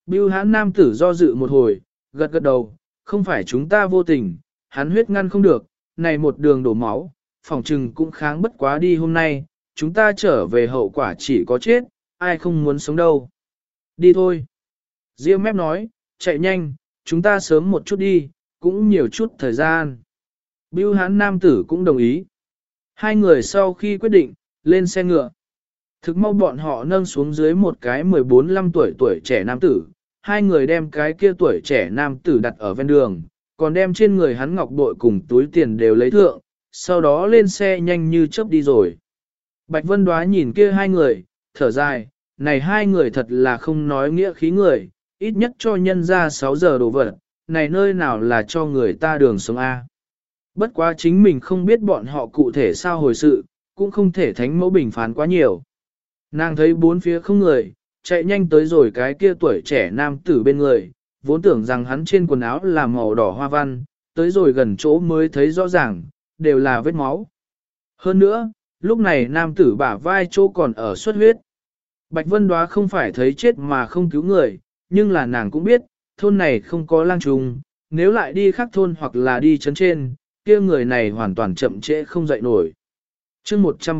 Bưu hãn nam tử do dự một hồi, gật gật đầu, không phải chúng ta vô tình, hắn huyết ngăn không được, này một đường đổ máu, phòng trừng cũng kháng bất quá đi hôm nay, chúng ta trở về hậu quả chỉ có chết, ai không muốn sống đâu. Đi thôi. Diêu mép nói, chạy nhanh, chúng ta sớm một chút đi, cũng nhiều chút thời gian. Bưu hãn nam tử cũng đồng ý. Hai người sau khi quyết định, lên xe ngựa. Thực mau bọn họ nâng xuống dưới một cái 14-15 tuổi trẻ nam tử, hai người đem cái kia tuổi trẻ nam tử đặt ở ven đường, còn đem trên người hắn ngọc bội cùng túi tiền đều lấy thượng, sau đó lên xe nhanh như chớp đi rồi. Bạch Vân Đoá nhìn kia hai người, thở dài, này hai người thật là không nói nghĩa khí người, ít nhất cho nhân ra 6 giờ đổ vật, này nơi nào là cho người ta đường sống A. Bất quá chính mình không biết bọn họ cụ thể sao hồi sự, cũng không thể thánh mẫu bình phán quá nhiều. Nàng thấy bốn phía không người, chạy nhanh tới rồi cái kia tuổi trẻ nam tử bên người, vốn tưởng rằng hắn trên quần áo là màu đỏ hoa văn, tới rồi gần chỗ mới thấy rõ ràng, đều là vết máu. Hơn nữa, lúc này nam tử bả vai chỗ còn ở xuất huyết. Bạch Vân Đoá không phải thấy chết mà không cứu người, nhưng là nàng cũng biết, thôn này không có lang trùng, nếu lại đi khác thôn hoặc là đi chấn trên, kia người này hoàn toàn chậm trễ không dậy nổi. chương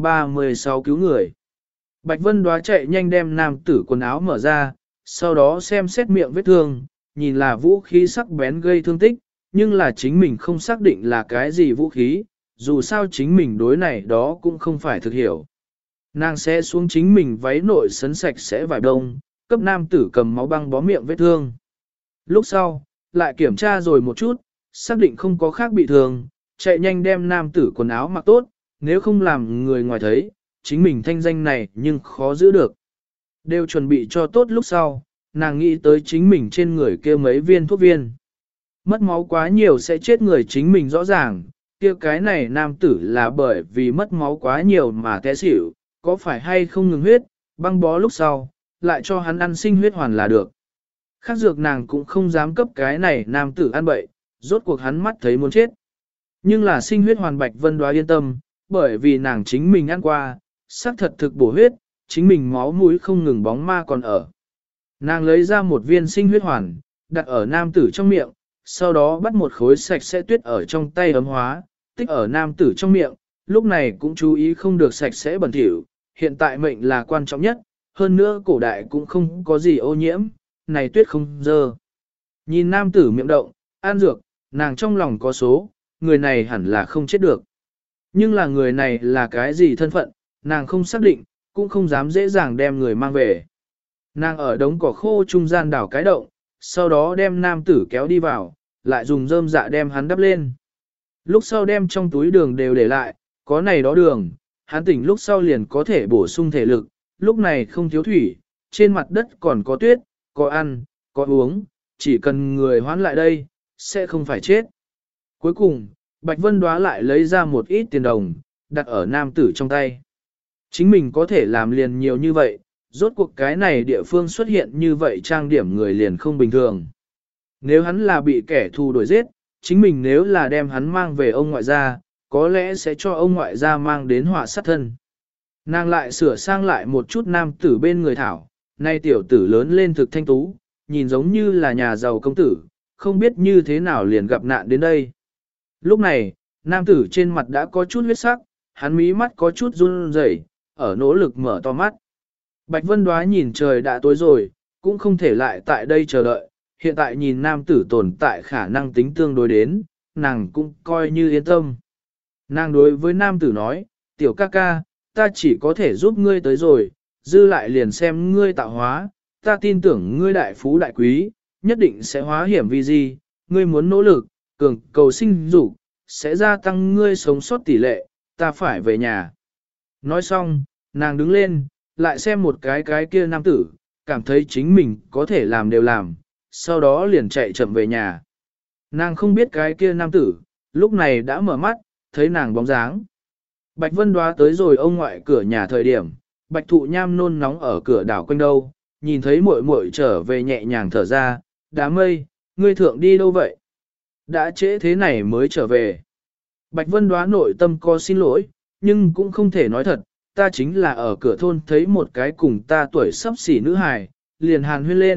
136 cứu người. Bạch Vân Đoá chạy nhanh đem nam tử quần áo mở ra, sau đó xem xét miệng vết thương, nhìn là vũ khí sắc bén gây thương tích, nhưng là chính mình không xác định là cái gì vũ khí, dù sao chính mình đối này đó cũng không phải thực hiểu. Nàng sẽ xuống chính mình váy nội sấn sạch sẽ vải đông, cấp nam tử cầm máu băng bó miệng vết thương. Lúc sau, lại kiểm tra rồi một chút, xác định không có khác bị thương, chạy nhanh đem nam tử quần áo mặc tốt, nếu không làm người ngoài thấy, chính mình thanh danh này nhưng khó giữ được. Đều chuẩn bị cho tốt lúc sau, nàng nghĩ tới chính mình trên người kia mấy viên thuốc viên. Mất máu quá nhiều sẽ chết người chính mình rõ ràng, kia cái này nam tử là bởi vì mất máu quá nhiều mà té xỉu, có phải hay không ngừng huyết, băng bó lúc sau, lại cho hắn ăn sinh huyết hoàn là được. Khác dược nàng cũng không dám cấp cái này nam tử ăn bậy, rốt cuộc hắn mắt thấy muốn chết. Nhưng là sinh huyết hoàn Bạch Vân Đoá yên tâm, bởi vì nàng chính mình ăn qua, xác thật thực bổ huyết, chính mình máu mũi không ngừng bóng ma còn ở. Nàng lấy ra một viên sinh huyết hoàn, đặt ở nam tử trong miệng, sau đó bắt một khối sạch sẽ tuyết ở trong tay ấm hóa, tích ở nam tử trong miệng, lúc này cũng chú ý không được sạch sẽ bẩn thỉu, hiện tại mệnh là quan trọng nhất, hơn nữa cổ đại cũng không có gì ô nhiễm, này tuyết không dơ. Nhìn nam tử miệng động, an dược, nàng trong lòng có số, người này hẳn là không chết được. Nhưng là người này là cái gì thân phận, nàng không xác định, cũng không dám dễ dàng đem người mang về. Nàng ở đống cỏ khô trung gian đảo cái động, sau đó đem nam tử kéo đi vào, lại dùng rơm dạ đem hắn đắp lên. Lúc sau đem trong túi đường đều để lại, có này đó đường, hắn tỉnh lúc sau liền có thể bổ sung thể lực, lúc này không thiếu thủy, trên mặt đất còn có tuyết, có ăn, có uống, chỉ cần người hoán lại đây, sẽ không phải chết. Cuối cùng, Bạch Vân Đoá lại lấy ra một ít tiền đồng, đặt ở nam tử trong tay. Chính mình có thể làm liền nhiều như vậy, rốt cuộc cái này địa phương xuất hiện như vậy trang điểm người liền không bình thường. Nếu hắn là bị kẻ thù đuổi giết, chính mình nếu là đem hắn mang về ông ngoại gia, có lẽ sẽ cho ông ngoại gia mang đến họa sát thân. Nàng lại sửa sang lại một chút nam tử bên người thảo, nay tiểu tử lớn lên thực thanh tú, nhìn giống như là nhà giàu công tử, không biết như thế nào liền gặp nạn đến đây. Lúc này, nam tử trên mặt đã có chút huyết sắc, hắn mí mắt có chút run rẩy, ở nỗ lực mở to mắt. Bạch Vân Đoá nhìn trời đã tối rồi, cũng không thể lại tại đây chờ đợi, hiện tại nhìn nam tử tồn tại khả năng tính tương đối đến, nàng cũng coi như yên tâm. Nàng đối với nam tử nói, tiểu ca ca, ta chỉ có thể giúp ngươi tới rồi, dư lại liền xem ngươi tạo hóa, ta tin tưởng ngươi đại phú đại quý, nhất định sẽ hóa hiểm vì gì, ngươi muốn nỗ lực, cường cầu sinh dục sẽ gia tăng ngươi sống sót tỷ lệ, ta phải về nhà. Nói xong, nàng đứng lên, lại xem một cái kia nam tử, cảm thấy chính mình có thể làm đều làm, sau đó liền chạy chậm về nhà. Nàng không biết cái kia nam tử, lúc này đã mở mắt, thấy nàng bóng dáng. Bạch Vân Đoá tới rồi ông ngoại cửa nhà thời điểm, Bạch Thụ Nham nôn nóng ở cửa đảo quanh đâu, nhìn thấy muội muội trở về nhẹ nhàng thở ra, đám mây, ngươi thượng đi đâu vậy? Đã trễ thế này mới trở về. Bạch Vân Đoá nội tâm có xin lỗi, nhưng cũng không thể nói thật, ta chính là ở cửa thôn thấy một cái cùng ta tuổi sắp xỉ nữ hài, liền hàn huyên lên,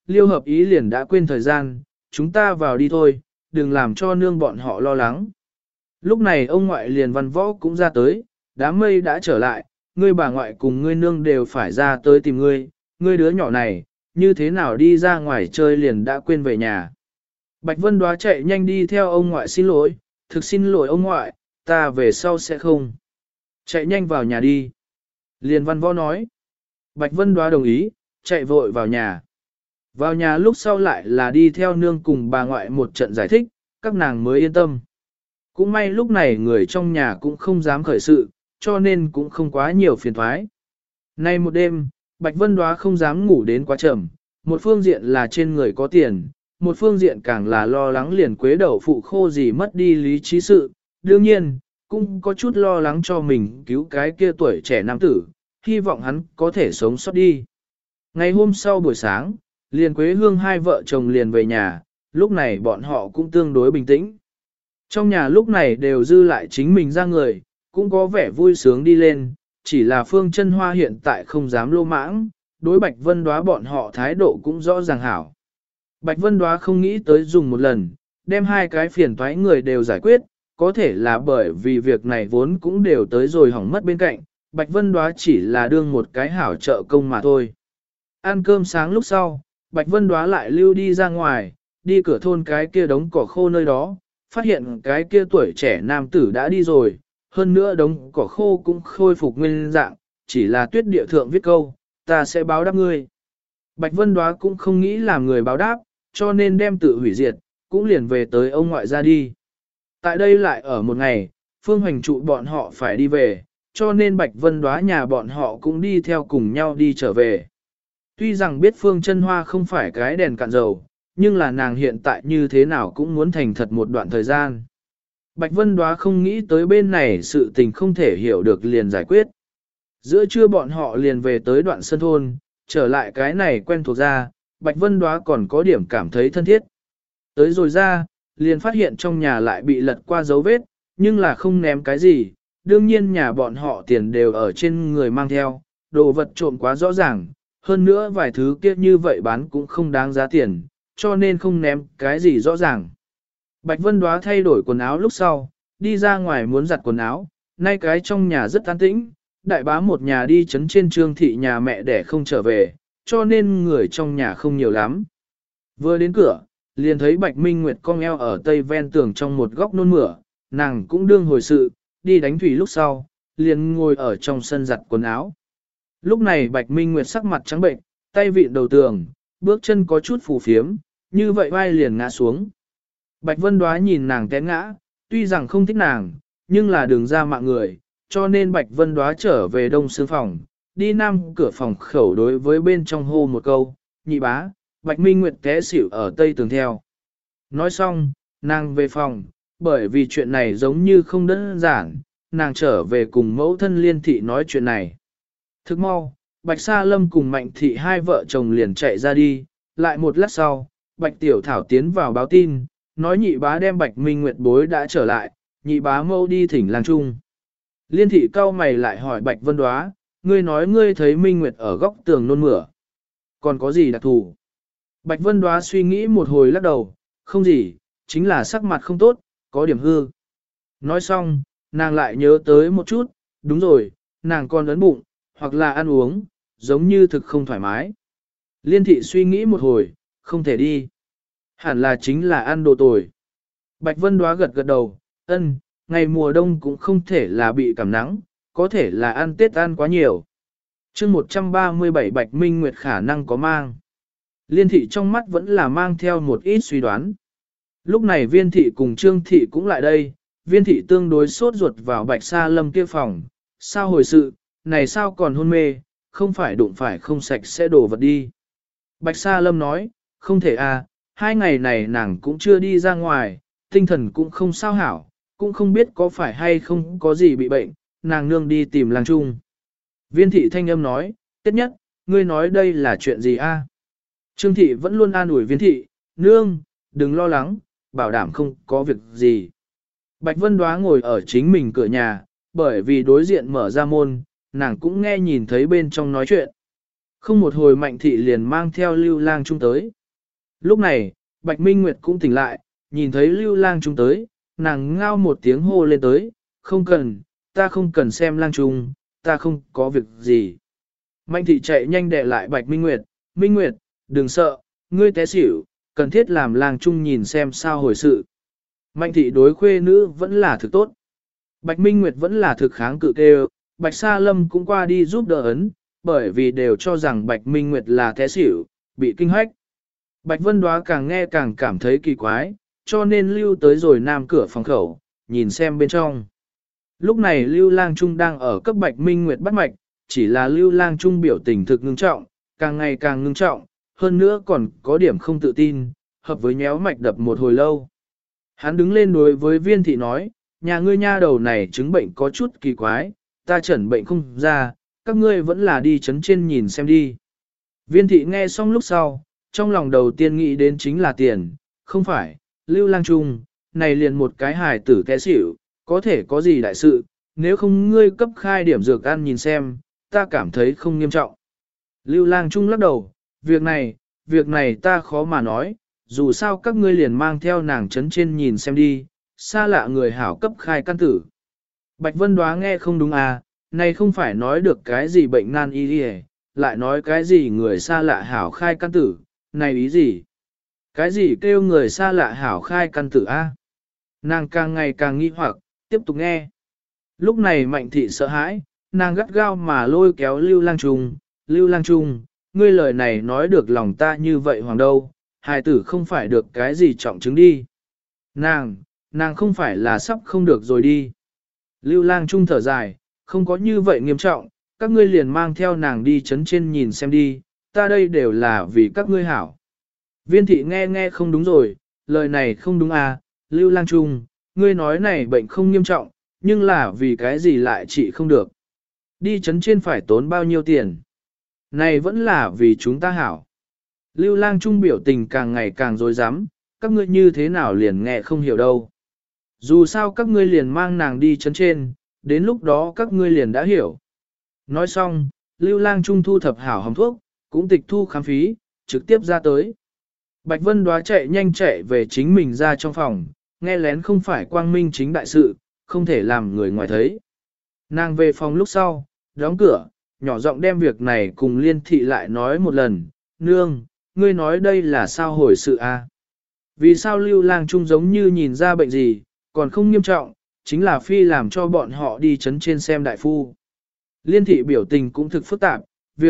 Liêu hợp ý liền đã quên thời gian, chúng ta vào đi thôi, đừng làm cho nương bọn họ lo lắng. Lúc này ông ngoại liền văn võ cũng ra tới, đám mây đã trở lại, ngươi bà ngoại cùng ngươi nương đều phải ra tới tìm ngươi đứa nhỏ này, như thế nào đi ra ngoài chơi liền đã quên về nhà. Bạch Vân Đoá chạy nhanh đi theo ông ngoại xin lỗi, thực xin lỗi ông ngoại, ta về sau sẽ không. Chạy nhanh vào nhà đi. Liền văn võ nói. Bạch Vân Đoá đồng ý, chạy vội vào nhà. Vào nhà lúc sau lại là đi theo nương cùng bà ngoại một trận giải thích, các nàng mới yên tâm. Cũng may lúc này người trong nhà cũng không dám khởi sự, cho nên cũng không quá nhiều phiền thoái. Nay một đêm, Bạch Vân Đoá không dám ngủ đến quá chậm, một phương diện là trên người có tiền, một phương diện càng là lo lắng liền quế đậu phụ khô gì mất đi lý trí sự. Đương nhiên, cũng có chút lo lắng cho mình cứu cái kia tuổi trẻ nam tử, hy vọng hắn có thể sống sót đi. Ngày hôm sau buổi sáng, liền Quế Hương hai vợ chồng liền về nhà, lúc này bọn họ cũng tương đối bình tĩnh. Trong nhà lúc này đều dư lại chính mình ra người, cũng có vẻ vui sướng đi lên, chỉ là Phương Chân Hoa hiện tại không dám lô mãng, đối Bạch Vân Đoá bọn họ thái độ cũng rõ ràng hảo. Bạch Vân Đoá không nghĩ tới dùng một lần, đem hai cái phiền toái người đều giải quyết, có thể là bởi vì việc này vốn cũng đều tới rồi hỏng mất bên cạnh, Bạch Vân Đoá chỉ là đương một cái hảo trợ công mà thôi. Ăn cơm sáng lúc sau, Bạch Vân Đoá lại lưu đi ra ngoài, đi cửa thôn cái kia đống cỏ khô nơi đó, phát hiện cái kia tuổi trẻ nam tử đã đi rồi, hơn nữa đống cỏ khô cũng khôi phục nguyên dạng, chỉ là tuyết địa thượng viết câu, ta sẽ báo đáp ngươi. Bạch Vân Đoá cũng không nghĩ làm người báo đáp, cho nên đem tự hủy diệt, cũng liền về tới ông ngoại ra đi. Tại đây lại ở một ngày, Phương Hoành trụ bọn họ phải đi về, cho nên Bạch Vân Đoá nhà bọn họ cũng đi theo cùng nhau đi trở về. Tuy rằng biết Phương Chân Hoa không phải cái đèn cạn dầu, nhưng là nàng hiện tại như thế nào cũng muốn thành thật một đoạn thời gian. Bạch Vân Đoá không nghĩ tới bên này sự tình không thể hiểu được liền giải quyết. Giữa trưa bọn họ liền về tới đoạn sân thôn, trở lại cái này quen thuộc ra, Bạch Vân Đoá còn có điểm cảm thấy thân thiết. Tới rồi ra, liền phát hiện trong nhà lại bị lật qua dấu vết, nhưng là không ném cái gì, đương nhiên nhà bọn họ tiền đều ở trên người mang theo, đồ vật trộm quá rõ ràng, hơn nữa vài thứ kia như vậy bán cũng không đáng giá tiền, cho nên không ném cái gì rõ ràng. Bạch Vân Đoá thay đổi quần áo lúc sau, đi ra ngoài muốn giặt quần áo, nay cái trong nhà rất an tĩnh, đại bá một nhà đi chấn trên Trương thị nhà mẹ để không trở về, cho nên người trong nhà không nhiều lắm. Vừa đến cửa, liền thấy Bạch Minh Nguyệt cong eo ở tây ven tường trong một góc nôn mửa, nàng cũng đương hồi sự, đi đánh thủy lúc sau, liền ngồi ở trong sân giặt quần áo. Lúc này Bạch Minh Nguyệt sắc mặt trắng bệnh, tay vịn đầu tường, bước chân có chút phù phiếm, như vậy vai liền ngã xuống. Bạch Vân Đoá nhìn nàng té ngã, tuy rằng không thích nàng, nhưng là đường ra mạng người, cho nên Bạch Vân Đoá trở về đông sương phòng, đi nam cửa phòng khẩu đối với bên trong hô một câu, nhị bá, Bạch Minh Nguyệt té xỉu ở tây tường theo. Nói xong, nàng về phòng, bởi vì chuyện này giống như không đơn giản, nàng trở về cùng mẫu thân Liên Thị nói chuyện này. Thức mau, Bạch Sa Lâm cùng Mạnh Thị hai vợ chồng liền chạy ra đi, lại một lát sau, Bạch Tiểu Thảo tiến vào báo tin, nói nhị bá đem Bạch Minh Nguyệt bối đã trở lại, nhị bá mâu đi thỉnh làng trung. Liên Thị cau mày lại hỏi Bạch Vân Đoá, ngươi nói ngươi thấy Minh Nguyệt ở góc tường nôn mửa. Còn có gì đặc thù? Bạch Vân Đoá suy nghĩ một hồi lắc đầu, không gì, chính là sắc mặt không tốt, có điểm hư. Nói xong, nàng lại nhớ tới một chút, đúng rồi, nàng còn ấn bụng, hoặc là ăn uống, giống như thực không thoải mái. Liên Thị suy nghĩ một hồi, không thể đi. Hẳn là chính là ăn đồ tồi. Bạch Vân Đoá gật gật đầu, ân, ngày mùa đông cũng không thể là bị cảm nắng, có thể là ăn Tết ăn quá nhiều. chương 137 Bạch Minh Nguyệt khả năng có mang. Liên Thị trong mắt vẫn là mang theo một ít suy đoán. Lúc này Viên Thị cùng Trương Thị cũng lại đây, Viên Thị tương đối sốt ruột vào Bạch Sa Lâm kia phòng. Sao hồi sự, này sao còn hôn mê, không phải đụng phải không sạch sẽ đổ vật đi. Bạch Sa Lâm nói, không thể à, 2 ngày này nàng cũng chưa đi ra ngoài, tinh thần cũng không sao hảo, cũng không biết có phải hay không có gì bị bệnh, nàng nương đi tìm làng trung. Viên Thị thanh âm nói, Tết Nhất, ngươi nói đây là chuyện gì a? Trương Thị vẫn luôn an ủi Viên Thị, nương, đừng lo lắng, bảo đảm không có việc gì. Bạch Vân Đoá ngồi ở chính mình cửa nhà, bởi vì đối diện mở ra môn, nàng cũng nghe nhìn thấy bên trong nói chuyện. Không một hồi Mạnh Thị liền mang theo Lưu Lang Trung tới. Lúc này, Bạch Minh Nguyệt cũng tỉnh lại, nhìn thấy Lưu Lang Trung tới, nàng ngao một tiếng hô lên tới, không cần, ta không cần xem Lang Trung, ta không có việc gì. Mạnh thị chạy nhanh đè lại Bạch Minh Nguyệt, đừng sợ, ngươi té xỉu, cần thiết làm Lang Trung nhìn xem sao hồi sự. Mạnh thị đối khuê nữ vẫn là thực tốt. Bạch Minh Nguyệt vẫn là thực kháng cự kêu, Bạch Sa Lâm cũng qua đi giúp đỡ ấn, bởi vì đều cho rằng Bạch Minh Nguyệt là té xỉu, bị kinh hách. Bạch Vân Đoá càng nghe càng cảm thấy kỳ quái, cho nên lưu tới rồi nam cửa phòng khẩu, nhìn xem bên trong. Lúc này Lưu Lang Trung đang ở cấp Bạch Minh Nguyệt bắt mạch, chỉ là Lưu Lang Trung biểu tình thực ngưng trọng, càng ngày càng ngưng trọng, hơn nữa còn có điểm không tự tin, hợp với nhéo mạch đập một hồi lâu. Hắn đứng lên đối với viên thị nói, nhà ngươi nha đầu này chứng bệnh có chút kỳ quái, ta chẩn bệnh không ra, các ngươi vẫn là đi chấn trên nhìn xem đi. Viên thị nghe xong lúc sau, trong lòng đầu tiên nghĩ đến chính là tiền, không phải, Lưu Lang Trung, này liền một cái hài tử té xỉu, có thể có gì đại sự, nếu không ngươi cấp khai điểm dược ăn nhìn xem, ta cảm thấy không nghiêm trọng. Lưu Lang Trung lắc đầu, việc này ta khó mà nói, dù sao các ngươi liền mang theo nàng chấn trên nhìn xem đi, xa lạ người hảo cấp khai căn tử. Bạch Vân Đoá nghe không đúng à, này không phải nói được cái gì bệnh nan y đi lại nói cái gì người xa lạ hảo khai căn tử, này ý gì? Cái gì kêu người xa lạ hảo khai căn tử a? Nàng càng ngày càng nghi hoặc, tiếp tục nghe. Lúc này Mạnh thị sợ hãi, nàng gắt gao mà lôi kéo Lưu Lang Trung, ngươi lời này nói được lòng ta như vậy hoàng đâu, hài tử không phải được cái gì trọng chứng đi. Nàng không phải là sắp không được rồi đi. Lưu Lang Trung thở dài, không có như vậy nghiêm trọng, các ngươi liền mang theo nàng đi chấn trên nhìn xem đi, ta đây đều là vì các ngươi hảo. Viên thị nghe không đúng rồi, lời này không đúng à, Lưu Lang Trung, ngươi nói này bệnh không nghiêm trọng, nhưng là vì cái gì lại trị không được. Đi chấn trên phải tốn bao nhiêu tiền. Này vẫn là vì chúng ta hảo. Lưu Lang Trung biểu tình càng ngày càng dối rắm, các ngươi như thế nào liền nghe không hiểu đâu. Dù sao các ngươi liền mang nàng đi chấn trên, đến lúc đó các ngươi liền đã hiểu. Nói xong, Lưu Lang Trung thu thập hảo hồng thuốc, cũng tịch thu khám phí, trực tiếp ra tới. Bạch Vân Đoá chạy nhanh chạy về chính mình ra trong phòng, nghe lén không phải quang minh chính đại sự, không thể làm người ngoài thấy. Nàng về phòng lúc sau, đóng cửa, nhỏ giọng đem việc này cùng Liên thị lại nói một lần, nương, ngươi nói đây là sao hồi sự a? Vì sao Lưu Lang Trung giống như nhìn ra bệnh gì, còn không nghiêm trọng, chính là phi làm cho bọn họ đi chấn trên xem đại phu. Liên thị biểu tình cũng thực phức tạp,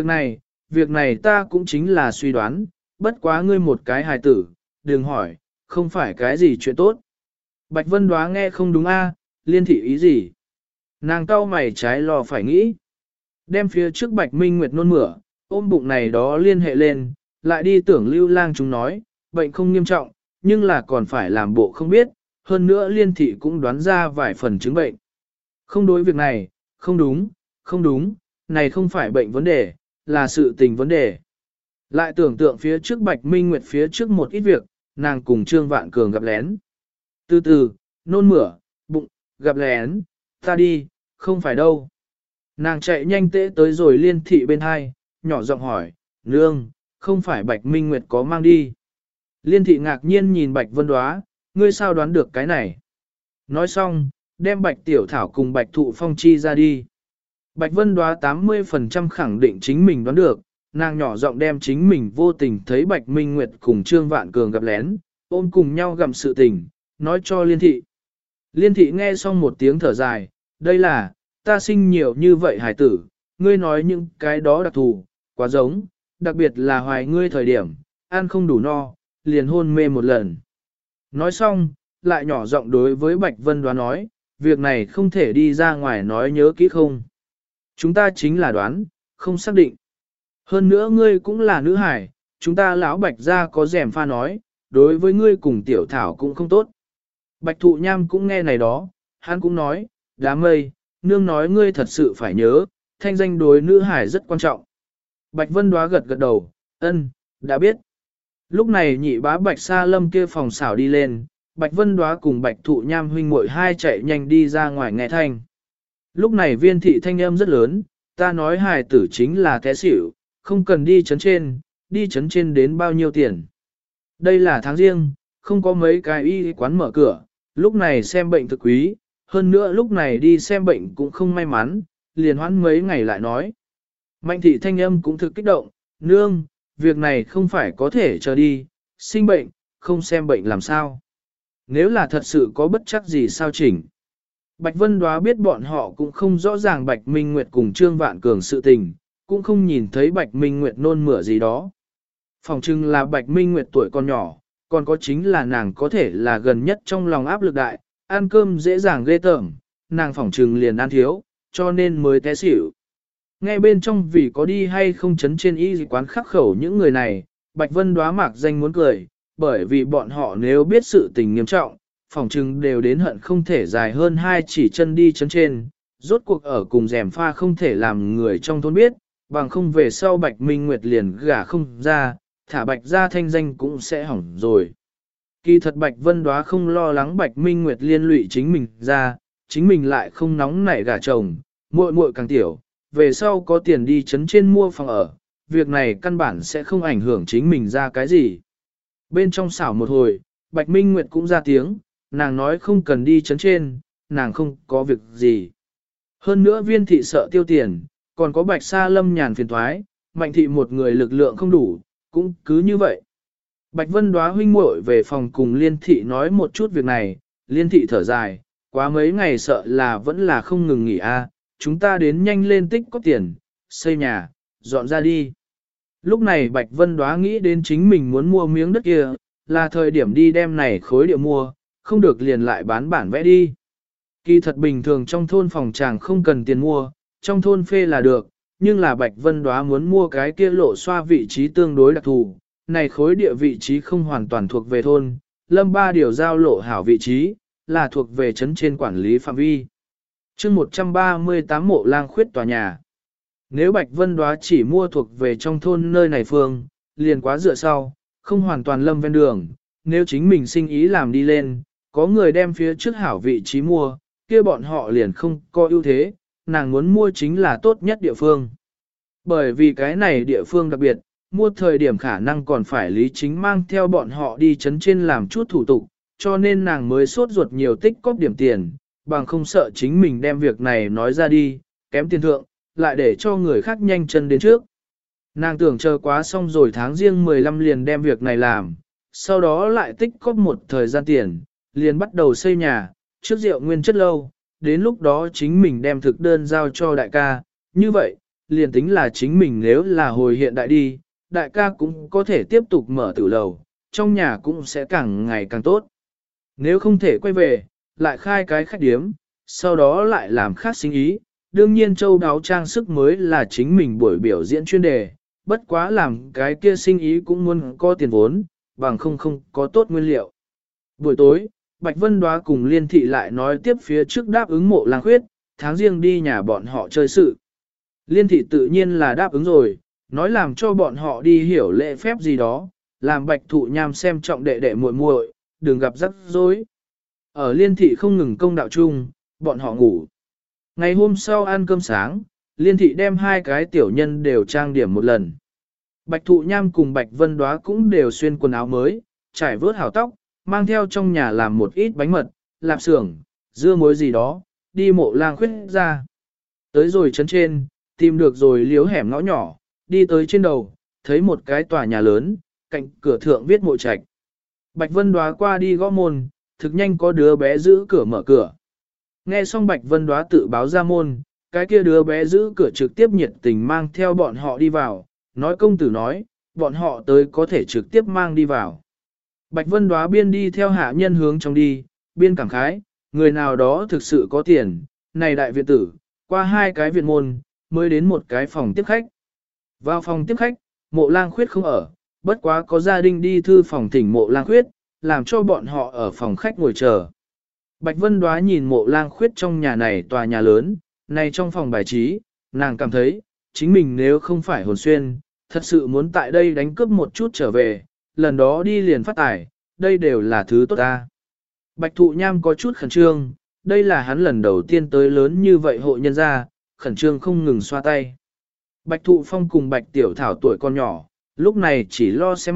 việc này ta cũng chính là suy đoán, bất quá ngươi một cái hài tử, đừng hỏi, không phải cái gì chuyện tốt. Bạch Vân Đoá nghe không đúng a, Liên thị ý gì? Nàng cau mày trái lo phải nghĩ. Đem phía trước Bạch Minh Nguyệt nôn mửa, ôm bụng này đó liên hệ lên, lại đi tưởng Lưu Lang chúng nói, bệnh không nghiêm trọng, nhưng là còn phải làm bộ không biết, hơn nữa Liên thị cũng đoán ra vài phần chứng bệnh. Không đối việc này, không đúng, này không phải bệnh vấn đề, là sự tình vấn đề. Lại tưởng tượng phía trước Bạch Minh Nguyệt phía trước một ít việc, nàng cùng Trương Vạn Cường gặp lén. Từ từ, nôn mửa, bụng, gặp lén, ta đi, không phải đâu. Nàng chạy nhanh tễ tới rồi Liên thị bên hai, nhỏ giọng hỏi, nương, không phải Bạch Minh Nguyệt có mang đi. Liên thị ngạc nhiên nhìn Bạch Vân Đoá, ngươi sao đoán được cái này. Nói xong, đem Bạch Tiểu Thảo cùng Bạch Thụ Phong chi ra đi. Bạch Vân Đoá 80% khẳng định chính mình đoán được, nàng nhỏ giọng đem chính mình vô tình thấy Bạch Minh Nguyệt cùng Trương Vạn Cường gặp lén, ôm cùng nhau gặm sự tình, nói cho Liên thị. Liên thị nghe xong một tiếng thở dài, đây là, ta sinh nhiều như vậy hài tử, ngươi nói những cái đó đặc thù, quá giống, đặc biệt là hoài ngươi thời điểm, ăn không đủ no, liền hôn mê một lần. Nói xong, lại nhỏ giọng đối với Bạch Vân Đoá nói, việc này không thể đi ra ngoài nói nhớ kỹ không. Chúng ta chính là đoán, không xác định. Hơn nữa ngươi cũng là nữ hải, chúng ta lão Bạch gia có rèm pha nói, đối với ngươi cùng Tiểu Thảo cũng không tốt. Bạch Thụ Nham cũng nghe này đó, hắn cũng nói, đám mây, nương nói ngươi thật sự phải nhớ, thanh danh đối nữ hải rất quan trọng. Bạch Vân Đoá gật gật đầu, ân, đã biết. Lúc này nhị bá Bạch Sa Lâm kia phòng xảo đi lên, Bạch Vân Đoá cùng Bạch Thụ Nham huynh muội hai chạy nhanh đi ra ngoài nghe thanh. Lúc này viên thị thanh âm rất lớn, ta nói hài tử chính là té xỉu, không cần đi chấn trên đến bao nhiêu tiền. Đây là tháng riêng, không có mấy cái y quán mở cửa, lúc này xem bệnh thực quý, hơn nữa lúc này đi xem bệnh cũng không may mắn, liền hoãn mấy ngày lại nói. Mạnh thị thanh âm cũng thực kích động, nương, việc này không phải có thể chờ đi, sinh bệnh, không xem bệnh làm sao. Nếu là thật sự có bất chắc gì sao chỉnh. Bạch Vân Đoá biết bọn họ cũng không rõ ràng Bạch Minh Nguyệt cùng Trương Vạn Cường sự tình, cũng không nhìn thấy Bạch Minh Nguyệt nôn mửa gì đó. Phòng trưng là Bạch Minh Nguyệt tuổi còn nhỏ, còn có chính là nàng có thể là gần nhất trong lòng áp lực đại, ăn cơm dễ dàng ghê tởm, nàng phòng trừng liền ăn thiếu, cho nên mới té xỉu. Nghe bên trong vì có đi hay không chấn trên y quán khắc khẩu những người này, Bạch Vân Đoá mạc danh muốn cười, bởi vì bọn họ nếu biết sự tình nghiêm trọng, phòng trừng đều đến hận không thể dài hơn 2 chỉ chân đi chấn trên, rốt cuộc ở cùng rèm pha không thể làm người trong thôn biết, bằng không về sau Bạch Minh Nguyệt liền gả không ra, thả Bạch ra thanh danh cũng sẽ hỏng rồi. Kỳ thật Bạch Vân Đoá không lo lắng Bạch Minh Nguyệt liên lụy chính mình ra, chính mình lại không nóng nảy gả chồng, muội muội càng tiểu, về sau có tiền đi chấn trên mua phòng ở, việc này căn bản sẽ không ảnh hưởng chính mình ra cái gì. Bên trong xảo một hồi, Bạch Minh Nguyệt cũng ra tiếng, nàng nói không cần đi chấn trên, nàng không có việc gì. Hơn nữa viên thị sợ tiêu tiền, còn có Bạch Sa Lâm nhàn phiền thoái, Mạnh thị một người lực lượng không đủ, cũng cứ như vậy. Bạch Vân Đoá huynh muội về phòng cùng Liên thị nói một chút việc này, Liên thị thở dài, quá mấy ngày sợ là vẫn là không ngừng nghỉ a, chúng ta đến nhanh lên tích có tiền, xây nhà, dọn ra đi. Lúc này Bạch Vân Đoá nghĩ đến chính mình muốn mua miếng đất kia, là thời điểm đi đem này khối địa mua, không được liền lại bán bản vẽ đi. Kỳ thật bình thường trong thôn phòng tràng không cần tiền mua, trong thôn phê là được, nhưng là Bạch Vân Đoá muốn mua cái kia lộ xoa vị trí tương đối đặc thù, này khối địa vị trí không hoàn toàn thuộc về thôn, lâm ba điều giao lộ hảo vị trí, là thuộc về trấn trên quản lý phạm vi. chương 138 Mộ Lang Khuyết tòa nhà. Nếu Bạch Vân Đoá chỉ mua thuộc về trong thôn nơi này phương, liền quá dựa sau, không hoàn toàn lâm ven đường, nếu chính mình sinh ý làm đi lên, có người đem phía trước hảo vị trí mua, kia bọn họ liền không có ưu thế, nàng muốn mua chính là tốt nhất địa phương. Bởi vì cái này địa phương đặc biệt, mua thời điểm khả năng còn phải Lý Chính mang theo bọn họ đi chấn trên làm chút thủ tục, cho nên nàng mới sốt ruột nhiều tích cóp điểm tiền, bằng không sợ chính mình đem việc này nói ra đi, kém tiền thượng, lại để cho người khác nhanh chân đến trước. Nàng tưởng chờ quá xong rồi tháng riêng 15 liền đem việc này làm, sau đó lại tích cóp một thời gian tiền, liền bắt đầu xây nhà, trước rượu nguyên chất lâu, đến lúc đó chính mình đem thực đơn giao cho đại ca, như vậy, liền tính là chính mình nếu là hồi hiện đại đi, đại ca cũng có thể tiếp tục mở tử lầu, trong nhà cũng sẽ càng ngày càng tốt. Nếu không thể quay về, lại khai cái khách điếm, sau đó lại làm khác sinh ý, đương nhiên châu đáo trang sức mới là chính mình buổi biểu diễn chuyên đề, bất quá làm cái kia sinh ý cũng muốn có tiền vốn, bằng không có tốt nguyên liệu. Buổi tối, Bạch Vân Đoá cùng Liên thị lại nói tiếp phía trước đáp ứng Mộ Lang Khuyết, tháng riêng đi nhà bọn họ chơi sự. Liên thị tự nhiên là đáp ứng rồi, nói làm cho bọn họ đi hiểu lễ phép gì đó, làm Bạch Thụ Nham xem trọng đệ đệ muội muội, đừng gặp rắc rối. Ở Liên thị không ngừng công đạo chung, bọn họ ngủ. Ngày hôm sau ăn cơm sáng, Liên thị đem hai cái tiểu nhân đều trang điểm một lần. Bạch Thụ Nham cùng Bạch Vân Đoá cũng đều xuyên quần áo mới, trải vớt hảo tóc, mang theo trong nhà làm một ít bánh mật, lạp xưởng, dưa muối gì đó, đi Mộ Lang Khuyết ra. Tới rồi trấn trên, tìm được rồi liếu hẻm ngõ nhỏ, đi tới trên đầu, thấy một cái tòa nhà lớn, cạnh cửa thượng viết Mộ Trạch. Bạch Vân Đoá qua đi gõ môn, thực nhanh có đứa bé giữ cửa mở cửa. Nghe xong Bạch Vân Đoá tự báo ra môn, cái kia đứa bé giữ cửa trực tiếp nhiệt tình mang theo bọn họ đi vào, nói công tử nói, bọn họ tới có thể trực tiếp mang đi vào. Bạch Vân Đoá biên đi theo hạ nhân hướng trong đi, biên cảm khái, người nào đó thực sự có tiền, này đại viện tử, qua hai cái viện môn, mới đến một cái phòng tiếp khách. Vào phòng tiếp khách, Mộ Lang Khuyết không ở, bất quá có gia đình đi thư phòng thỉnh Mộ Lang Khuyết, làm cho bọn họ ở phòng khách ngồi chờ. Bạch Vân Đoá nhìn Mộ Lang Khuyết trong nhà này tòa nhà lớn, này trong phòng bài trí, nàng cảm thấy, chính mình nếu không phải hồn xuyên, thật sự muốn tại đây đánh cướp một chút trở về, lần đó đi liền phát tài, đây đều là thứ tốt ta. Bạch Thụ Nham có chút khẩn trương, đây là hắn lần đầu tiên tới lớn như vậy hộ nhân gia, khẩn trương không ngừng xoa tay. Bạch Thụ Phong cùng Bạch Tiểu Thảo tuổi con nhỏ, lúc này chỉ lo xem mắt,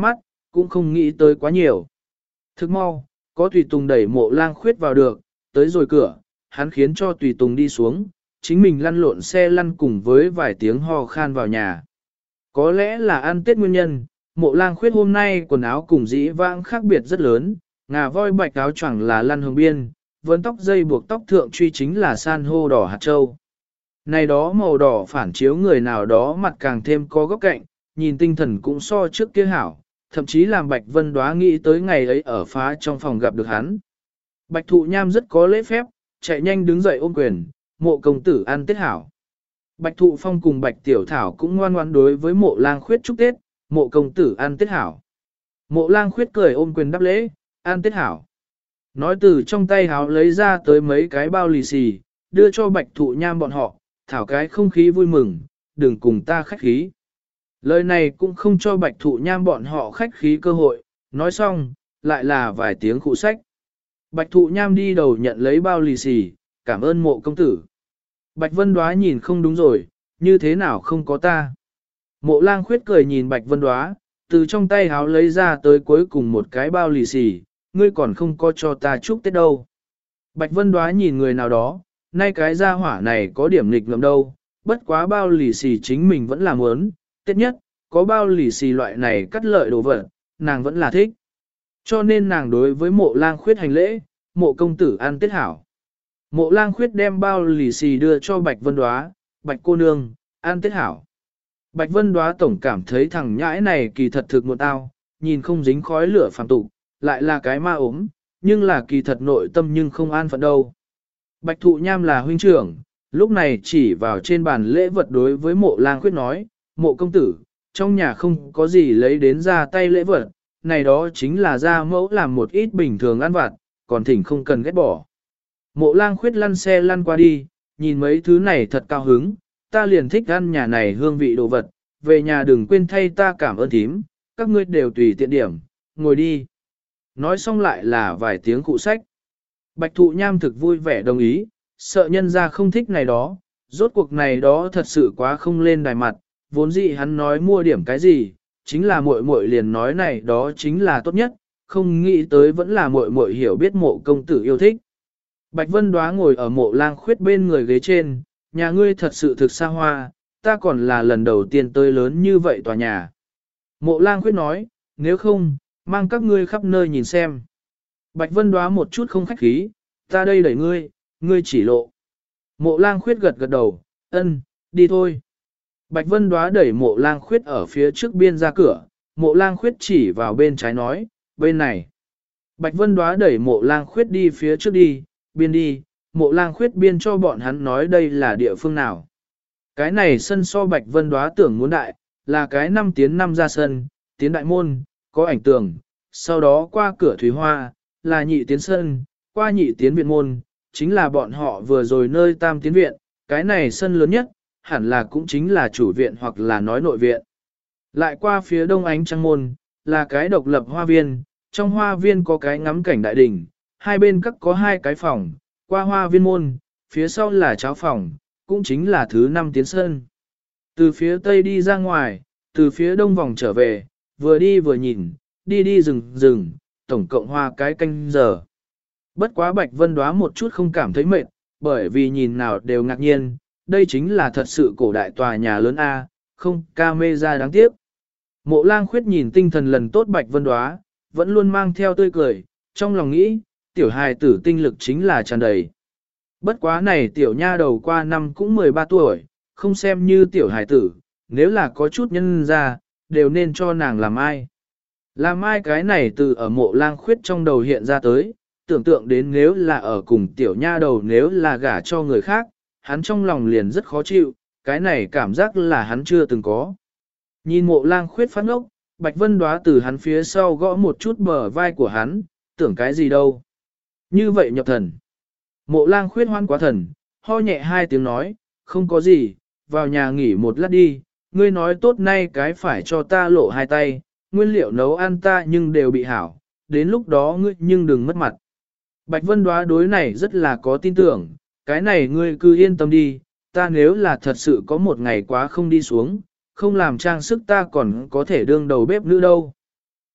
cũng không nghĩ tới quá nhiều. Thức mau, có tùy tùng đẩy Mộ Lang Khuyết vào được, tới rồi cửa, hắn khiến cho tùy tùng đi xuống, chính mình lăn lộn xe lăn cùng với vài tiếng ho khan vào nhà. Có lẽ là ăn Tết nguyên nhân, Mộ Lang Khuyết hôm nay quần áo cùng dĩ vãng khác biệt rất lớn, ngà voi bạch áo choàng là lăn hồng biên, vấn tóc dây buộc tóc thượng truy chính là san hô đỏ hạt châu. Này đó màu đỏ phản chiếu người nào đó mặt càng thêm có góc cạnh, nhìn tinh thần cũng so trước kia hảo, thậm chí làm Bạch Vân Đóa nghĩ tới ngày ấy ở phá trong phòng gặp được hắn. Bạch Thụ Nham rất có lễ phép, chạy nhanh đứng dậy ôm quyền, Mộ công tử ăn Tết hảo. Bạch Thụ Phong cùng Bạch Tiểu Thảo cũng ngoan ngoãn đối với Mộ Lang Khuyết chúc Tết, Mộ công tử ăn Tết hảo. Mộ Lang Khuyết cười ôm quyền đáp lễ, ăn Tết hảo. Nói từ trong tay háo lấy ra tới mấy cái bao lì xì, đưa cho Bạch Thụ Nham bọn họ, thảo cái không khí vui mừng, đừng cùng ta khách khí. Lời này cũng không cho Bạch Thụ Nham bọn họ khách khí cơ hội, nói xong, lại là vài tiếng khụ sách. Bạch Thụ Nham đi đầu nhận lấy bao lì xì, cảm ơn Mộ công tử. Bạch Vân Đóa nhìn không đúng rồi, như thế nào không có ta. Mộ Lang Khuyết cười nhìn Bạch Vân Đóa, từ trong tay háo lấy ra tới cuối cùng một cái bao lì xì, ngươi còn không có cho ta chúc Tết đâu. Bạch Vân Đóa nhìn người nào đó, nay cái gia hỏa này có điểm nghịch ngợm đâu, bất quá bao lì xì chính mình vẫn là muốn, Tết nhất, có bao lì xì loại này cắt lợi đồ vật, nàng vẫn là thích. Cho nên nàng đối với Mộ Lang Khuyết hành lễ, Mộ công tử ăn Tết hảo. Mộ Lang Khuyết đem bao lì xì đưa cho Bạch Vân Đóa, Bạch cô nương, ăn Tết hảo. Bạch Vân Đóa tổng cảm thấy thằng nhãi này kỳ thật thực một tao, nhìn không dính khói lửa phàm tục, lại là cái ma ốm, nhưng là kỳ thật nội tâm nhưng không an phận đâu. Bạch Thụ Nham là huynh trưởng, lúc này chỉ vào trên bàn lễ vật đối với Mộ Lang Khuyết nói, Mộ công tử, trong nhà không có gì lấy đến ra tay lễ vật, này đó chính là gia mẫu làm một ít bình thường ăn vặt, còn thỉnh không cần ghét bỏ. Mộ Lang Khuyết lăn xe lăn qua đi, nhìn mấy thứ này thật cao hứng, ta liền thích ăn nhà này hương vị đồ vật, về nhà đừng quên thay ta cảm ơn thím, các ngươi đều tùy tiện điểm, ngồi đi. Nói xong lại là vài tiếng cụ sách. Bạch Thụ Nham thực vui vẻ đồng ý, sợ nhân ra không thích này đó, rốt cuộc này đó thật sự quá không lên đài mặt, vốn dĩ hắn nói mua điểm cái gì, chính là muội muội liền nói này đó chính là tốt nhất, không nghĩ tới vẫn là muội muội hiểu biết Mộ công tử yêu thích. Bạch Vân Đóa ngồi ở Mộ Lang Khuyết bên người ghế trên, nhà ngươi thật sự thực xa hoa, ta còn là lần đầu tiên tới lớn như vậy tòa nhà. Mộ Lang Khuyết nói, nếu không, mang các ngươi khắp nơi nhìn xem. Bạch Vân Đóa một chút không khách khí, ta đây đẩy ngươi, ngươi chỉ lộ. Mộ Lang Khuyết gật gật đầu, ân, đi thôi. Bạch Vân Đóa đẩy Mộ Lang Khuyết ở phía trước biên ra cửa, Mộ Lang Khuyết chỉ vào bên trái nói, bên này. Bạch Vân Đóa đẩy Mộ Lang Khuyết đi phía trước đi, biên đi, Mộ Lang Khuyết biên cho bọn hắn nói đây là địa phương nào. Cái này sân so Bạch Vân Đóa tưởng muốn đại, là cái 5 tiến 5 ra sân, tiến đại môn, có ảnh tường, sau đó qua cửa thủy hoa, là nhị tiến sân, qua nhị tiến viện môn, chính là bọn họ vừa rồi nơi tam tiến viện, cái này sân lớn nhất, hẳn là cũng chính là chủ viện hoặc là nói nội viện. Lại qua phía đông ánh trăng môn, là cái độc lập hoa viên, trong hoa viên có cái ngắm cảnh đại đỉnh, hai bên các có hai cái phòng, qua hoa viên môn, phía sau là cháo phòng, cũng chính là thứ 5 tiến sân. Từ phía tây đi ra ngoài, từ phía đông vòng trở về, vừa đi vừa nhìn, đi đi rừng rừng, tổng cộng hoa cái canh giờ. Bất quá Bạch Vân Đóa một chút không cảm thấy mệt, bởi vì nhìn nào đều ngạc nhiên, đây chính là thật sự cổ đại tòa nhà lớn A, không camera đáng tiếc. Mộ Lang Khuyết nhìn tinh thần lần tốt Bạch Vân Đóa, vẫn luôn mang theo tươi cười, trong lòng nghĩ, tiểu hài tử tinh lực chính là tràn đầy. Bất quá này tiểu nha đầu qua năm cũng 13 tuổi, không xem như tiểu hài tử, nếu là có chút nhân ra, đều nên cho nàng làm ai. Làm ai cái này từ ở Mộ Lang Khuyết trong đầu hiện ra tới, tưởng tượng đến nếu là ở cùng tiểu nha đầu nếu là gả cho người khác, hắn trong lòng liền rất khó chịu, cái này cảm giác là hắn chưa từng có. Nhìn Mộ Lang Khuyết phát ngốc, Bạch Vân Đóa từ hắn phía sau gõ một chút bờ vai của hắn, tưởng cái gì đâu. Như vậy nhập thần. Mộ Lang Khuyết hoan quá thần, ho nhẹ hai tiếng nói, không có gì, vào nhà nghỉ một lát đi, ngươi nói tốt nay cái phải cho ta lộ hai tay, nguyên liệu nấu ăn ta nhưng đều bị hảo, đến lúc đó ngươi nhưng đừng mất mặt. Bạch Vân Đóa đối này rất là có tin tưởng, cái này ngươi cứ yên tâm đi, ta nếu là thật sự có một ngày quá không đi xuống, không làm trang sức ta còn có thể đương đầu bếp nữ đâu.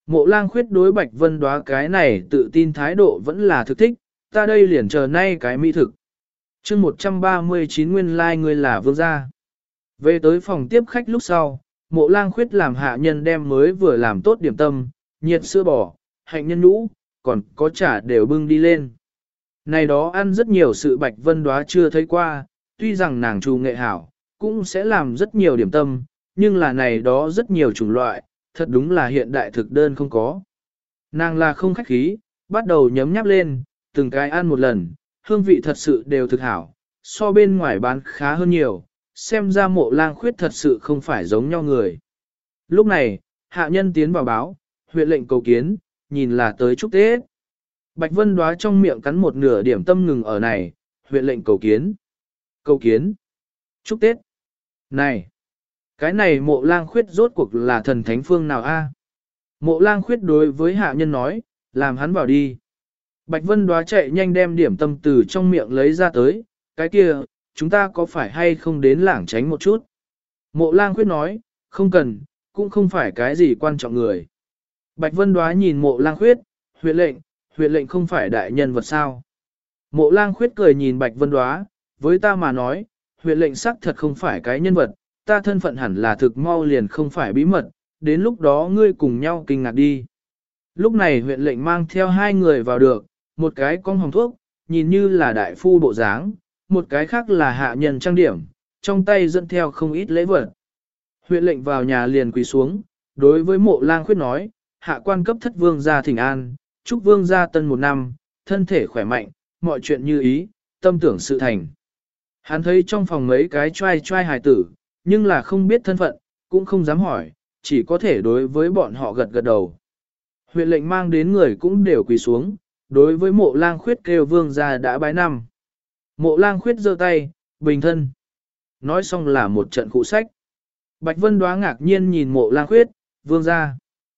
Mộ Lang Khuyết đối Bạch Vân Đóa cái này tự tin thái độ vẫn là thực thích, ta đây liền chờ nay cái mỹ thực. Chương 139 nguyên lai like ngươi là vương gia. Về tới phòng tiếp khách lúc sau, Mộ Lang Khuyết làm hạ nhân đem mới vừa làm tốt điểm tâm, nhiệt sữa bò, hạnh nhân nhũ, còn có chả đều bưng đi lên. Này đó ăn rất nhiều sự Bạch Vân Đóa chưa thấy qua, tuy rằng nàng trù nghệ hảo, cũng sẽ làm rất nhiều điểm tâm, nhưng là này đó rất nhiều chủng loại, thật đúng là hiện đại thực đơn không có. Nàng là không khách khí, bắt đầu nhấm nháp lên, từng cái ăn một lần, hương vị thật sự đều thực hảo, so bên ngoài bán khá hơn nhiều, xem ra Mộ Lang Khuyết thật sự không phải giống nhau người. Lúc này, hạ nhân tiến vào báo, huyện lệnh cầu kiến, nhìn là tới chúc Tết. Bạch Vân Đóa trong miệng cắn một nửa điểm tâm ngừng ở này, huyện lệnh cầu kiến. Cầu kiến. Chúc Tết. Này, cái này Mộ Lang Khuyết rốt cuộc là thần thánh phương nào a? Mộ Lang Khuyết đối với hạ nhân nói, làm hắn vào đi. Bạch Vân Đóa chạy nhanh đem điểm tâm từ trong miệng lấy ra tới, cái kia, chúng ta có phải hay không đến lảng tránh một chút? Mộ Lang Khuyết nói, không cần, cũng không phải cái gì quan trọng người. Bạch Vân Đóa nhìn Mộ Lang Khuyết, huyện lệnh không phải đại nhân vật sao? Mộ Lang Khuyết cười nhìn Bạch Vân Đóa, với ta mà nói, huyện lệnh xác thật không phải cái nhân vật, ta thân phận hẳn là thực mau liền không phải bí mật, đến lúc đó ngươi cùng nhau kinh ngạc đi. Lúc này huyện lệnh mang theo hai người vào được, một cái con hồng thuốc, nhìn như là đại phu bộ dáng, một cái khác là hạ nhân trang điểm, trong tay dẫn theo không ít lễ vật. Huyện lệnh vào nhà liền quỳ xuống, đối với Mộ Lang Khuyết nói, hạ quan cấp thất vương gia thỉnh an, chúc vương gia tân một năm, thân thể khỏe mạnh, mọi chuyện như ý, tâm tưởng sự thành. Hắn thấy trong phòng mấy cái trai hài tử, nhưng là không biết thân phận, cũng không dám hỏi, chỉ có thể đối với bọn họ gật gật đầu. Huyện lệnh mang đến người cũng đều quỳ xuống, đối với Mộ Lang Khuyết kêu vương gia đã bái năm. Mộ Lang Khuyết giơ tay, bình thân. Nói xong là một trận cụ sách. Bạch Vân Đóa ngạc nhiên nhìn Mộ Lang Khuyết, vương gia.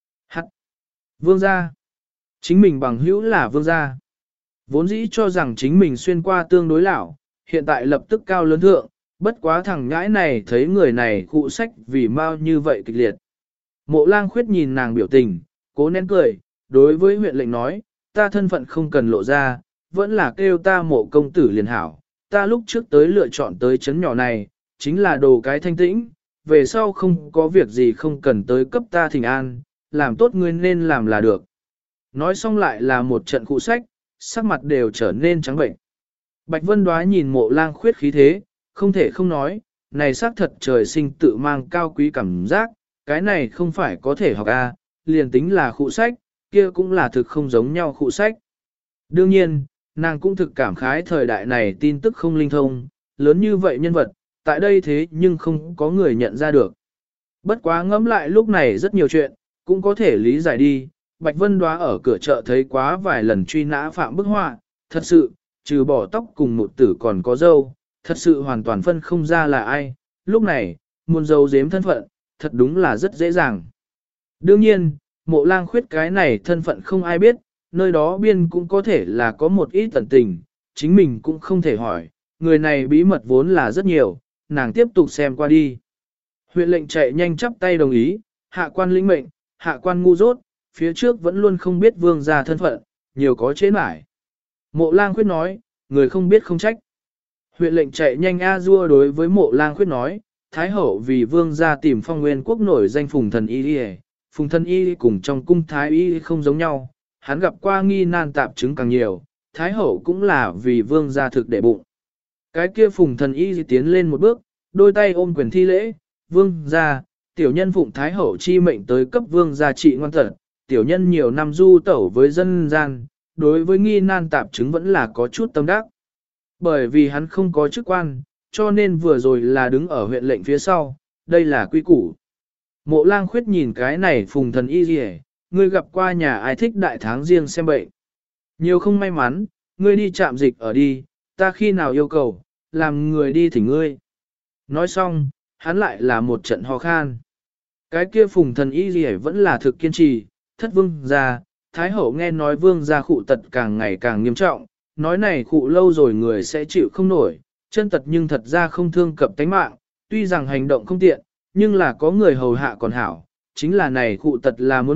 Vương gia. Chính mình bằng hữu là vương gia. Vốn dĩ cho rằng chính mình xuyên qua tương đối lão, hiện tại lập tức cao lớn thượng, bất quá thằng nhãi này thấy người này cụ sách vì mau như vậy kịch liệt. Mộ Lang Khuyết nhìn nàng biểu tình, cố nén cười, đối với huyện lệnh nói, ta thân phận không cần lộ ra, vẫn là kêu ta Mộ công tử liền hảo, ta lúc trước tới lựa chọn tới chấn nhỏ này, chính là đồ cái thanh tĩnh, về sau không có việc gì không cần tới cấp ta thỉnh an, làm tốt ngươi nên làm là được. Nói xong lại là một trận cụ sách, sắc mặt đều trở nên trắng bệnh. Bạch Vân Đóa nhìn Mộ Lang Khuyết khí thế, không thể không nói, này xác thật trời sinh tự mang cao quý cảm giác, cái này không phải có thể học a, liền tính là cụ sách, kia cũng là thực không giống nhau cụ sách. Đương nhiên, nàng cũng thực cảm khái thời đại này tin tức không linh thông, lớn như vậy nhân vật, tại đây thế nhưng không có người nhận ra được. Bất quá ngẫm lại lúc này rất nhiều chuyện, cũng có thể lý giải đi, Bạch Vân Đóa ở cửa chợ thấy quá vài lần truy nã phạm bức họa, thật sự, trừ bỏ tóc cùng một tử còn có dâu, thật sự hoàn toàn phân không ra là ai, lúc này, muốn giấu giếm thân phận, thật đúng là rất dễ dàng. Đương nhiên, Mộ Lang Khuyết cái này thân phận không ai biết, nơi đó biên cũng có thể là có một ít tẩn tình, chính mình cũng không thể hỏi, người này bí mật vốn là rất nhiều, nàng tiếp tục xem qua đi. Huyện lệnh chạy nhanh chắp tay đồng ý, hạ quan lĩnh mệnh, hạ quan ngu dốt, phía trước vẫn luôn không biết vương gia thân phận, nhiều có chế mải. Mộ Lang Khuyết nói, người không biết không trách. Huyện lệnh chạy nhanh a dua đối với Mộ Lang Khuyết nói, Thái hậu vì vương gia tìm Phong Nguyên quốc nổi danh Phùng Thần Y, Phùng Thần Y cùng trong cung Thái Y không giống nhau, hắn gặp qua nghi nan tạp chứng càng nhiều, Thái hậu cũng là vì vương gia thực để bụng. Cái kia Phùng Thần Y tiến lên một bước, đôi tay ôm quyền thi lễ, vương gia, tiểu nhân phụng Thái hậu chi mệnh tới cấp vương gia trị ngoan tật, tiểu nhân nhiều năm du tẩu với dân gian, đối với nghi nan tạp chứng vẫn là có chút tâm đắc. Bởi vì hắn không có chức quan, cho nên vừa rồi là đứng ở huyện lệnh phía sau, đây là quy củ. Mộ Lang Khuyết nhìn cái này Phùng Thần Y gì ngươi gặp qua nhà ai thích đại tháng riêng xem bệnh. Nhiều không may mắn, ngươi đi trạm dịch ở đi, ta khi nào yêu cầu, làm người đi thỉnh ngươi. Nói xong, hắn lại là một trận ho khan. Cái kia Phùng Thần Y gì vẫn là thực kiên trì, thất vương gia, Thái hậu nghe nói vương gia khụ tật càng ngày càng nghiêm trọng, nói này khụ lâu rồi người sẽ chịu không nổi, chân tật nhưng thật ra không thương cập tánh mạng, tuy rằng hành động không tiện, nhưng là có người hầu hạ còn hảo, chính là này khụ tật là muốn mệnh,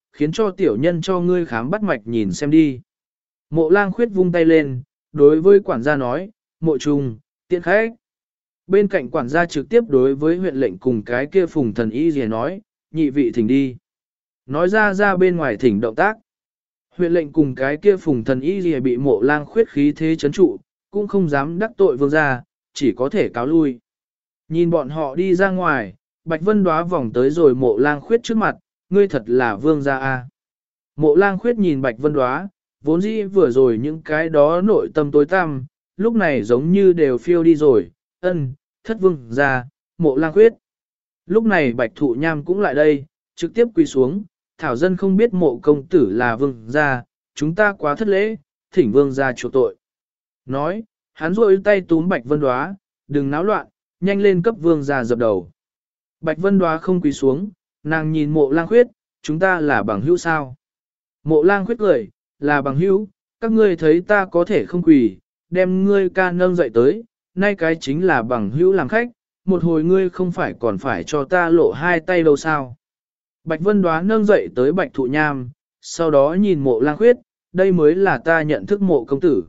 khiến cho tiểu nhân cho ngươi khám bắt mạch nhìn xem đi. Mộ lang khuyết vung tay lên, đối với quản gia nói, mộ trùng, tiện khách. Bên cạnh quản gia trực tiếp đối với huyện lệnh cùng cái kia phùng thần y gì nói, nhị vị thỉnh đi. Nói ra bên ngoài thỉnh động tác. Huyện lệnh cùng cái kia phùng thần y gì bị mộ lang khuyết khí thế chấn trụ, cũng không dám đắc tội vương gia, chỉ có thể cáo lui. Nhìn bọn họ đi ra ngoài, Bạch Vân Đóa vòng tới rồi mộ lang khuyết trước mặt, ngươi thật là vương gia a. Mộ lang khuyết nhìn Bạch Vân Đóa, vốn dĩ vừa rồi những cái đó nội tâm tối tăm, lúc này giống như đều phiêu đi rồi, thất vương gia, mộ lang khuyết. Lúc này Bạch Thụ Nham cũng lại đây, trực tiếp quỳ xuống, thảo dân không biết mộ công tử là vương gia, chúng ta quá thất lễ, thỉnh vương gia chuộc tội. Nói, hắn rôi tay túm Bạch Vân Đóa, đừng náo loạn, nhanh lên cấp vương gia dập đầu. Bạch Vân Đóa không quỳ xuống, nàng nhìn mộ lang khuyết, chúng ta là bằng hữu sao. Mộ lang khuyết cười, là bằng hữu, các ngươi thấy ta có thể không quỳ, đem ngươi ca nâng dậy tới, nay cái chính là bằng hữu làm khách, một hồi ngươi không phải còn phải cho ta lộ hai tay đâu sao. Bạch Vân Đóa nâng dậy tới Bạch Thụ Nham, sau đó nhìn mộ lang khuyết, đây mới là ta nhận thức mộ công tử.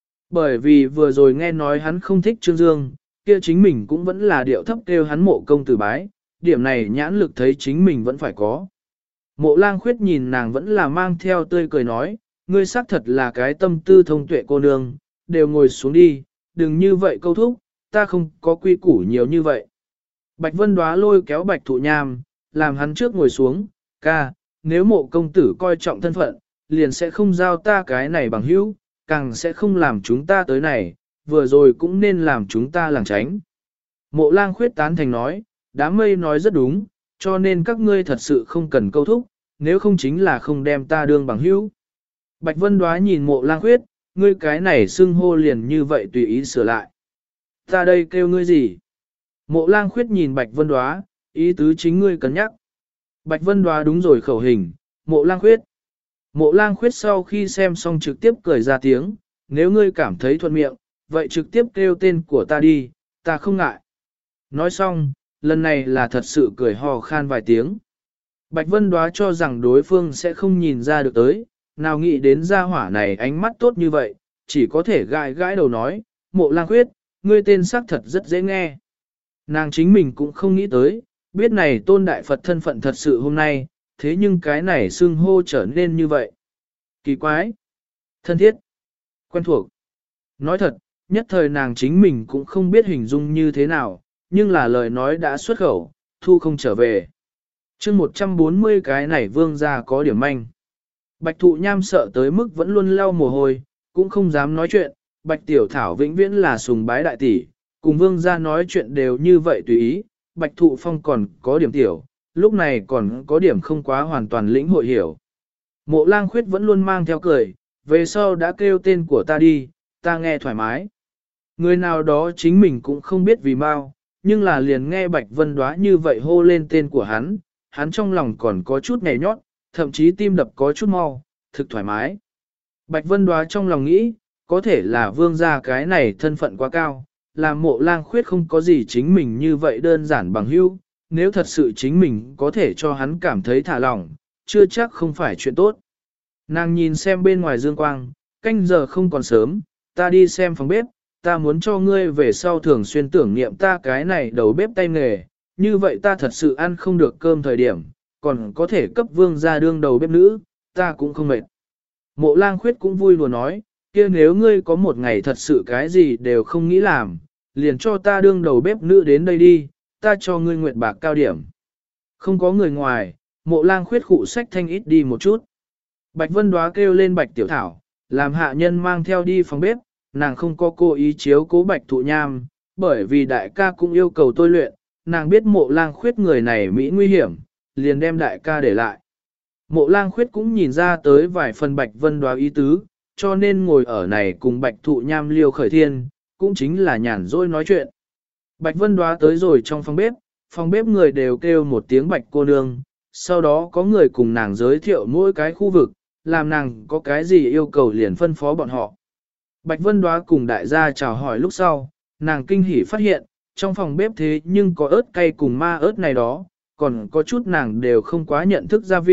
Bởi vì vừa rồi nghe nói hắn không thích Trương Dương, kia chính mình cũng vẫn là điệu thấp kêu hắn mộ công tử bái, điểm này nhãn lực thấy chính mình vẫn phải có. Mộ lang khuyết nhìn nàng vẫn là mang theo tươi cười nói, ngươi xác thật là cái tâm tư thông tuệ cô nương, đều ngồi xuống đi, đừng như vậy câu thúc, ta không có quy củ nhiều như vậy. Bạch Vân Đóa lôi kéo Bạch Thụ Nham, làm hắn trước ngồi xuống, ca, nếu mộ công tử coi trọng thân phận, liền sẽ không giao ta cái này bằng hữu, càng sẽ không làm chúng ta tới này, vừa rồi cũng nên làm chúng ta lảng tránh. Mộ lang khuyết tán thành nói, đám mây nói rất đúng, cho nên các ngươi thật sự không cần câu thúc, nếu không chính là không đem ta đương bằng hữu. Bạch Vân Đóa nhìn mộ lang khuyết, ngươi cái này xưng hô liền như vậy tùy ý sửa lại. Ta đây kêu ngươi gì? Mộ lang khuyết nhìn Bạch Vân Đóa, ý tứ chính ngươi cân nhắc. Bạch Vân Đóa đúng rồi khẩu hình, mộ lang khuyết. Mộ lang khuyết sau khi xem xong trực tiếp cười ra tiếng, nếu ngươi cảm thấy thuận miệng, vậy trực tiếp kêu tên của ta đi, ta không ngại. Nói xong, lần này là thật sự cười hò khan vài tiếng. Bạch Vân Đóa cho rằng đối phương sẽ không nhìn ra được tới, nào nghĩ đến gia hỏa này ánh mắt tốt như vậy, chỉ có thể gãi gãi đầu nói, mộ lang khuyết, ngươi tên sắc thật rất dễ nghe. Nàng chính mình cũng không nghĩ tới, biết này tôn đại Phật thân phận thật sự hôm nay, thế nhưng cái này xưng hô trở nên như vậy. Kỳ quái, thân thiết, quen thuộc. Nói thật, nhất thời nàng chính mình cũng không biết hình dung như thế nào, nhưng là lời nói đã xuất khẩu, thu không trở về. chương 140 cái này vương gia có điểm manh. Bạch Thụ Nham sợ tới mức vẫn luôn lau mồ hôi, cũng không dám nói chuyện, Bạch Tiểu Thảo vĩnh viễn là sùng bái đại tỷ, cùng vương gia nói chuyện đều như vậy tùy ý, Bạch Thụ Phong còn có điểm tiểu, lúc này còn có điểm không quá hoàn toàn lĩnh hội hiểu. Mộ lang khuyết vẫn luôn mang theo cười, về sau đã kêu tên của ta đi, ta nghe thoải mái. Người nào đó chính mình cũng không biết vì mau, nhưng là liền nghe Bạch Vân Đóa như vậy hô lên tên của hắn trong lòng còn có chút nhảy nhót, thậm chí tim đập có chút mau, thực thoải mái. Bạch Vân Đóa trong lòng nghĩ, có thể là vương gia cái này thân phận quá cao, làm mộ lang khuyết không có gì chính mình như vậy đơn giản bằng hữu, nếu thật sự chính mình có thể cho hắn cảm thấy thả lỏng, chưa chắc không phải chuyện tốt. Nàng nhìn xem bên ngoài dương quang, canh giờ không còn sớm, ta đi xem phòng bếp, ta muốn cho ngươi về sau thường xuyên tưởng niệm ta cái này đầu bếp tay nghề, như vậy ta thật sự ăn không được cơm thời điểm, còn có thể cấp vương gia đương đầu bếp nữ, ta cũng không mệt. Mộ lang khuyết cũng vui lùa nói, kia nếu ngươi có một ngày thật sự cái gì đều không nghĩ làm, liền cho ta đương đầu bếp nữ đến đây đi, ta cho ngươi nguyện bạc cao điểm. Không có người ngoài, mộ lang khuyết khụ sách thanh ít đi một chút. Bạch Vân Đóa kêu lên Bạch Tiểu Thảo, làm hạ nhân mang theo đi phòng bếp, nàng không có cố ý chiếu cố Bạch Thụ Nham, bởi vì đại ca cũng yêu cầu tôi luyện, nàng biết mộ lang khuyết người này Mỹ nguy hiểm, liền đem đại ca để lại. Mộ lang khuyết cũng nhìn ra tới vài phần Bạch Vân Đóa ý tứ, cho nên ngồi ở này cùng Bạch Thụ Nham liêu khởi thiên, cũng chính là nhàn rỗi nói chuyện. Bạch Vân Đóa tới rồi trong phòng bếp người đều kêu một tiếng Bạch cô nương, sau đó có người cùng nàng giới thiệu mỗi cái khu vực, làm nàng có cái gì yêu cầu liền phân phó bọn họ. Bạch Vân Đóa cùng đại gia chào hỏi lúc sau, nàng kinh hỉ phát hiện, trong phòng bếp thế nhưng có ớt cay cùng ma ớt này đó, còn có chút nàng đều không quá nhận thức gia vị,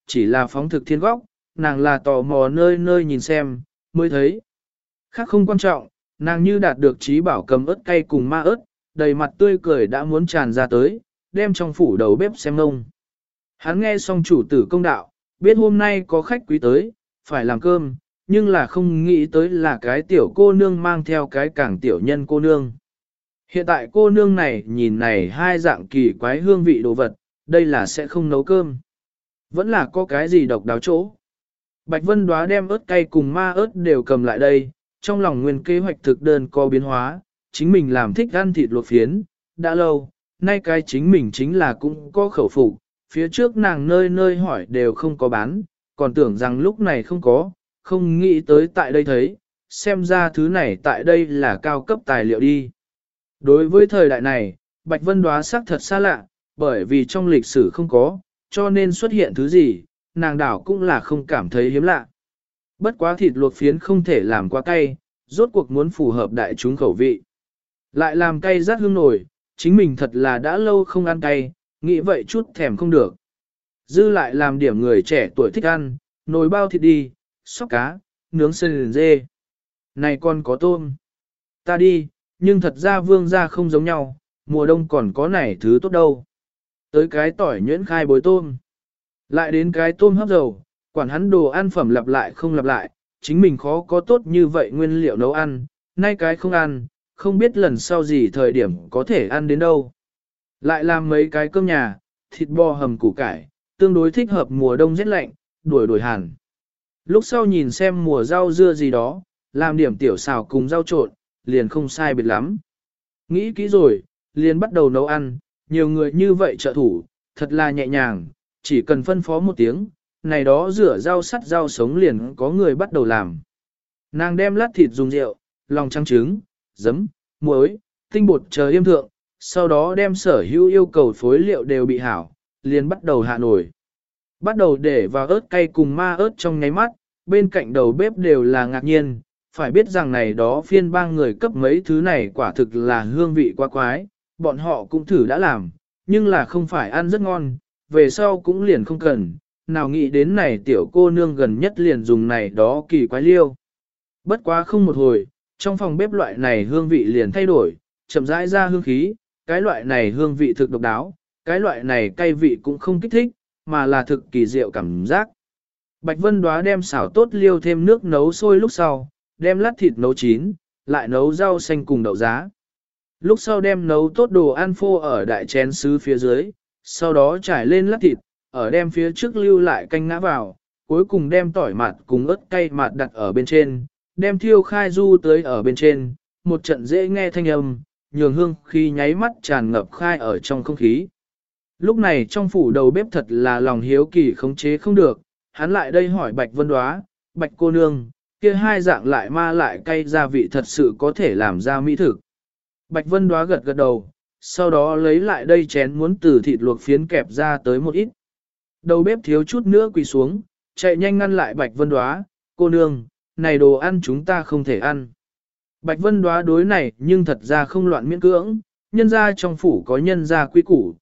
chỉ là phóng thực thiên góc, nàng là tò mò nơi nơi nhìn xem, mới thấy. Khác không quan trọng, nàng như đạt được trí bảo cầm ớt cay cùng ma ớt, đầy mặt tươi cười đã muốn tràn ra tới, đem trong phủ đầu bếp xem ngông. Hắn nghe xong chủ tử công đạo, biết hôm nay có khách quý tới, phải làm cơm, nhưng là không nghĩ tới là cái tiểu cô nương mang theo cái càng tiểu nhân cô nương. Hiện tại cô nương này nhìn này hai dạng kỳ quái hương vị đồ vật, đây là sẽ không nấu cơm. Vẫn là có cái gì độc đáo chỗ. Bạch Vân Đoá đem ớt cay cùng ma ớt đều cầm lại đây, trong lòng nguyên kế hoạch thực đơn có biến hóa, chính mình làm thích ăn thịt luộc phiến, đã lâu, nay cái chính mình chính là cũng có khẩu phục, phía trước nàng nơi nơi hỏi đều không có bán, còn tưởng rằng lúc này không có, không nghĩ tới tại đây thấy, xem ra thứ này tại đây là cao cấp tài liệu đi. Đối với thời đại này, Bạch Vân Đoá sắc thật xa lạ, bởi vì trong lịch sử không có, cho nên xuất hiện thứ gì, nàng đảo cũng là không cảm thấy hiếm lạ. Bất quá thịt luộc phiến không thể làm quá cay, rốt cuộc muốn phù hợp đại chúng khẩu vị. Lại làm cay rát hương nổi, chính mình thật là đã lâu không ăn cay, nghĩ vậy chút thèm không được. Dư lại làm điểm người trẻ tuổi thích ăn, nồi bao thịt đi, xóc cá, nướng sườn dê. Này còn có tôm. Ta đi, nhưng thật ra vương gia không giống nhau, mùa đông còn có này thứ tốt đâu. Tới cái tỏi nhuyễn khai bối tôm. Lại đến cái tôm hấp dầu, quản hắn đồ ăn phẩm lặp lại không lặp lại, chính mình khó có tốt như vậy nguyên liệu nấu ăn, nay cái không ăn, không biết lần sau gì thời điểm có thể ăn đến đâu. Lại làm mấy cái cơm nhà, thịt bò hầm củ cải, tương đối thích hợp mùa đông rét lạnh, đuổi hàn. Lúc sau nhìn xem mùa rau dưa gì đó, làm điểm tiểu xào cùng rau trộn, liền không sai biệt lắm. Nghĩ kỹ rồi, liền bắt đầu nấu ăn, nhiều người như vậy trợ thủ, thật là nhẹ nhàng, chỉ cần phân phó một tiếng, này đó rửa rau sắt rau sống liền có người bắt đầu làm. Nàng đem lát thịt dùng rượu, lòng trắng trứng, giấm, muối, tinh bột chờ yêm thượng, sau đó đem sở hữu yêu cầu phối liệu đều bị hảo, liền bắt đầu hạ nổi. Bắt đầu để vào ớt cay cùng ma ớt trong nháy mắt, bên cạnh đầu bếp đều là ngạc nhiên, phải biết rằng này đó phiên bang người cấp mấy thứ này quả thực là hương vị quá quái, bọn họ cũng thử đã làm, nhưng là không phải ăn rất ngon, về sau cũng liền không cần, nào nghĩ đến này tiểu cô nương gần nhất liền dùng này đó kỳ quái liêu. Bất quá không một hồi, trong phòng bếp loại này hương vị liền thay đổi, chậm rãi ra hương khí, cái loại này hương vị thực độc đáo, cái loại này cay vị cũng không kích thích, mà là thực kỳ diệu cảm giác. Bạch Vân Đoá đem xào tốt liêu thêm nước nấu sôi lúc sau, đem lát thịt nấu chín, lại nấu rau xanh cùng đậu giá. Lúc sau đem nấu tốt đồ ăn phô ở đại chén sứ phía dưới, sau đó trải lên lát thịt, ở đem phía trước lưu lại canh ngã vào, cuối cùng đem tỏi mạt cùng ớt cay mạt đặt ở bên trên, đem thiêu khai du tới ở bên trên, một trận dễ nghe thanh âm, nhường hương khi nháy mắt tràn ngập khai ở trong không khí. Lúc này trong phủ đầu bếp thật là lòng hiếu kỳ khống chế không được, hắn lại đây hỏi Bạch Vân Đoá, Bạch cô nương, kia hai dạng lại ma lại cay gia vị thật sự có thể làm ra mỹ thực. Bạch Vân Đoá gật gật đầu, sau đó lấy lại đây chén muốn từ thịt luộc phiến kẹp ra tới một ít. Đầu bếp thiếu chút nữa quỳ xuống, chạy nhanh ngăn lại Bạch Vân Đoá, cô nương, này đồ ăn chúng ta không thể ăn. Bạch Vân Đoá đối này nhưng thật ra không loạn miễn cưỡng, nhân ra trong phủ có nhân ra quy củ,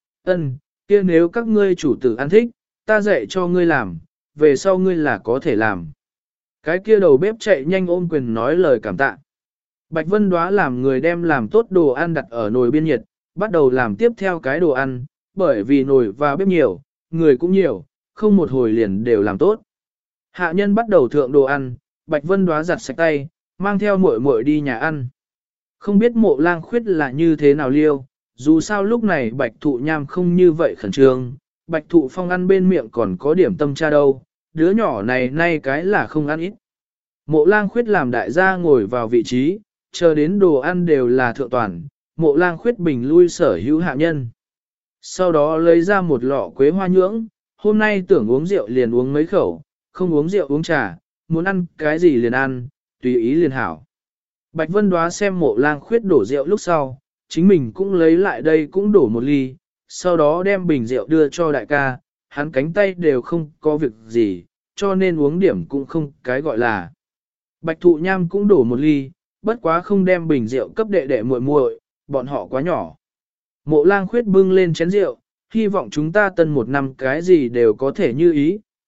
kia nếu các ngươi chủ tử ăn thích, ta dạy cho ngươi làm, về sau ngươi là có thể làm. Cái kia đầu bếp chạy nhanh ôm quyền nói lời cảm tạ. Bạch Vân Đoá làm người đem làm tốt đồ ăn đặt ở nồi biên nhiệt, bắt đầu làm tiếp theo cái đồ ăn, bởi vì nồi và bếp nhiều, người cũng nhiều, không một hồi liền đều làm tốt. Hạ nhân bắt đầu thượng đồ ăn, Bạch Vân Đoá giặt sạch tay, mang theo muội muội đi nhà ăn. Không biết Mộ Lang Khuyết là như thế nào liêu, dù sao lúc này Bạch Thụ Nham không như vậy khẩn trương, Bạch Thụ Phong ăn bên miệng còn có điểm tâm cha đâu, đứa nhỏ này nay cái là không ăn ít. Mộ Lang Khuyết làm đại gia ngồi vào vị trí, chờ đến đồ ăn đều là thượng toàn, Mộ Lang Khuyết bình lui sở hữu hạ nhân. Sau đó lấy ra một lọ quế hoa nhưỡng, hôm nay tưởng uống rượu liền uống mấy khẩu, không uống rượu uống trà, muốn ăn cái gì liền ăn, tùy ý liền hảo. Bạch Vân Đoá xem Mộ Lang Khuyết đổ rượu lúc sau, chính mình cũng lấy lại đây cũng đổ một ly, sau đó đem bình rượu đưa cho đại ca, hắn cánh tay đều không có việc gì, cho nên uống điểm cũng không cái gọi là. Bạch Thụ Nham cũng đổ một ly, bất quá không đem bình rượu cấp đệ đệ muội muội, bọn họ quá nhỏ. Mộ Lang Khuyết bưng lên chén rượu, hy vọng chúng ta tân một năm cái gì đều có thể như ý,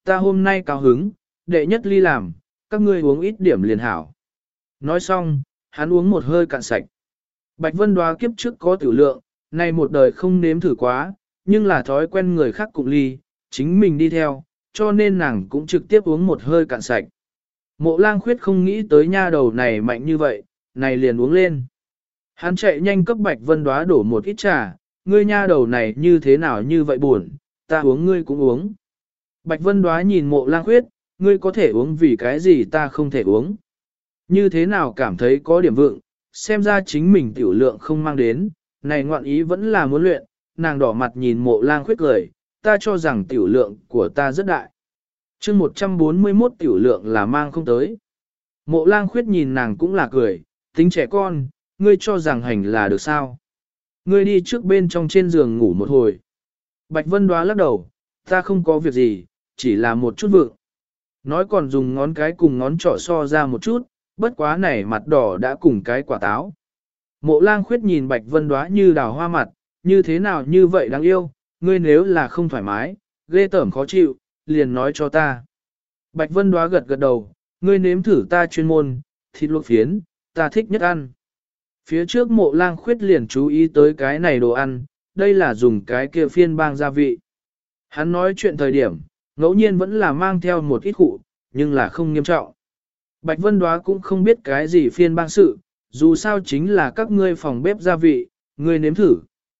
ta hôm nay cao hứng, đệ nhất ly làm, các ngươi uống ít điểm liền hảo. Nói xong, hắn uống một hơi cạn sạch. Bạch Vân Đoá kiếp trước có tiểu lượng, nay một đời không nếm thử quá, nhưng là thói quen người khác cùng ly, chính mình đi theo, cho nên nàng cũng trực tiếp uống một hơi cạn sạch. Mộ Lang Khuyết không nghĩ tới nha đầu này mạnh như vậy, này liền uống lên. Hắn chạy nhanh cấp Bạch Vân Đoá đổ một ít trà, ngươi nha đầu này như thế nào như vậy buồn, ta uống ngươi cũng uống. Bạch Vân Đoá nhìn Mộ Lang Khuyết, ngươi có thể uống vì cái gì ta không thể uống. Như thế nào cảm thấy có điểm vượng, xem ra chính mình tiểu lượng không mang đến, này ngoạn ý vẫn là muốn luyện, nàng đỏ mặt nhìn Mộ Lang Khuyết cười, ta cho rằng tiểu lượng của ta rất đại. chương 141 tiểu lượng là mang không tới. Mộ Lang Khuyết nhìn nàng cũng là cười, tính trẻ con, ngươi cho rằng hành là được sao. Ngươi đi trước bên trong trên giường ngủ một hồi. Bạch Vân Đoá lắc đầu, ta không có việc gì, chỉ là một chút vượng. Nói còn dùng ngón cái cùng ngón trỏ so ra một chút, bất quá này mặt đỏ đã cùng cái quả táo. Mộ Lang Khuyết nhìn Bạch Vân Đoá như đào hoa mặt, như thế nào như vậy đáng yêu, ngươi nếu là không thoải mái, ghê tởm khó chịu, liền nói cho ta. Bạch Vân Đoá gật gật đầu, ngươi nếm thử ta chuyên môn, thịt luộc phiến, ta thích nhất ăn. Phía trước Mộ Lang Khuyết liền chú ý tới cái này đồ ăn, đây là dùng cái kia phiên bang gia vị. Hắn nói chuyện thời điểm, ngẫu nhiên vẫn là mang theo một ít cụ, nhưng là không nghiêm trọng. Bạch Vân Đoá cũng không biết cái gì phiên bang sự, dù sao chính là các ngươi phòng bếp gia vị, ngươi nếm thử.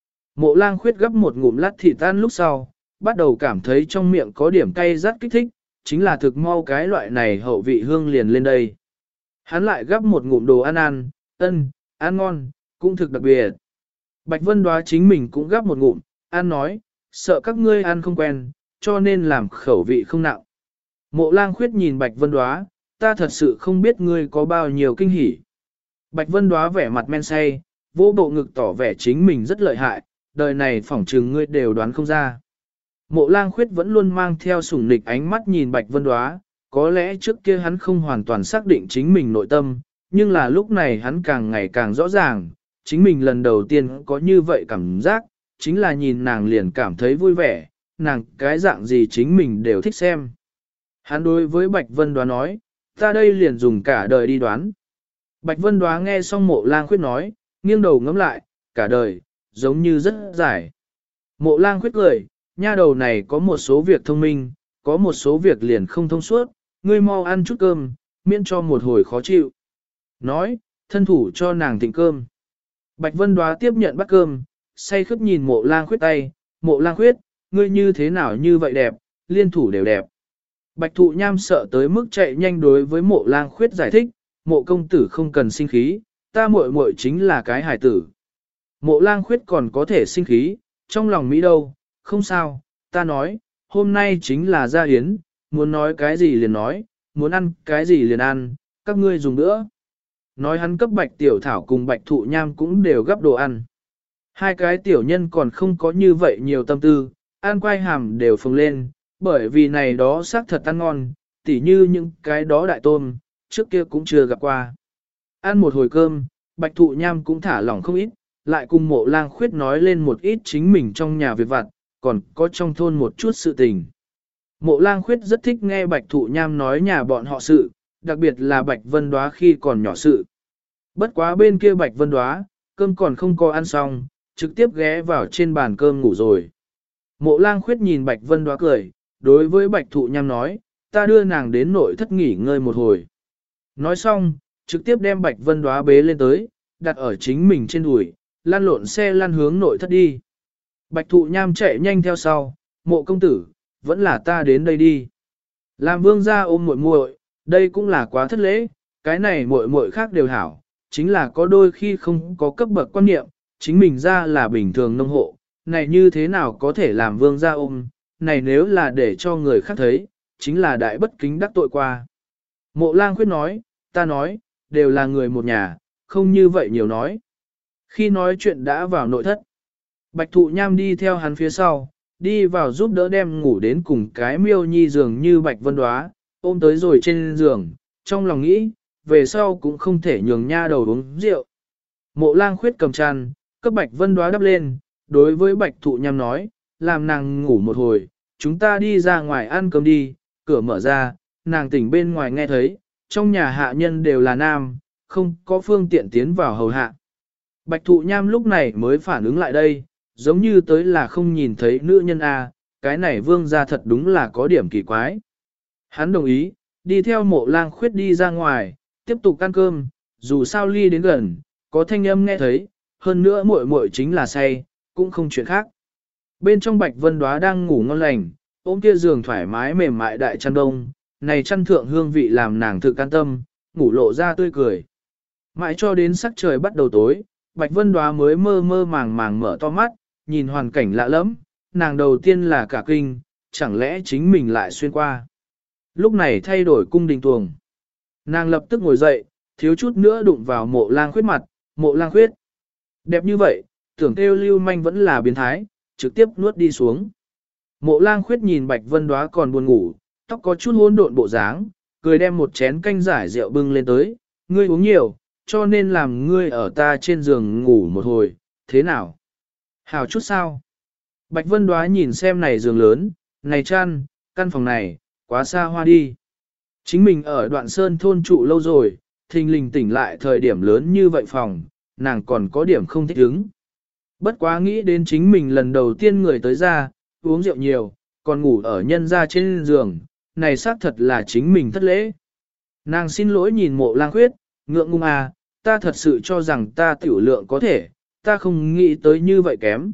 Mộ Lang Khuyết gấp một ngụm lát thịt tan lúc sau, bắt đầu cảm thấy trong miệng có điểm cay rát kích thích, chính là thực mau cái loại này hậu vị hương liền lên đây. Hắn lại gấp một ngụm đồ ăn, ăn ngon, cũng thực đặc biệt. Bạch Vân Đoá chính mình cũng gấp một ngụm, ăn nói, sợ các ngươi ăn không quen, cho nên làm khẩu vị không nặng. Mộ Lang Khuyết nhìn Bạch Vân Đoá, ta thật sự không biết ngươi có bao nhiêu kinh hỉ. Bạch Vân Đoá vẻ mặt men say, vô bộ ngực tỏ vẻ chính mình rất lợi hại, đời này phỏng trừng ngươi đều đoán không ra. Mộ Lang Khuyết vẫn luôn mang theo sủng nịch ánh mắt nhìn Bạch Vân Đoá, có lẽ trước kia hắn không hoàn toàn xác định chính mình nội tâm, nhưng là lúc này hắn càng ngày càng rõ ràng, chính mình lần đầu tiên có như vậy cảm giác, chính là nhìn nàng liền cảm thấy vui vẻ, nàng cái dạng gì chính mình đều thích xem. Hắn đối với Bạch Vân Đoá nói, ta đây liền dùng cả đời đi đoán. Bạch Vân Đoá nghe xong Mộ Lang Khuyết nói, nghiêng đầu ngắm lại, cả đời, giống như rất dài. Mộ Lang Khuyết cười, nha đầu này có một số việc thông minh, có một số việc liền không thông suốt, ngươi mau ăn chút cơm, miễn cho một hồi khó chịu. Nói, thân thủ cho nàng thịnh cơm. Bạch Vân Đoá tiếp nhận bát cơm, say khướt nhìn Mộ Lang Khuyết tay, Mộ Lang Khuyết, ngươi như thế nào như vậy đẹp, liên thủ đều đẹp. Bạch Thụ Nham sợ tới mức chạy nhanh đối với Mộ Lang Khuyết giải thích, Mộ công tử không cần sinh khí, ta muội muội chính là cái hài tử. Mộ Lang Khuyết còn có thể sinh khí, trong lòng Mỹ đâu, không sao, ta nói, hôm nay chính là gia yến, muốn nói cái gì liền nói, muốn ăn cái gì liền ăn, các ngươi dùng nữa. Nói hắn cấp Bạch Tiểu Thảo cùng Bạch Thụ Nham cũng đều gấp đồ ăn. Hai cái tiểu nhân còn không có như vậy nhiều tâm tư, ăn quay hàm đều phồng lên, bởi vì này đó xác thật ăn ngon, tỉ như những cái đó đại tôm, trước kia cũng chưa gặp qua. Ăn một hồi cơm, Bạch Thụ Nham cũng thả lỏng không ít, lại cùng Mộ Lang Khuyết nói lên một ít chính mình trong nhà việc vặt, còn có trong thôn một chút sự tình. Mộ Lang Khuyết rất thích nghe Bạch Thụ Nham nói nhà bọn họ sự, đặc biệt là Bạch Vân Đoá khi còn nhỏ sự. Bất quá bên kia Bạch Vân Đoá, cơm còn không có ăn xong, trực tiếp ghé vào trên bàn cơm ngủ rồi. Mộ Lang Khuyết nhìn Bạch Vân Đoá cười, đối với Bạch Thụ Nham nói, ta đưa nàng đến nội thất nghỉ ngơi một hồi. Nói xong, trực tiếp đem Bạch Vân Đoá bế lên tới, đặt ở chính mình trên đùi, lăn lộn xe lăn hướng nội thất đi. Bạch Thụ Nham chạy nhanh theo sau, Mộ công tử, vẫn là ta đến đây đi. Làm vương gia ôm muội muội, đây cũng là quá thất lễ, cái này muội muội khác đều hảo, chính là có đôi khi không có cấp bậc quan niệm, chính mình ra là bình thường nông hộ, này như thế nào có thể làm vương gia ôm, này nếu là để cho người khác thấy, chính là đại bất kính đắc tội qua. Mộ Lang Khuyết nói, ta nói, đều là người một nhà, không như vậy nhiều nói. Khi nói chuyện đã vào nội thất, Bạch Thụ Nham đi theo hắn phía sau, đi vào giúp đỡ đem ngủ đến cùng cái miêu nhi giường như Bạch Vân Đoá, ôm tới rồi trên giường, trong lòng nghĩ, về sau cũng không thể nhường nha đầu uống rượu. Mộ Lang Khuyết cầm chăn, cấp Bạch Vân Đoá đắp lên, đối với Bạch Thụ Nham nói, làm nàng ngủ một hồi, chúng ta đi ra ngoài ăn cơm đi, cửa mở ra, nàng tỉnh bên ngoài nghe thấy, trong nhà hạ nhân đều là nam, không có phương tiện tiến vào hầu hạ. Bạch thụ nham lúc này mới phản ứng lại đây, giống như tới là không nhìn thấy nữ nhân A, cái này vương gia thật đúng là có điểm kỳ quái. Hắn đồng ý, đi theo mộ lang khuyết đi ra ngoài, tiếp tục ăn cơm, dù sao ly đến gần, có thanh âm nghe thấy, hơn nữa muội muội chính là say, cũng không chuyện khác. Bên trong Bạch Vân Đóa đang ngủ ngon lành, ôm kia giường thoải mái mềm mại đại chăn đông, này chăn thượng hương vị làm nàng thực an tâm, ngủ lộ ra tươi cười. Mãi cho đến sắc trời bắt đầu tối, Bạch Vân Đóa mới mơ mơ màng màng mở to mắt, nhìn hoàn cảnh lạ lẫm, nàng đầu tiên là cả kinh, chẳng lẽ chính mình lại xuyên qua. Lúc này thay đổi cung đình tuồng. Nàng lập tức ngồi dậy, thiếu chút nữa đụng vào mộ lang khuyết mặt, mộ lang khuyết. Đẹp như vậy, tưởng kêu lưu manh vẫn là biến thái, trực tiếp nuốt đi xuống. Mộ lang khuyết nhìn Bạch Vân Đóa còn buồn ngủ, tóc có chút hỗn độn bộ dáng, cười đem một chén canh giải rượu bưng lên tới, ngươi uống nhiều, cho nên làm ngươi ở ta trên giường ngủ một hồi, thế nào? Hảo chút sao? Bạch Vân Đóa nhìn xem này giường lớn, này chăn, căn phòng này, quá xa hoa đi. Chính mình ở đoạn sơn thôn trụ lâu rồi, thình lình tỉnh lại thời điểm lớn như vậy phòng, nàng còn có điểm không thích ứng. Bất quá nghĩ đến chính mình lần đầu tiên người tới ra, uống rượu nhiều, còn ngủ ở nhân ra trên giường, này xác thật là chính mình thất lễ. Nàng xin lỗi nhìn mộ lang khuyết, ngượng ngùng à, ta thật sự cho rằng ta tiểu lượng có thể, ta không nghĩ tới như vậy kém.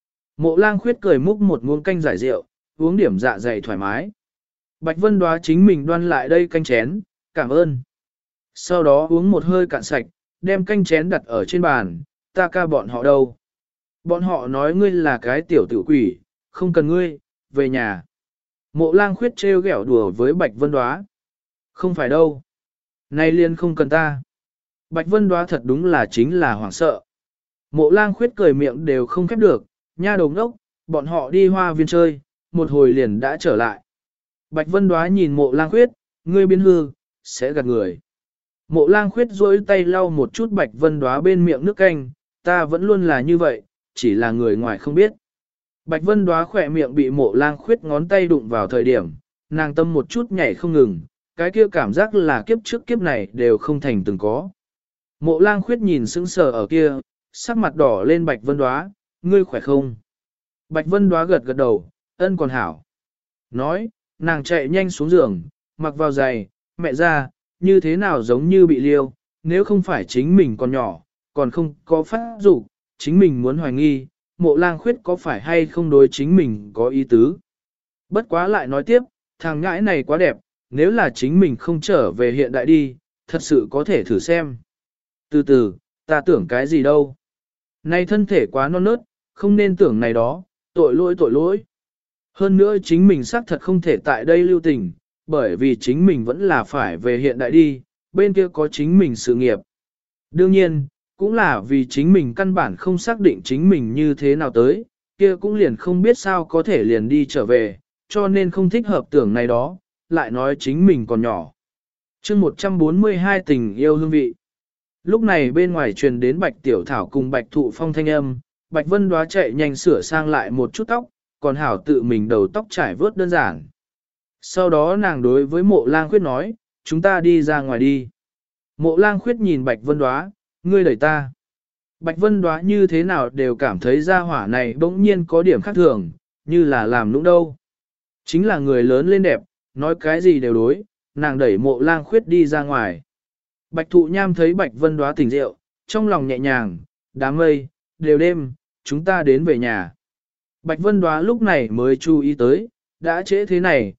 Mộ lang khuyết cười múc một muỗng canh giải rượu, uống điểm dạ dày thoải mái. Bạch Vân Đóa chính mình đoan lại đây canh chén, cảm ơn. Sau đó uống một hơi cạn sạch, đem canh chén đặt ở trên bàn, ta ca bọn họ đâu. Bọn họ nói ngươi là cái tiểu tử quỷ, không cần ngươi, về nhà. Mộ lang khuyết trêu ghẹo đùa với Bạch Vân Đóa. Không phải đâu. Nay liên không cần ta. Bạch Vân Đóa thật đúng là chính là hoảng sợ. Mộ lang khuyết cười miệng đều không khép được, nha đầu ngốc, bọn họ đi hoa viên chơi, một hồi liền đã trở lại. Bạch Vân Đóa nhìn mộ lang khuyết, ngươi biến hư, sẽ gạt người. Mộ lang khuyết duỗi tay lau một chút Bạch Vân Đóa bên miệng nước canh, ta vẫn luôn là như vậy, chỉ là người ngoài không biết. Bạch Vân Đóa khỏe miệng bị mộ lang khuyết ngón tay đụng vào thời điểm, nàng tâm một chút nhảy không ngừng, cái kia cảm giác là kiếp trước kiếp này đều không thành từng có. Mộ lang khuyết nhìn sững sờ ở kia, sắc mặt đỏ lên Bạch Vân Đóa, ngươi khỏe không? Bạch Vân Đóa gật gật đầu, ân còn hảo. Nói, nàng chạy nhanh xuống giường, mặc vào giày, mẹ ra, như thế nào giống như bị liêu, nếu không phải chính mình còn nhỏ, còn không có phát dục, chính mình muốn hoài nghi, mộ lang khuyết có phải hay không đối chính mình có ý tứ. Bất quá lại nói tiếp, thằng ngãi này quá đẹp, nếu là chính mình không trở về hiện đại đi, thật sự có thể thử xem. Từ từ, ta tưởng cái gì đâu. Này thân thể quá non nớt, không nên tưởng này đó, tội lỗi. Hơn nữa chính mình xác thật không thể tại đây lưu tình, bởi vì chính mình vẫn là phải về hiện đại đi, bên kia có chính mình sự nghiệp. Đương nhiên, cũng là vì chính mình căn bản không xác định chính mình như thế nào tới, kia cũng liền không biết sao có thể liền đi trở về, cho nên không thích hợp tưởng này đó, lại nói chính mình còn nhỏ. chương 142 tình yêu hương vị. Lúc này bên ngoài truyền đến Bạch Tiểu Thảo cùng Bạch Thụ Phong thanh âm, Bạch Vân Đóa chạy nhanh sửa sang lại một chút tóc, còn Hảo tự mình đầu tóc trải vớt đơn giản. Sau đó nàng đối với mộ lang khuyết nói, chúng ta đi ra ngoài đi. Mộ lang khuyết nhìn Bạch Vân Đóa, ngươi đẩy ta. Bạch Vân Đóa như thế nào đều cảm thấy gia hỏa này bỗng nhiên có điểm khác thường, như là làm nũng đâu. Chính là người lớn lên đẹp, nói cái gì đều đối, nàng đẩy mộ lang khuyết đi ra ngoài. Bạch Thụ Nham thấy Bạch Vân Đóa tỉnh rượu, trong lòng nhẹ nhàng, đám mây, đều đêm, chúng ta đến về nhà. Bạch Vân Đóa lúc này mới chú ý tới, đã trễ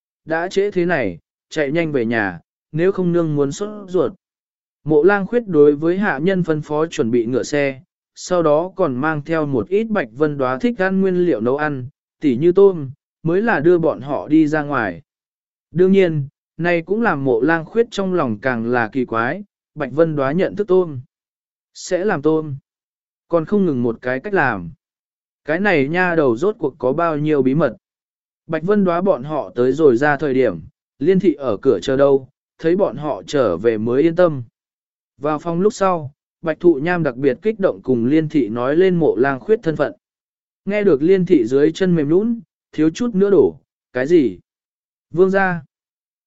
thế này, chạy nhanh về nhà, nếu không nương muốn sốt ruột. Mộ lang khuyết đối với hạ nhân phân phó chuẩn bị ngựa xe, sau đó còn mang theo một ít Bạch Vân Đóa thích ăn nguyên liệu nấu ăn, tỉ như tôm, mới là đưa bọn họ đi ra ngoài. Đương nhiên, này cũng làm mộ lang khuyết trong lòng càng là kỳ quái, Bạch Vân Đóa nhận thức tôm. Sẽ làm tôm. Còn không ngừng một cái cách làm. Cái này nha đầu rốt cuộc có bao nhiêu bí mật. Bạch Vân Đóa bọn họ tới rồi ra thời điểm, Liên thị ở cửa chờ đâu, thấy bọn họ trở về mới yên tâm. Vào phòng lúc sau, Bạch Thụ Nham đặc biệt kích động cùng Liên thị nói lên mộ lang khuyết thân phận. Nghe được Liên thị dưới chân mềm nũng, thiếu chút nữa đổ, cái gì? Vương gia.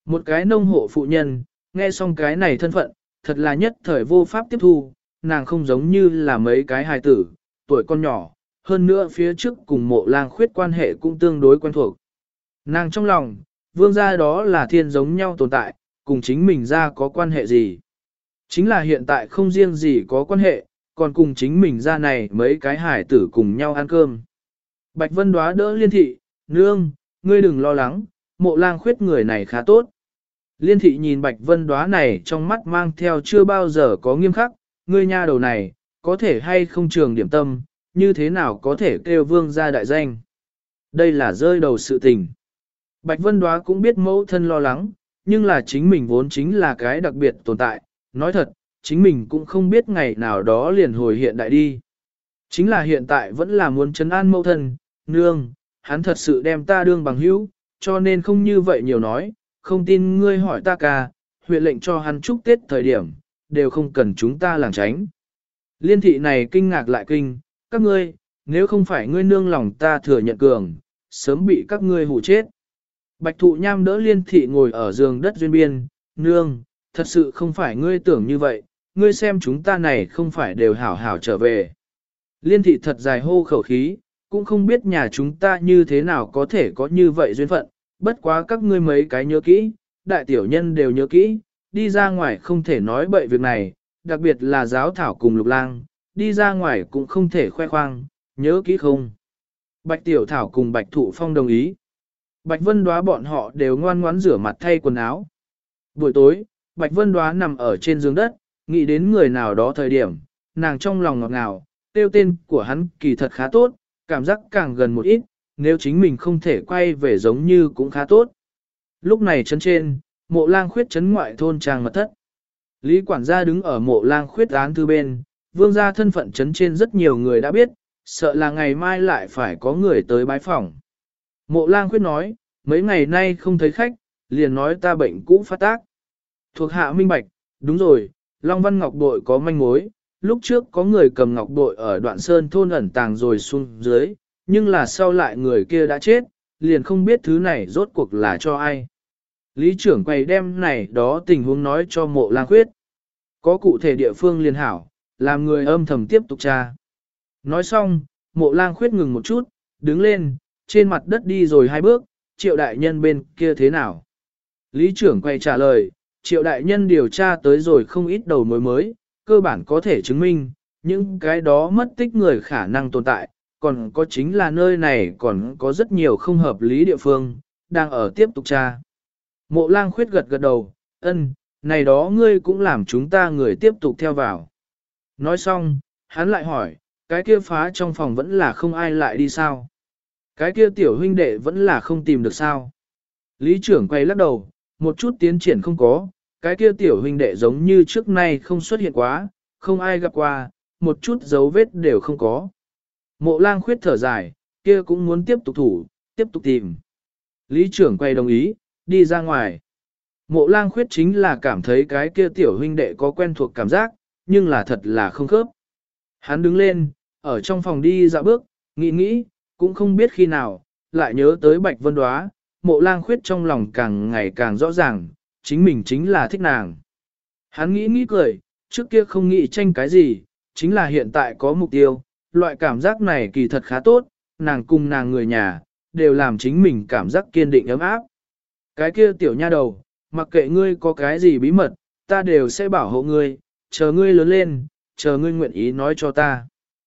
Một cái nông hộ phụ nhân, nghe xong cái này thân phận, thật là nhất thời vô pháp tiếp thu, nàng không giống như là mấy cái hài tử, tuổi con nhỏ, hơn nữa phía trước cùng Mộ Lang Khuyết quan hệ cũng tương đối quen thuộc. Nàng trong lòng, vương gia đó là thiên giống nhau tồn tại, cùng chính mình ra có quan hệ gì. Chính là hiện tại không riêng gì có quan hệ, còn cùng chính mình ra này mấy cái hải tử cùng nhau ăn cơm. Bạch Vân Đoá đỡ Liên Thị, nương, ngươi đừng lo lắng, Mộ Lang Khuyết người này khá tốt. Liên Thị nhìn Bạch Vân Đoá này trong mắt mang theo chưa bao giờ có nghiêm khắc, ngươi nha đầu này, có thể hay không trường điểm tâm, như thế nào có thể kêu vương gia đại danh. Đây là rơi đầu sự tình. Bạch Vân Đoá cũng biết mẫu thân lo lắng, nhưng là chính mình vốn chính là cái đặc biệt tồn tại, nói thật, chính mình cũng không biết ngày nào đó liền hồi hiện đại đi. Chính là hiện tại vẫn là muốn trấn an mẫu thân, nương, hắn thật sự đem ta đương bằng hữu, cho nên không như vậy nhiều nói, không tin ngươi hỏi ta ca, huyện lệnh cho hắn chúc Tết thời điểm, đều không cần chúng ta làng tránh. Liên thị này kinh ngạc lại kinh, các ngươi, nếu không phải ngươi nương lòng ta thừa nhận cường, sớm bị các ngươi hù chết. Bạch thụ nham đỡ liên thị ngồi ở giường đất duyên biên, nương, thật sự không phải ngươi tưởng như vậy, ngươi xem chúng ta này không phải đều hảo hảo trở về. Liên thị thật dài hô khẩu khí, cũng không biết nhà chúng ta như thế nào có thể có như vậy duyên phận, bất quá các ngươi mấy cái nhớ kỹ, đại tiểu nhân đều nhớ kỹ, đi ra ngoài không thể nói bậy việc này, đặc biệt là giáo thảo cùng lục lang, đi ra ngoài cũng không thể khoe khoang, nhớ kỹ không. Bạch tiểu thảo cùng bạch thụ phong đồng ý. Bạch Vân Đoá bọn họ đều ngoan ngoãn rửa mặt thay quần áo. Buổi tối, Bạch Vân Đoá nằm ở trên giường đất, nghĩ đến người nào đó thời điểm, nàng trong lòng ngọt ngào, tiêu tên của hắn kỳ thật khá tốt, cảm giác càng gần một ít, nếu chính mình không thể quay về giống như cũng khá tốt. Lúc này trấn trên, Mộ Lang Khuyết trấn ngoại thôn trang mật thất. Lý quản gia đứng ở Mộ Lang Khuyết án thư bên, vương gia thân phận trấn trên rất nhiều người đã biết, sợ là ngày mai lại phải có người tới bái phỏng. Mộ Lang Khuyết nói, mấy ngày nay không thấy khách, liền nói ta bệnh cũ phát tác. Thuộc hạ minh bạch, đúng rồi, Long Văn Ngọc Bội có manh mối, lúc trước có người cầm Ngọc Bội ở Đoạn Sơn thôn ẩn tàng rồi xuống dưới, nhưng là sau lại người kia đã chết, liền không biết thứ này rốt cuộc là cho ai. Lý trưởng quay đem này đó tình huống nói cho Mộ Lang Khuyết. Có cụ thể địa phương liền hảo, làm người âm thầm tiếp tục tra. Nói xong, Mộ Lang Khuyết ngừng một chút, đứng lên, trên mặt đất đi rồi 2 bước, Triệu đại nhân bên kia thế nào? Lý trưởng quay trả lời, Triệu đại nhân điều tra tới rồi không ít đầu mối mới, cơ bản có thể chứng minh, những cái đó mất tích người khả năng tồn tại, còn có chính là nơi này còn có rất nhiều không hợp lý địa phương, đang ở tiếp tục tra. Mộ Lang Khuyết gật gật đầu, ân, này đó ngươi cũng làm chúng ta người tiếp tục theo vào. Nói xong, hắn lại hỏi, cái kia phá trong phòng vẫn là không ai lại đi sao? Cái kia tiểu huynh đệ vẫn là không tìm được sao? Lý trưởng quay lắc đầu, một chút tiến triển không có, cái kia tiểu huynh đệ giống như trước nay không xuất hiện quá, không ai gặp qua, một chút dấu vết đều không có. Mộ Lang Khuyết thở dài, kia cũng muốn tiếp tục thủ, tiếp tục tìm. Lý trưởng quay đồng ý, đi ra ngoài. Mộ Lang Khuyết chính là cảm thấy cái kia tiểu huynh đệ có quen thuộc cảm giác, nhưng là thật là không khớp. Hắn đứng lên, ở trong phòng đi dạo bước, nghĩ, cũng không biết khi nào, lại nhớ tới Bạch Vân Đoá, Mộ Lang Khuyết trong lòng càng ngày càng rõ ràng, chính mình chính là thích nàng. Hắn nghĩ cười, trước kia không nghĩ tranh cái gì, chính là hiện tại có mục tiêu, loại cảm giác này kỳ thật khá tốt, nàng cùng nàng người nhà, đều làm chính mình cảm giác kiên định ấm áp. Cái kia tiểu nha đầu, mặc kệ ngươi có cái gì bí mật, ta đều sẽ bảo hộ ngươi, chờ ngươi lớn lên, chờ ngươi nguyện ý nói cho ta.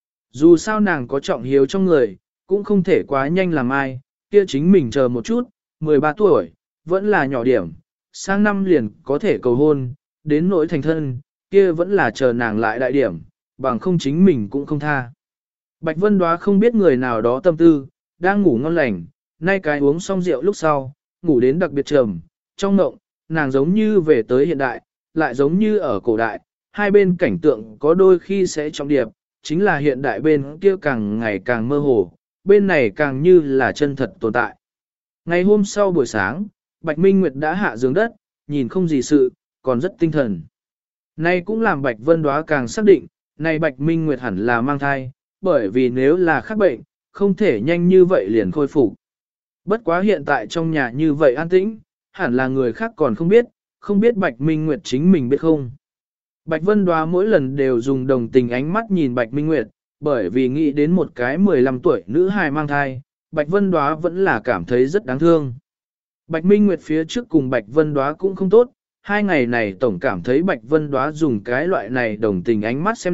Dù sao nàng có trọng hiếu trong người, cũng không thể quá nhanh làm ai, kia chính mình chờ một chút, 13 tuổi, vẫn là nhỏ điểm, sang năm liền có thể cầu hôn, đến nỗi thành thân, kia vẫn là chờ nàng lại đại điểm, bằng không chính mình cũng không tha. Bạch Vân Đoá không biết người nào đó tâm tư, đang ngủ ngon lành, nay cái uống xong rượu lúc sau, ngủ đến đặc biệt trầm, trong mộng, nàng giống như về tới hiện đại, lại giống như ở cổ đại, hai bên cảnh tượng có đôi khi sẽ trọng điệp, chính là hiện đại bên kia càng ngày càng mơ hồ, bên này càng như là chân thật tồn tại. Ngày hôm sau buổi sáng, Bạch Minh Nguyệt đã hạ giường đất, nhìn không gì sự, còn rất tinh thần. Nay cũng làm Bạch Vân Đoá càng xác định, này Bạch Minh Nguyệt hẳn là mang thai, bởi vì nếu là khác bệnh, không thể nhanh như vậy liền khôi phục. Bất quá hiện tại trong nhà như vậy an tĩnh, hẳn là người khác còn không biết Bạch Minh Nguyệt chính mình biết không. Bạch Vân Đoá mỗi lần đều dùng đồng tình ánh mắt nhìn Bạch Minh Nguyệt, bởi vì nghĩ đến một cái 15 tuổi nữ hài mang thai, Bạch Vân Đoá vẫn là cảm thấy rất đáng thương. Bạch Minh Nguyệt phía trước cùng Bạch Vân Đoá cũng không tốt, 2 ngày này tổng cảm thấy Bạch Vân Đoá dùng cái loại này đồng tình ánh mắt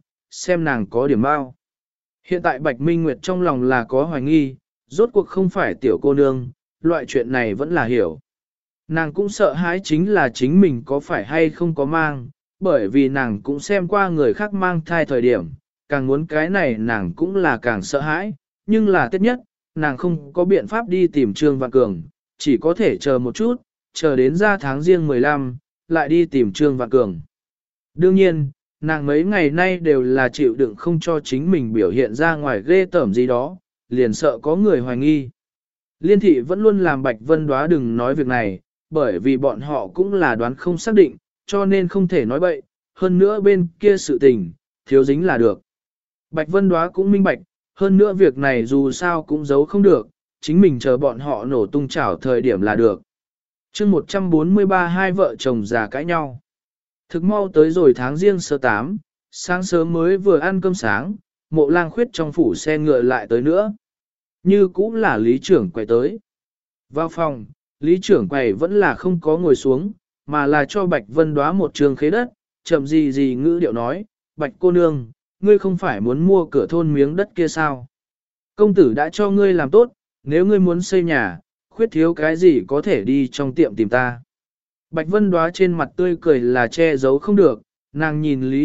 xem nàng có điểm bao. Hiện tại Bạch Minh Nguyệt trong lòng là có hoài nghi, rốt cuộc không phải tiểu cô nương, loại chuyện này vẫn là hiểu. Nàng cũng sợ hãi chính là chính mình có phải hay không có mang, bởi vì nàng cũng xem qua người khác mang thai thời điểm, càng muốn cái này nàng cũng là càng sợ hãi, nhưng là tiếc nhất, nàng không có biện pháp đi tìm Trương Vạn Cường, chỉ có thể chờ một chút, chờ đến ra tháng riêng 15, lại đi tìm Trương Vạn Cường. Đương nhiên, nàng mấy ngày nay đều là chịu đựng không cho chính mình biểu hiện ra ngoài ghê tởm gì đó, liền sợ có người hoài nghi. Liên thị vẫn luôn làm Bạch Vân Đoá đừng nói việc này, bởi vì bọn họ cũng là đoán không xác định, cho nên không thể nói bậy, hơn nữa bên kia sự tình, thiếu dính là được. Bạch Vân Đoá cũng minh bạch, hơn nữa việc này dù sao cũng giấu không được, chính mình chờ bọn họ nổ tung chảo thời điểm là được. chương 143 hai vợ chồng già cãi nhau. Thực mau tới rồi tháng riêng sơ 8, sáng sớm mới vừa ăn cơm sáng, Mộ Lang Khuyết trong phủ xe ngựa lại tới nữa. Như cũng là lý trưởng quầy tới. Vào phòng, lý trưởng quầy vẫn là không có ngồi xuống, mà là cho Bạch Vân Đoá một trường khế đất, chậm gì ngữ điệu nói, Bạch cô nương, ngươi không phải muốn mua cửa thôn miếng đất kia sao? Công tử đã cho ngươi làm tốt, nếu ngươi muốn xây nhà, khuyết thiếu cái gì có thể đi trong tiệm tìm ta. Bạch Vân Đoá trên mặt tươi cười là che giấu không được, nàng nhìn Lý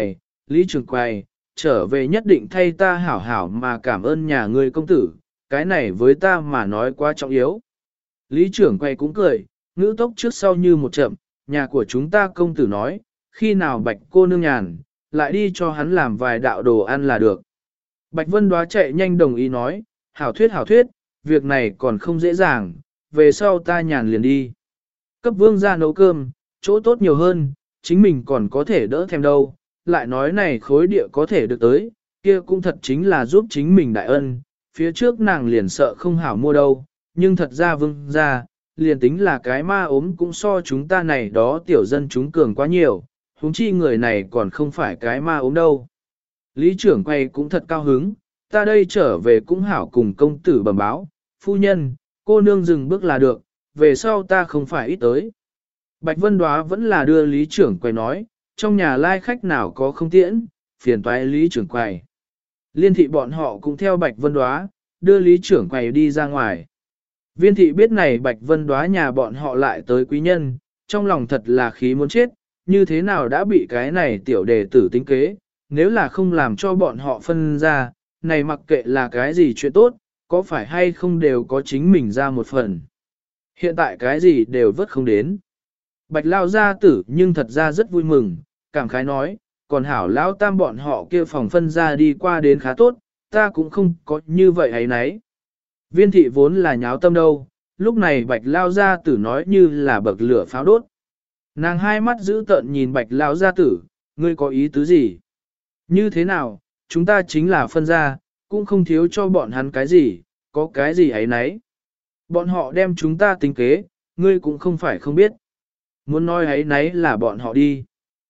Trưởng Quầy, trở về nhất định thay ta hảo hảo mà cảm ơn nhà ngươi công tử, cái này với ta mà nói quá trọng yếu. Lý Trưởng Quầy cũng cười, ngữ tốc trước sau như một chậm, nhà của chúng ta công tử nói, khi nào Bạch cô nương nhàn, lại đi cho hắn làm vài đạo đồ ăn là được. Bạch Vân Đoá chạy nhanh đồng ý nói, hảo thuyết, việc này còn không dễ dàng, về sau ta nhàn liền đi. Cấp vương ra nấu cơm, chỗ tốt nhiều hơn, chính mình còn có thể đỡ thèm đâu, lại nói này khối địa có thể được tới, kia cũng thật chính là giúp chính mình đại ân, phía trước nàng liền sợ không hảo mua đâu, nhưng thật ra vương ra, liền tính là cái ma ốm cũng so chúng ta này đó tiểu dân chúng cường quá nhiều, huống chi người này còn không phải cái ma ốm đâu. Lý trưởng quay cũng thật cao hứng, ta đây trở về cũng hảo cùng công tử bẩm báo, phu nhân, cô nương dừng bước là được, về sau ta không phải ít tới. Bạch Vân Đoá vẫn là đưa lý trưởng quay nói, trong nhà lai khách nào có không tiễn, phiền toái lý trưởng quầy. Liên thị bọn họ cũng theo Bạch Vân Đoá, đưa lý trưởng quầy đi ra ngoài. Viên thị biết này Bạch Vân Đoá nhà bọn họ lại tới quý nhân, trong lòng thật là khí muốn chết, như thế nào đã bị cái này tiểu đề tử tính kế, nếu là không làm cho bọn họ phân ra, này mặc kệ là cái gì chuyện tốt, có phải hay không đều có chính mình ra một phần. Hiện tại cái gì đều vất không đến. Bạch lao gia tử nhưng thật ra rất vui mừng, cảm khái nói, còn hảo lão tam bọn họ kia phòng phân ra đi qua đến khá tốt, ta cũng không có như vậy ấy nấy. Viên thị vốn là nháo tâm đâu, lúc này bạch lao gia tử nói như là bậc lửa pháo đốt. Nàng hai mắt giữ tợn nhìn bạch lao gia tử, ngươi có ý tứ gì? Như thế nào, chúng ta chính là phân ra, cũng không thiếu cho bọn hắn cái gì, có cái gì ấy nấy. Bọn họ đem chúng ta tính kế, ngươi cũng không phải không biết. Muốn nói ấy nấy là bọn họ đi.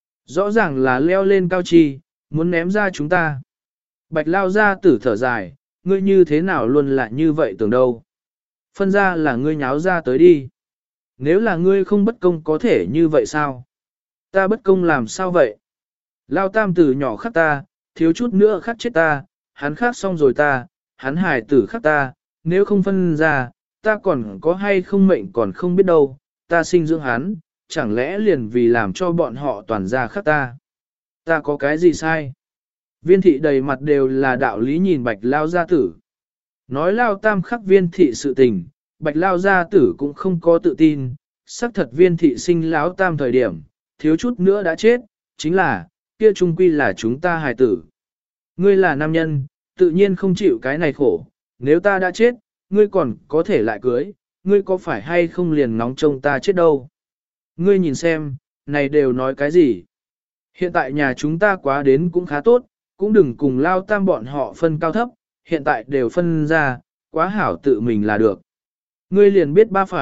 Rõ ràng là leo lên cao chi, muốn ném ra chúng ta. Bạch lao gia tử thở dài, ngươi như thế nào luôn là như vậy tưởng đâu. Phân ra là ngươi nháo ra tới đi. Nếu là ngươi không bất công có thể như vậy sao? Ta bất công làm sao vậy? Lao tam từ nhỏ khắc ta, thiếu chút nữa khắc chết ta, hắn khắc xong rồi ta, hắn hài tử khắc ta, nếu không phân ra, ta còn có hay không mệnh còn không biết đâu, ta sinh dưỡng hắn, chẳng lẽ liền vì làm cho bọn họ toàn ra khắc ta. Ta có cái gì sai? Viên thị đầy mặt đều là đạo lý nhìn bạch lao gia tử. Nói lao tam khắc viên thị sự tình, bạch lao gia tử cũng không có tự tin, xác thật viên thị sinh lão tam thời điểm, thiếu chút nữa đã chết, chính là, kia trung quy là chúng ta hài tử. Ngươi là nam nhân, tự nhiên không chịu cái này khổ, nếu ta đã chết, ngươi còn có thể lại cưới, ngươi có phải hay không liền nóng trông ta chết đâu. Ngươi nhìn xem, này đều nói cái gì? Hiện tại nhà chúng ta quá đến cũng khá tốt, cũng đừng cùng lao tam bọn họ phân cao thấp, hiện tại đều phân ra, quá hảo tự mình là được. Ngươi liền biết ba phải,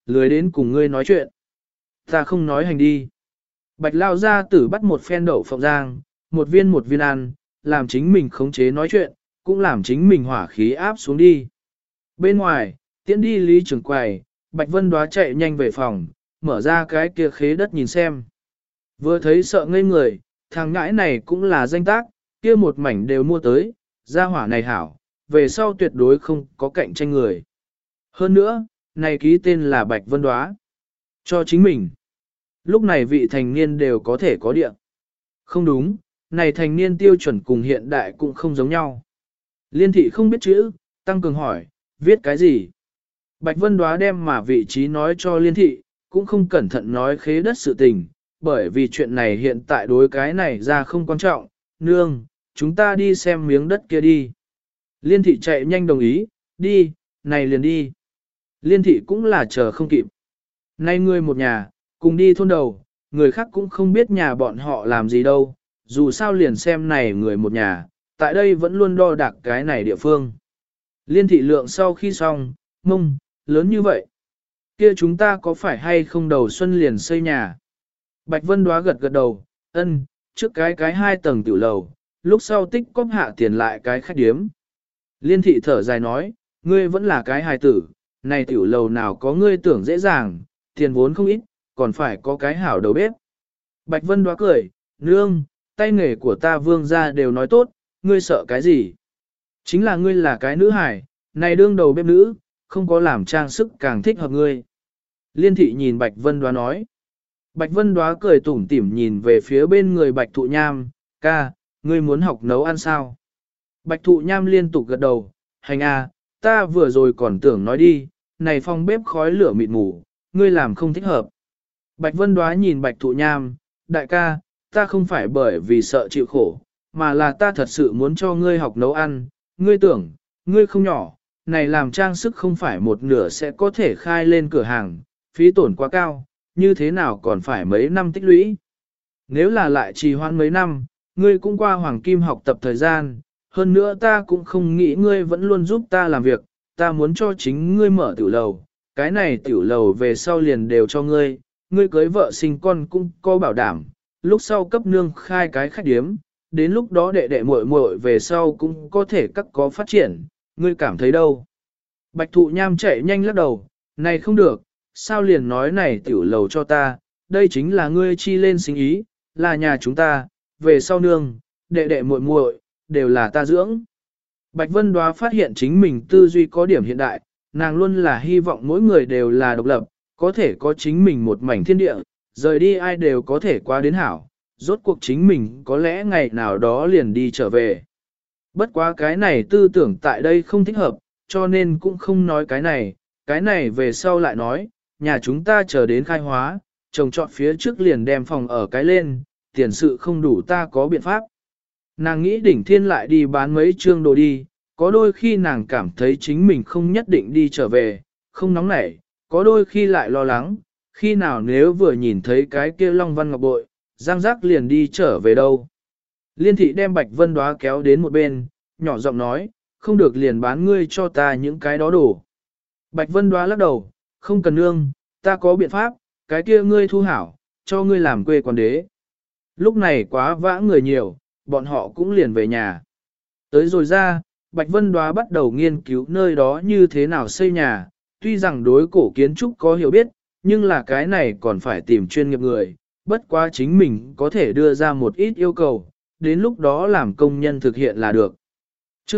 lười đến cùng ngươi nói chuyện. Ta không nói hành đi. Bạch lao gia tử bắt một phen đậu phộng rang, một viên ăn, làm chính mình khống chế nói chuyện, cũng làm chính mình hỏa khí áp xuống đi. Bên ngoài, tiễn đi Lý Trường Quầy, Bạch Vân Đoá chạy nhanh về phòng, mở ra cái kia khế đất nhìn xem. Vừa thấy sợ ngây người, thằng ngãi này cũng là danh tác, kia một mảnh đều mua tới, gia hỏa này hảo, về sau tuyệt đối không có cạnh tranh người. Hơn nữa, này ký tên là Bạch Vân Đoá. Cho chính mình. Lúc này vị thành niên đều có thể có địa. Không đúng, này thành niên tiêu chuẩn cùng hiện đại cũng không giống nhau. Liên thị không biết chữ, tăng cường hỏi, viết cái gì? Bạch Vân Đoá đem mà vị trí nói cho liên thị, cũng không cẩn thận nói khế đất sự tình, bởi vì chuyện này hiện tại đối cái này ra không quan trọng. Nương, chúng ta đi xem miếng đất kia đi. Liên thị chạy nhanh đồng ý, đi, này liền đi. Liên thị cũng là chờ không kịp. Nay ngươi một nhà, cùng đi thôn đầu, người khác cũng không biết nhà bọn họ làm gì đâu, dù sao liền xem này người một nhà, tại đây vẫn luôn đo đạc cái này địa phương. Liên thị lượng sau khi xong, mông, lớn như vậy. Kia chúng ta có phải hay không đầu xuân liền xây nhà? Bạch Vân Đoá gật gật đầu, ân, trước cái 2 tầng tiểu lầu, lúc sau tích cóp hạ tiền lại cái khách điếm. Liên thị thở dài nói, ngươi vẫn là cái hài tử, này tiểu lầu nào có ngươi tưởng dễ dàng, tiền vốn không ít, còn phải có cái hảo đầu bếp. Bạch Vân Đoá cười, nương, tay nghề của ta vương gia đều nói tốt, ngươi sợ cái gì? Chính là ngươi là cái nữ hài, này đương đầu bếp nữ, không có làm trang sức càng thích hợp ngươi. Liên thị nhìn Bạch Vân Đoá nói. Bạch Vân Đoá cười tủm tỉm nhìn về phía bên người Bạch Thụ Nham, ca, ngươi muốn học nấu ăn sao? Bạch Thụ Nham liên tục gật đầu, hành à, ta vừa rồi còn tưởng nói đi, này phòng bếp khói lửa mịt mù, ngươi làm không thích hợp. Bạch Vân Đoá nhìn Bạch Thụ Nham, đại ca, ta không phải bởi vì sợ chịu khổ, mà là ta thật sự muốn cho ngươi học nấu ăn, ngươi tưởng, ngươi không nhỏ, này làm trang sức không phải một nửa sẽ có thể khai lên cửa hàng, phí tổn quá cao, như thế nào còn phải mấy năm tích lũy. Nếu là lại trì hoãn mấy năm, ngươi cũng qua hoàng kim học tập thời gian, hơn nữa ta cũng không nghĩ ngươi vẫn luôn giúp ta làm việc, ta muốn cho chính ngươi mở tiểu lầu, cái này tiểu lầu về sau liền đều cho ngươi, ngươi cưới vợ sinh con cũng có bảo đảm, lúc sau cấp nương khai cái khách điếm, đến lúc đó đệ đệ muội muội về sau cũng có thể các có phát triển, ngươi cảm thấy đâu? Bạch Thụ Nham chạy nhanh lắc đầu, này không được, sao liền nói này tiểu lầu cho ta, đây chính là ngươi chi lên sinh ý, là nhà chúng ta, về sau nương, đệ đệ muội muội đều là ta dưỡng. Bạch Vân Đoá phát hiện chính mình tư duy có điểm hiện đại, nàng luôn là hy vọng mỗi người đều là độc lập, có thể có chính mình một mảnh thiên địa, rời đi ai đều có thể qua đến hảo, rốt cuộc chính mình có lẽ ngày nào đó liền đi trở về. Bất quá cái này tư tưởng tại đây không thích hợp, cho nên cũng không nói cái này về sau lại nói, nhà chúng ta chờ đến khai hóa, trồng trọt phía trước liền đem phòng ở cái lên, tiền sự không đủ ta có biện pháp. Nàng nghĩ đỉnh thiên lại đi bán mấy trương đồ đi, có đôi khi nàng cảm thấy chính mình không nhất định đi trở về, không nóng nảy, có đôi khi lại lo lắng, khi nào nếu vừa nhìn thấy cái kia Long Văn Ngọc Bội, giang giác liền đi trở về đâu. Liên thị đem Bạch Vân Đoá kéo đến một bên, nhỏ giọng nói, không được liền bán ngươi cho ta những cái đó đồ. Bạch Vân Đoá lắc đầu, không cần nương, ta có biện pháp, cái kia ngươi thu hảo, cho ngươi làm quê quản đế. Lúc này quá vã người nhiều, bọn họ cũng liền về nhà. Tới rồi ra, Bạch Vân Đoá bắt đầu nghiên cứu nơi đó như thế nào xây nhà, tuy rằng đối cổ kiến trúc có hiểu biết, nhưng là cái này còn phải tìm chuyên nghiệp người, bất quá chính mình có thể đưa ra một ít yêu cầu, đến lúc đó làm công nhân thực hiện là được. Chương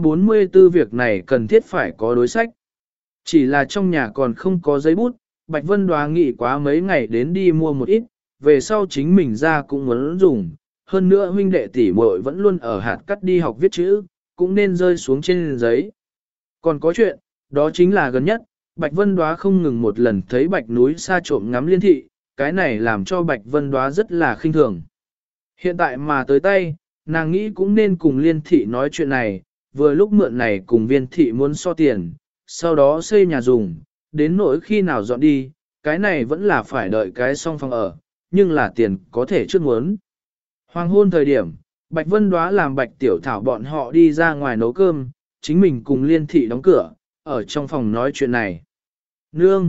144 việc này cần thiết phải có đối sách. Chỉ là trong nhà còn không có giấy bút, Bạch Vân Đoá nghĩ quá mấy ngày đến đi mua một ít, về sau chính mình ra cũng muốn dùng. Hơn nữa huynh đệ tỷ muội vẫn luôn ở hạt cắt đi học viết chữ, cũng nên rơi xuống trên giấy. Còn có chuyện, đó chính là gần nhất, Bạch Vân Đoá không ngừng một lần thấy Bạch núi xa trộm ngắm Liên thị, cái này làm cho Bạch Vân Đoá rất là khinh thường. Hiện tại mà tới tay, nàng nghĩ cũng nên cùng Liên thị nói chuyện này, vừa lúc mượn này cùng Viên thị muốn so tiền, sau đó xây nhà dùng, đến nỗi khi nào dọn đi, cái này vẫn là phải đợi cái xong phòng ở, nhưng là tiền có thể trước muốn. Hoàng hôn thời điểm, Bạch Vân Đoá làm Bạch Tiểu Thảo bọn họ đi ra ngoài nấu cơm, chính mình cùng Liên thị đóng cửa, ở trong phòng nói chuyện này. Nương,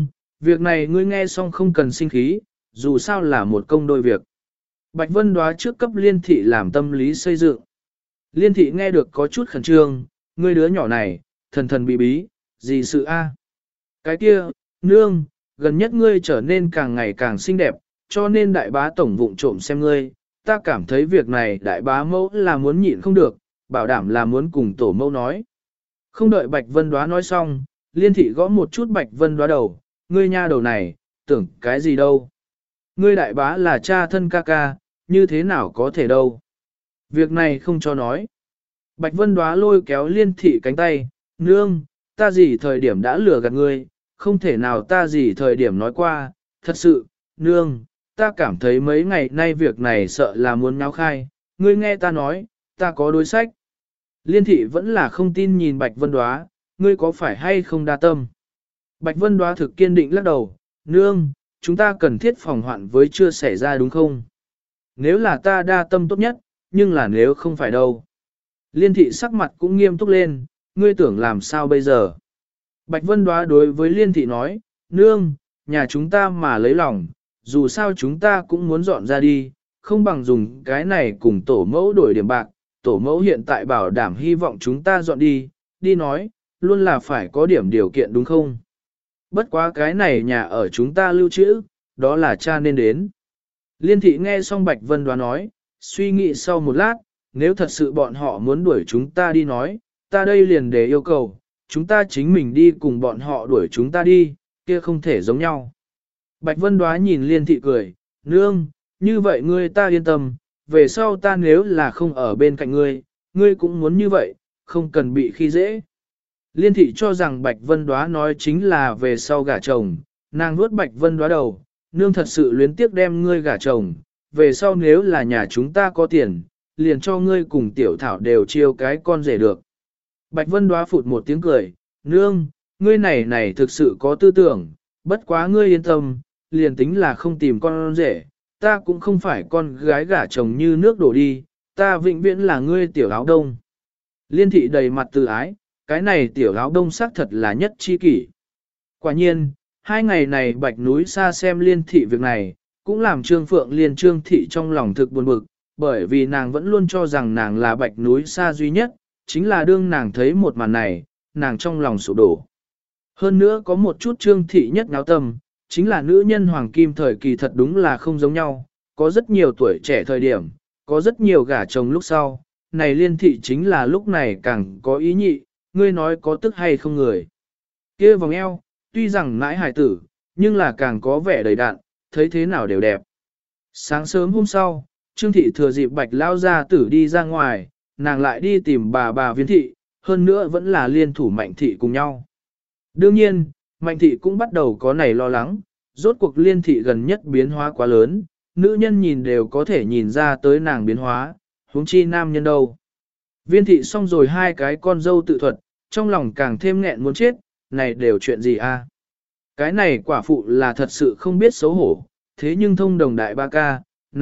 Việc này ngươi nghe xong không cần sinh khí, dù sao là một công đôi việc. Bạch Vân Đóa trước cấp Liên Thị làm tâm lý xây dựng. Liên Thị nghe được có chút khẩn trương, ngươi đứa nhỏ này, thần thần bí bí, gì sự a? Cái kia, nương, gần nhất ngươi trở nên càng ngày càng xinh đẹp, cho nên đại bá tổng vụng trộm xem ngươi, ta cảm thấy việc này đại bá mẫu là muốn nhịn không được, bảo đảm là muốn cùng tổ mẫu nói. Không đợi Bạch Vân Đóa nói xong, Liên Thị gõ một chút Bạch Vân Đóa đầu, ngươi nha đầu này, tưởng cái gì đâu. Ngươi đại bá là cha thân ca ca, như thế nào có thể đâu. Việc này không cho nói. Bạch Vân Đóa lôi kéo Liên Thị cánh tay, nương, ta gì thời điểm đã lừa gạt ngươi, không thể nào ta gì thời điểm nói qua, thật sự, nương, ta cảm thấy mấy ngày nay việc này sợ là muốn náo khai, ngươi nghe ta nói, ta có đối sách. Liên Thị vẫn là không tin nhìn Bạch Vân Đóa, ngươi có phải hay không đa tâm. Bạch Vân Đóa thực kiên định lắc đầu, nương, chúng ta cần thiết phòng hoạn với chưa xảy ra đúng không? Nếu là ta đa tâm tốt nhất, nhưng là nếu không phải đâu. Liên Thị sắc mặt cũng nghiêm túc lên, ngươi tưởng làm sao bây giờ? Bạch Vân Đóa đối với Liên Thị nói, nương, nhà chúng ta mà lấy lòng, dù sao chúng ta cũng muốn dọn ra đi, không bằng dùng cái này cùng tổ mẫu đổi điểm bạc, tổ mẫu hiện tại bảo đảm hy vọng chúng ta dọn đi, đi nói, luôn là phải có điểm điều kiện đúng không? Bất quá cái này nhà ở chúng ta lưu trữ, đó là cha nên đến. Liên Thị nghe xong Bạch Vân Đóa nói, suy nghĩ sau một lát, nếu thật sự bọn họ muốn đuổi chúng ta đi nói, ta đây liền để yêu cầu, chúng ta chính mình đi cùng bọn họ đuổi chúng ta đi, kia không thể giống nhau. Bạch Vân Đóa nhìn Liên Thị cười, nương, như vậy ngươi ta yên tâm, về sau ta nếu là không ở bên cạnh ngươi, ngươi cũng muốn như vậy, không cần bị khi dễ. Liên Thị cho rằng Bạch Vân Đóa nói chính là về sau gả chồng, nàng nuốt Bạch Vân Đóa đầu, nương thật sự luyến tiếc đem ngươi gả chồng, về sau nếu là nhà chúng ta có tiền, liền cho ngươi cùng tiểu thảo đều chiêu cái con rể được. Bạch Vân Đóa phụt một tiếng cười, nương, ngươi này thực sự có tư tưởng, bất quá ngươi yên tâm, liền tính là không tìm con rể, ta cũng không phải con gái gả chồng như nước đổ đi, ta vĩnh viễn là ngươi tiểu áo đông. Liên Thị đầy mặt tự ái, cái này tiểu áo đông xác thật là nhất chi kỷ. Quả nhiên, 2 ngày này Bạch Núi Sa xem Liên Thị việc này, cũng làm Trương Phượng Liên Trương Thị trong lòng thực buồn bực, bởi vì nàng vẫn luôn cho rằng nàng là Bạch Núi Sa duy nhất, chính là đương nàng thấy một màn này, nàng trong lòng sụp đổ. Hơn nữa có một chút Trương Thị nhất náo tâm, chính là nữ nhân hoàng kim thời kỳ thật đúng là không giống nhau, có rất nhiều tuổi trẻ thời điểm, có rất nhiều gả chồng lúc sau, này Liên Thị chính là lúc này càng có ý nhị, ngươi nói có tức hay không người. Kia vòng eo, tuy rằng nãi hài tử, nhưng là càng có vẻ đầy đặn, thấy thế nào đều đẹp. Sáng sớm hôm sau, Trương Thị thừa dịp Bạch lao gia tử đi ra ngoài, nàng lại đi tìm bà Viên Thị, hơn nữa vẫn là liên thủ Mạnh Thị cùng nhau. Đương nhiên, Mạnh Thị cũng bắt đầu có nảy lo lắng, rốt cuộc Liên Thị gần nhất biến hóa quá lớn, nữ nhân nhìn đều có thể nhìn ra tới nàng biến hóa, huống chi nam nhân đâu. Viên Thị xong rồi 2 cái con dâu tự thuật, trong lòng càng thêm nghẹn muốn chết, này đều chuyện gì a? Cái này quả phụ là thật sự không biết xấu hổ, thế nhưng thông đồng đại ba ca,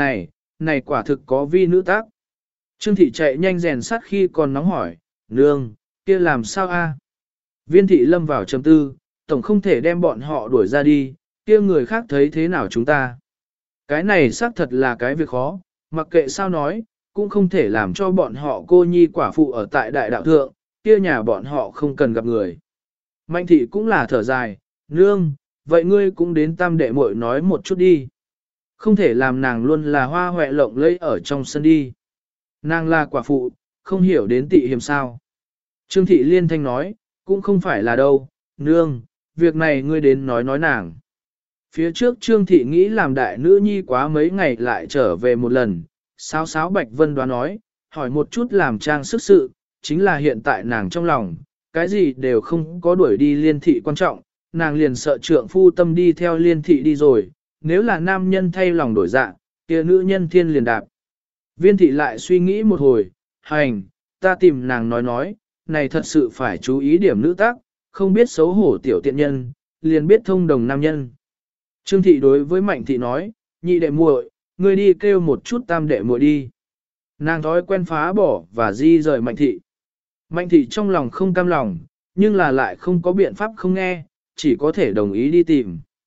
này quả thực có vi nữ tác. Trương Thị chạy nhanh rèn sắt khi còn nóng hỏi, nương, kia làm sao a? Viên Thị lâm vào trầm tư, tổng không thể đem bọn họ đuổi ra đi, kia người khác thấy thế nào chúng ta. Cái này xác thật là cái việc khó, mặc kệ sao nói, cũng không thể làm cho bọn họ cô nhi quả phụ ở tại đại đạo thượng, kia nhà bọn họ không cần gặp người. Mạnh Thị cũng là thở dài, nương, vậy ngươi cũng đến tam đệ muội nói một chút đi. Không thể làm nàng luôn là hoa hoẹ lộng lẫy ở trong sân đi. Nàng là quả phụ, không hiểu đến tị hiềm sao. Trương Thị liên thanh nói, cũng không phải là đâu, nương, việc này ngươi đến nói nàng. Phía trước Trương Thị nghĩ làm đại nữ nhi quá mấy ngày lại trở về một lần, sáo Bạch Vân Đoán nói, hỏi một chút làm trang sức sự, chính là hiện tại nàng trong lòng, cái gì đều không có đuổi đi Liên Thị quan trọng, nàng liền sợ trượng phu tâm đi theo Liên Thị đi rồi, nếu là nam nhân thay lòng đổi dạ, kia nữ nhân thiên liền đạp. Viên Thị lại suy nghĩ một hồi, hành, ta tìm nàng nói, này thật sự phải chú ý điểm nữ tác, không biết xấu hổ tiểu tiện nhân, liền biết thông đồng nam nhân. Trương Thị đối với Mạnh Thị nói, nhị đệ muội, ngươi đi kêu một chút tam đệ muội đi. Nàng thói quen phá bỏ và di rời Mạnh Thị. Mạnh Thị trong lòng không cam lòng, nhưng là lại không có biện pháp không nghe, chỉ có thể đồng ý đi tìm.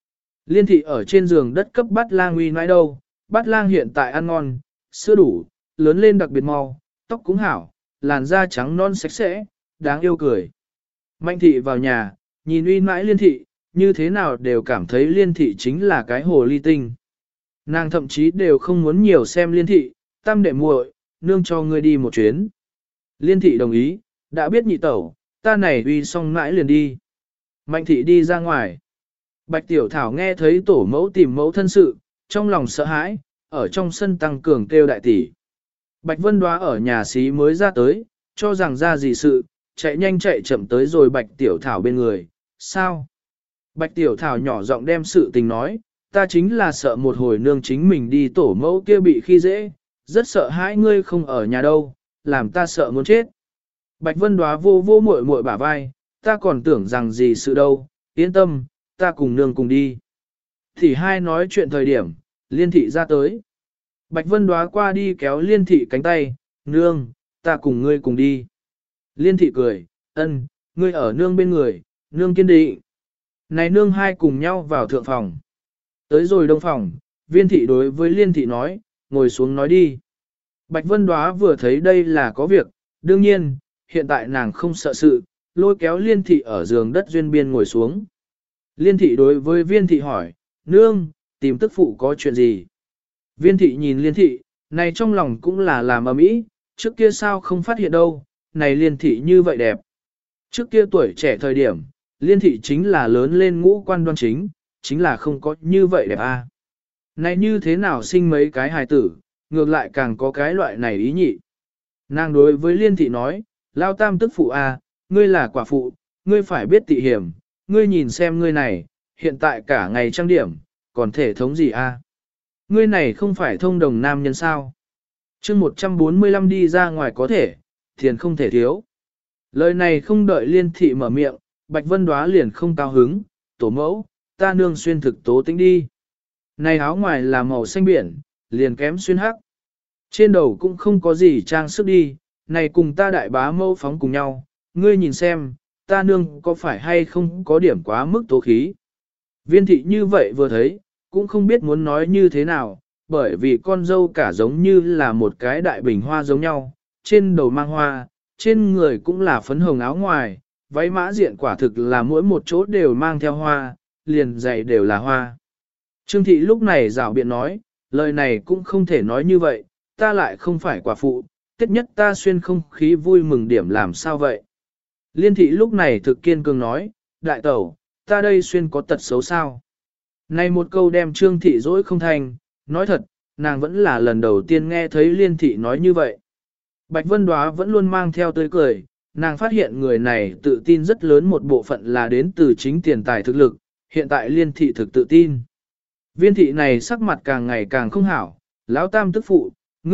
Liên thị ở trên giường đất cấp bát lang uy nãi đâu, bát lang hiện tại ăn ngon, sữa đủ, lớn lên đặc biệt mau, tóc cũng hảo, làn da trắng non sạch sẽ, đáng yêu cười. Mạnh thị vào nhà, nhìn uy nãi liên thị, như thế nào đều cảm thấy liên thị chính là cái hồ ly tinh. Nàng thậm chí đều không muốn nhiều xem liên thị, tam đệ muội, nương cho ngươi đi một chuyến. Liên thị đồng ý, đã biết nhị tẩu, ta này uy xong mãi liền đi. Mạnh thị đi ra ngoài. Bạch Tiểu Thảo nghe thấy tổ mẫu tìm mẫu thân sự, trong lòng sợ hãi, ở trong sân tăng cường kêu đại tỷ. Bạch Vân Đoá ở nhà xí mới ra tới, cho rằng ra gì sự, chạy nhanh chạy chậm tới rồi Bạch Tiểu Thảo bên người. Sao? Bạch Tiểu Thảo nhỏ giọng đem sự tình nói, ta chính là sợ một hồi nương chính mình đi tổ mẫu kia bị khi dễ, rất sợ hãi ngươi không ở nhà đâu, làm ta sợ muốn chết. Bạch Vân Đoá vô vô muội muội bả vai, ta còn tưởng rằng gì sự đâu, yên tâm, ta cùng nương cùng đi. Thì hai nói chuyện thời điểm, liên thị ra tới. Bạch Vân Đoá qua đi kéo liên thị cánh tay, nương, ta cùng ngươi cùng đi. Liên thị cười, ân, ngươi ở nương bên người, nương kiên định. Này nương hai cùng nhau vào thượng phòng. Tới rồi đông phòng, viên thị đối với liên thị nói, ngồi xuống nói đi. Bạch Vân Đoá vừa thấy đây là có việc, đương nhiên, hiện tại nàng không sợ sự, lôi kéo liên thị ở giường đất duyên biên ngồi xuống. Liên thị đối với viên thị hỏi, nương, tìm tức phụ có chuyện gì? Viên thị nhìn liên thị, này trong lòng cũng là làm ầm ĩ, trước kia sao không phát hiện đâu, này liên thị như vậy đẹp. Trước kia tuổi trẻ thời điểm, liên thị chính là lớn lên ngũ quan đoan chính là không có như vậy đẹp a. Này như thế nào sinh mấy cái hài tử, ngược lại càng có cái loại này ý nhị. Nàng đối với liên thị nói, lao tam tức phụ a, ngươi là quả phụ, ngươi phải biết tị hiểm, ngươi nhìn xem ngươi này, hiện tại cả ngày trang điểm, còn thể thống gì a? Ngươi này không phải thông đồng nam nhân sao? Chương 145 đi ra ngoài có thể, tiền không thể thiếu. Lời này không đợi liên thị mở miệng, Bạch Vân Đoá liền không cao hứng, tổ mẫu, ta nương xuyên thực tố tính đi. Này áo ngoài là màu xanh biển, liền kém xuyên hắc. Trên đầu cũng không có gì trang sức đi, này cùng ta đại bá mâu phóng cùng nhau, ngươi nhìn xem, ta nương có phải hay không có điểm quá mức tố khí. Viên thị như vậy vừa thấy, cũng không biết muốn nói như thế nào, bởi vì con dâu cả giống như là một cái đại bình hoa giống nhau, trên đầu mang hoa, trên người cũng là phấn hồng áo ngoài, váy mã diện quả thực là mỗi một chỗ đều mang theo hoa, liền giày đều là hoa. Trương thị lúc này rảo biện nói, lời này cũng không thể nói như vậy, ta lại không phải quả phụ, tiết nhất ta xuyên không khí vui mừng điểm làm sao vậy. Liên thị lúc này thực kiên cường nói, đại tẩu, ta đây xuyên có tật xấu sao. Này một câu đem Trương thị dỗi không thành, nói thật, nàng vẫn là lần đầu tiên nghe thấy liên thị nói như vậy. Bạch Vân Đoá vẫn luôn mang theo tươi cười, nàng phát hiện người này tự tin rất lớn một bộ phận là đến từ chính tiền tài thực lực, hiện tại liên thị thực tự tin. Viên thị này sắc mặt càng ngày càng không hảo, lão tam tức phụ,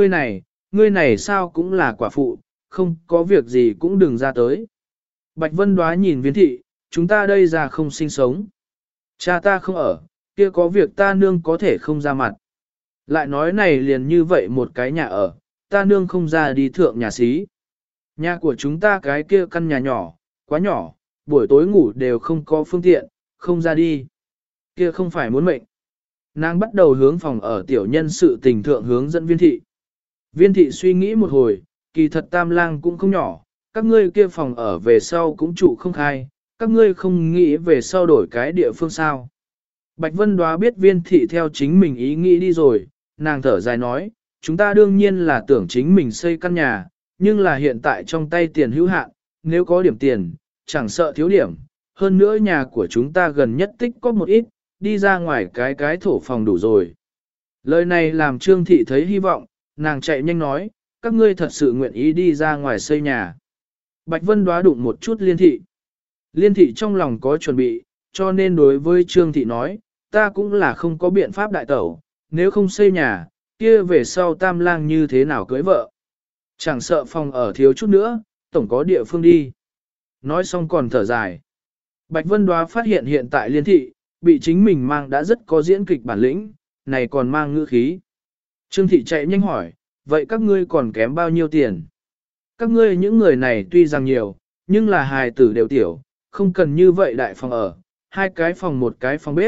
ngươi này sao cũng là quả phụ, không có việc gì cũng đừng ra tới. Bạch Vân Đoá nhìn viên thị, chúng ta đây ra không sinh sống. Cha ta không ở, kia có việc ta nương có thể không ra mặt. Lại nói này liền như vậy một cái nhà ở, ta nương không ra đi thượng nhà xí. Nhà của chúng ta cái kia căn nhà nhỏ, quá nhỏ, buổi tối ngủ đều không có phương tiện, không ra đi. Kia không phải muốn mệnh. Nàng bắt đầu hướng phòng ở tiểu nhân sự tình thượng hướng dẫn viên thị. Viên thị suy nghĩ một hồi, kỳ thật tam lang cũng không nhỏ, các ngươi kia phòng ở về sau cũng trụ không khai, các ngươi không nghĩ về sau đổi cái địa phương sao. Bạch Vân Đoá biết viên thị theo chính mình ý nghĩ đi rồi, nàng thở dài nói, chúng ta đương nhiên là tưởng chính mình xây căn nhà, nhưng là hiện tại trong tay tiền hữu hạn, nếu có điểm tiền, chẳng sợ thiếu điểm, hơn nữa nhà của chúng ta gần nhất tích có một ít, đi ra ngoài cái thổ phòng đủ rồi. Lời này làm Trương thị thấy hy vọng, nàng chạy nhanh nói, các ngươi thật sự nguyện ý đi ra ngoài xây nhà. Bạch Vân Đoá đụng một chút liên thị. Liên thị trong lòng có chuẩn bị, cho nên đối với Trương thị nói, ta cũng là không có biện pháp đại tẩu, nếu không xây nhà, kia về sau tam lang như thế nào cưới vợ. Chẳng sợ phòng ở thiếu chút nữa, tổng có địa phương đi. Nói xong còn thở dài. Bạch Vân Đoá phát hiện hiện tại liên thị, bị chính mình mang đã rất có diễn kịch bản lĩnh, này còn mang ngữ khí. Trương thị chạy nhanh hỏi, vậy các ngươi còn kém bao nhiêu tiền? Các ngươi những người này tuy rằng nhiều, nhưng là hài tử đều tiểu, không cần như vậy đại phòng ở, hai cái phòng một cái phòng bếp,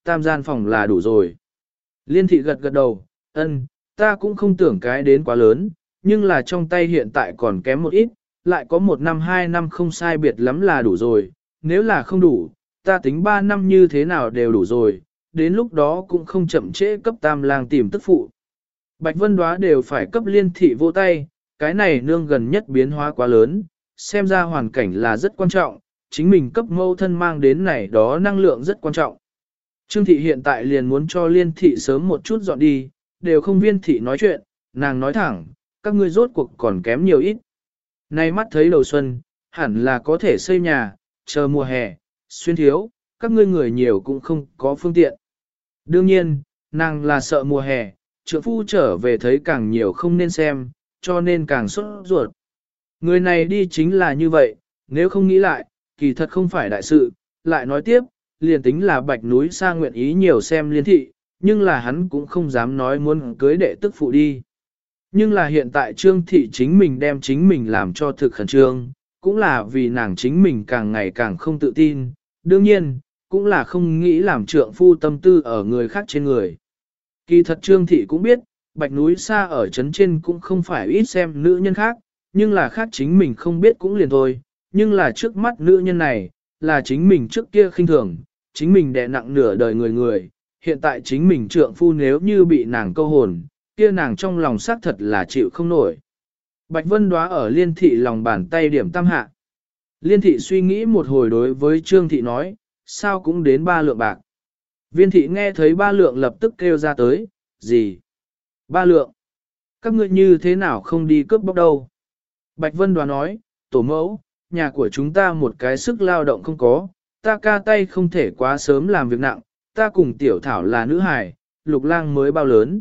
tam gian phòng là đủ rồi. Liên thị gật gật đầu, ân, ta cũng không tưởng cái đến quá lớn, nhưng là trong tay hiện tại còn kém một ít, lại có 1 năm 2 năm không sai biệt lắm là đủ rồi, nếu là không đủ, ta tính 3 năm như thế nào đều đủ rồi, đến lúc đó cũng không chậm trễ cấp tam lang tìm tức phụ. Bạch Vân Đóa đều phải cấp liên thị vô tay, cái này nương gần nhất biến hóa quá lớn, xem ra hoàn cảnh là rất quan trọng, chính mình cấp mâu thân mang đến này đó năng lượng rất quan trọng. Trương thị hiện tại liền muốn cho liên thị sớm một chút dọn đi, đều không viên thị nói chuyện, nàng nói thẳng, các ngươi rốt cuộc còn kém nhiều ít. Nay mắt thấy đầu xuân, hẳn là có thể xây nhà, chờ mùa hè, xuyên thiếu, các ngươi người nhiều cũng không có phương tiện. Đương nhiên, nàng là sợ mùa hè, trượng phu trở về thấy càng nhiều không nên xem, cho nên càng sốt ruột. Người này đi chính là như vậy, nếu không nghĩ lại, kỳ thật không phải đại sự, lại nói tiếp, liền tính là bạch núi xa nguyện ý nhiều xem liên thị, nhưng là hắn cũng không dám nói muốn cưới đệ tức phụ đi. Nhưng là hiện tại trương thị chính mình đem chính mình làm cho thực khẩn trương, cũng là vì nàng chính mình càng ngày càng không tự tin, đương nhiên, cũng là không nghĩ làm trượng phu tâm tư ở người khác trên người. Kỳ thật trương thị cũng biết, bạch núi xa ở trấn trên cũng không phải ít xem nữ nhân khác, nhưng là khác chính mình không biết cũng liền thôi, nhưng là trước mắt nữ nhân này, là chính mình trước kia khinh thường, chính mình đè nặng nửa đời người, hiện tại chính mình trượng phu nếu như bị nàng câu hồn, kia nàng trong lòng xác thật là chịu không nổi. Bạch Vân Đóa ở liên thị lòng bàn tay điểm tam hạ. Liên thị suy nghĩ một hồi đối với trương thị nói, sao cũng đến 3 lượng bạc. Viên thị nghe thấy 3 lượng lập tức kêu ra tới, gì? 3 lượng? Các ngươi như thế nào không đi cướp bóc đâu? Bạch Vân Đóa nói, tổ mẫu, nhà của chúng ta một cái sức lao động không có, ta ca tay không thể quá sớm làm việc nặng, ta cùng tiểu thảo là nữ hài, lục lang mới bao lớn.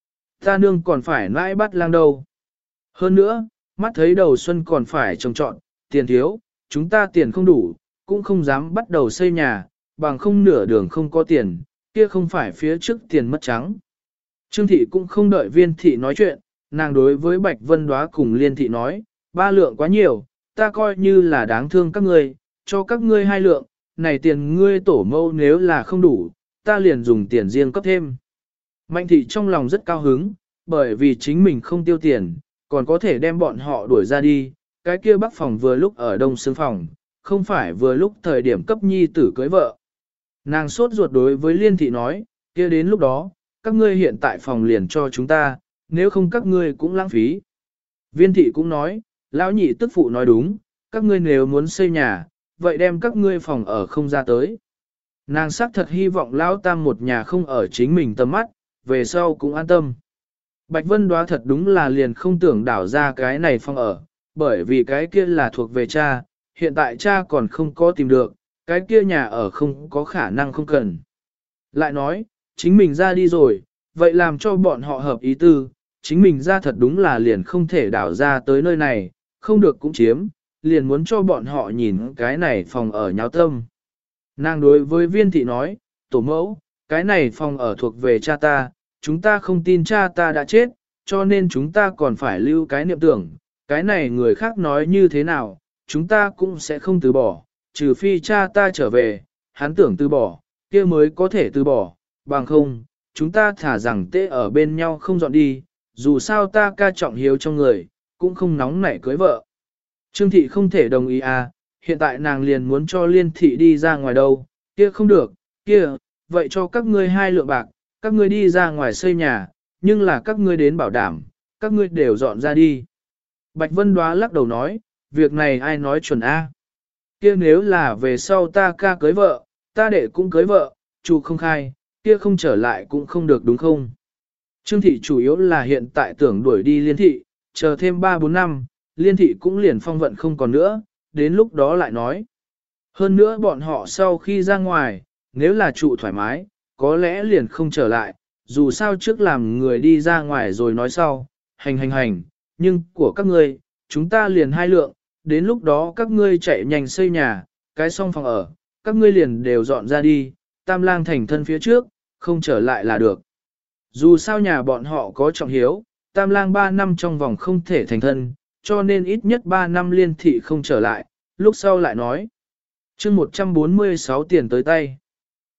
Ta nương còn phải nãi bắt lang đâu. Hơn nữa, mắt thấy đầu xuân còn phải trồng trọn, tiền thiếu, chúng ta tiền không đủ, cũng không dám bắt đầu xây nhà, bằng không nửa đường không có tiền, kia không phải phía trước tiền mất trắng. Trương thị cũng không đợi viên thị nói chuyện, nàng đối với Bạch Vân Đóa cùng liên thị nói, 3 lượng quá nhiều, ta coi như là đáng thương các ngươi, cho các ngươi 2 lượng, này tiền ngươi tổ mâu nếu là không đủ, ta liền dùng tiền riêng cấp thêm. Mạnh thị trong lòng rất cao hứng, bởi vì chính mình không tiêu tiền, còn có thể đem bọn họ đuổi ra đi, cái kia bắc phòng vừa lúc ở đông xương phòng, không phải vừa lúc thời điểm cấp nhi tử cưới vợ. Nàng sốt ruột đối với liên thị nói, kia đến lúc đó, các ngươi hiện tại phòng liền cho chúng ta, nếu không các ngươi cũng lãng phí. Viên thị cũng nói, lão nhị tức phụ nói đúng, các ngươi nếu muốn xây nhà, vậy đem các ngươi phòng ở không ra tới. Nàng xác thật hy vọng lão tam một nhà không ở chính mình tầm mắt, về sau cũng an tâm. Bạch Vân Đóa thật đúng là liền không tưởng đảo ra cái này phòng ở, bởi vì cái kia là thuộc về cha, hiện tại cha còn không có tìm được, cái kia nhà ở không có khả năng không cần. Lại nói, chính mình ra đi rồi, vậy làm cho bọn họ hợp ý tư, chính mình ra thật đúng là liền không thể đảo ra tới nơi này, không được cũng chiếm, liền muốn cho bọn họ nhìn cái này phòng ở nháo tâm. Nàng đối với viên thị nói, tổ mẫu, cái này phòng ở thuộc về cha ta, chúng ta không tin cha ta đã chết, cho nên chúng ta còn phải lưu cái niệm tưởng, cái này người khác nói như thế nào, chúng ta cũng sẽ không từ bỏ, trừ phi cha ta trở về, hắn tưởng từ bỏ, kia mới có thể từ bỏ, bằng không, chúng ta thả rằng tê ở bên nhau không dọn đi, dù sao ta ca trọng hiếu trong người, cũng không nóng nảy cưới vợ. Trương thị không thể đồng ý à, hiện tại nàng liền muốn cho liên thị đi ra ngoài đâu, kia không được, kia, vậy cho các ngươi 2 lượng bạc, các ngươi đi ra ngoài xây nhà, nhưng là các ngươi đến bảo đảm, các ngươi đều dọn ra đi. Bạch Vân Đóa lắc đầu nói, việc này ai nói chuẩn A. Kia nếu là về sau ta ca cưới vợ, ta đệ cũng cưới vợ, chủ không khai, kia không trở lại cũng không được đúng không? Trương thị chủ yếu là hiện tại tưởng đuổi đi liên thị, chờ thêm 3-4 năm, liên thị cũng liền phong vận không còn nữa, đến lúc đó lại nói. Hơn nữa bọn họ sau khi ra ngoài, nếu là trụ thoải mái, có lẽ liền không trở lại, dù sao trước làm người đi ra ngoài rồi nói sau, hành, nhưng của các ngươi, chúng ta liền 2 lượng, đến lúc đó các ngươi chạy nhanh xây nhà, cái xong phòng ở, các ngươi liền đều dọn ra đi, tam lang thành thân phía trước, không trở lại là được. Dù sao nhà bọn họ có trọng hiếu, tam lang 3 năm trong vòng không thể thành thân, cho nên ít nhất 3 năm liên thị không trở lại, lúc sau lại nói. Chương 146 tiền tới tay.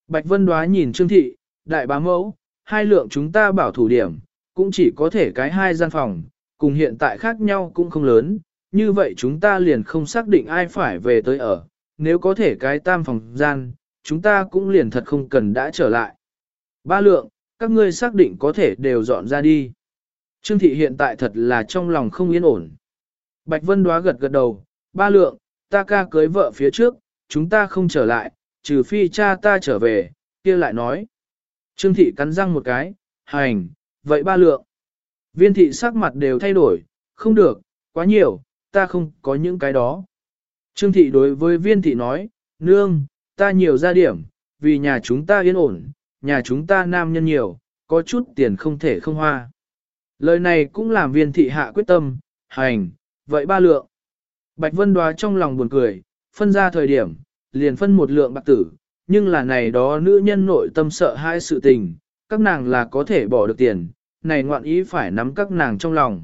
Bạch Vân Đoá nhìn Trương Thị, đại bá mẫu, hai lượng chúng ta bảo thủ điểm, cũng chỉ có thể cái hai gian phòng, cùng hiện tại khác nhau cũng không lớn, như vậy chúng ta liền không xác định ai phải về tới ở, nếu có thể cái tam phòng gian, chúng ta cũng liền thật không cần đã trở lại. Ba lượng, các ngươi xác định có thể đều dọn ra đi. Trương Thị hiện tại thật là trong lòng không yên ổn. Bạch Vân Đoá gật gật đầu, ba lượng, ta ca cưới vợ phía trước, chúng ta không trở lại, trừ phi cha ta trở về, kia lại nói. Trương Thị cắn răng một cái, hành, vậy ba lượng. Viên thị sắc mặt đều thay đổi, không được, quá nhiều, ta không có những cái đó. Trương Thị đối với viên thị nói, nương, ta nhiều ra điểm, vì nhà chúng ta yên ổn, nhà chúng ta nam nhân nhiều, có chút tiền không thể không hoa. Lời này cũng làm viên thị hạ quyết tâm, hành, vậy ba lượng. Bạch Vân Đoá trong lòng buồn cười, phân ra thời điểm, liền phân một lượng bạc tử, nhưng là này đó nữ nhân nội tâm sợ hai sự tình, các nàng là có thể bỏ được tiền, này ngoạn ý phải nắm các nàng trong lòng.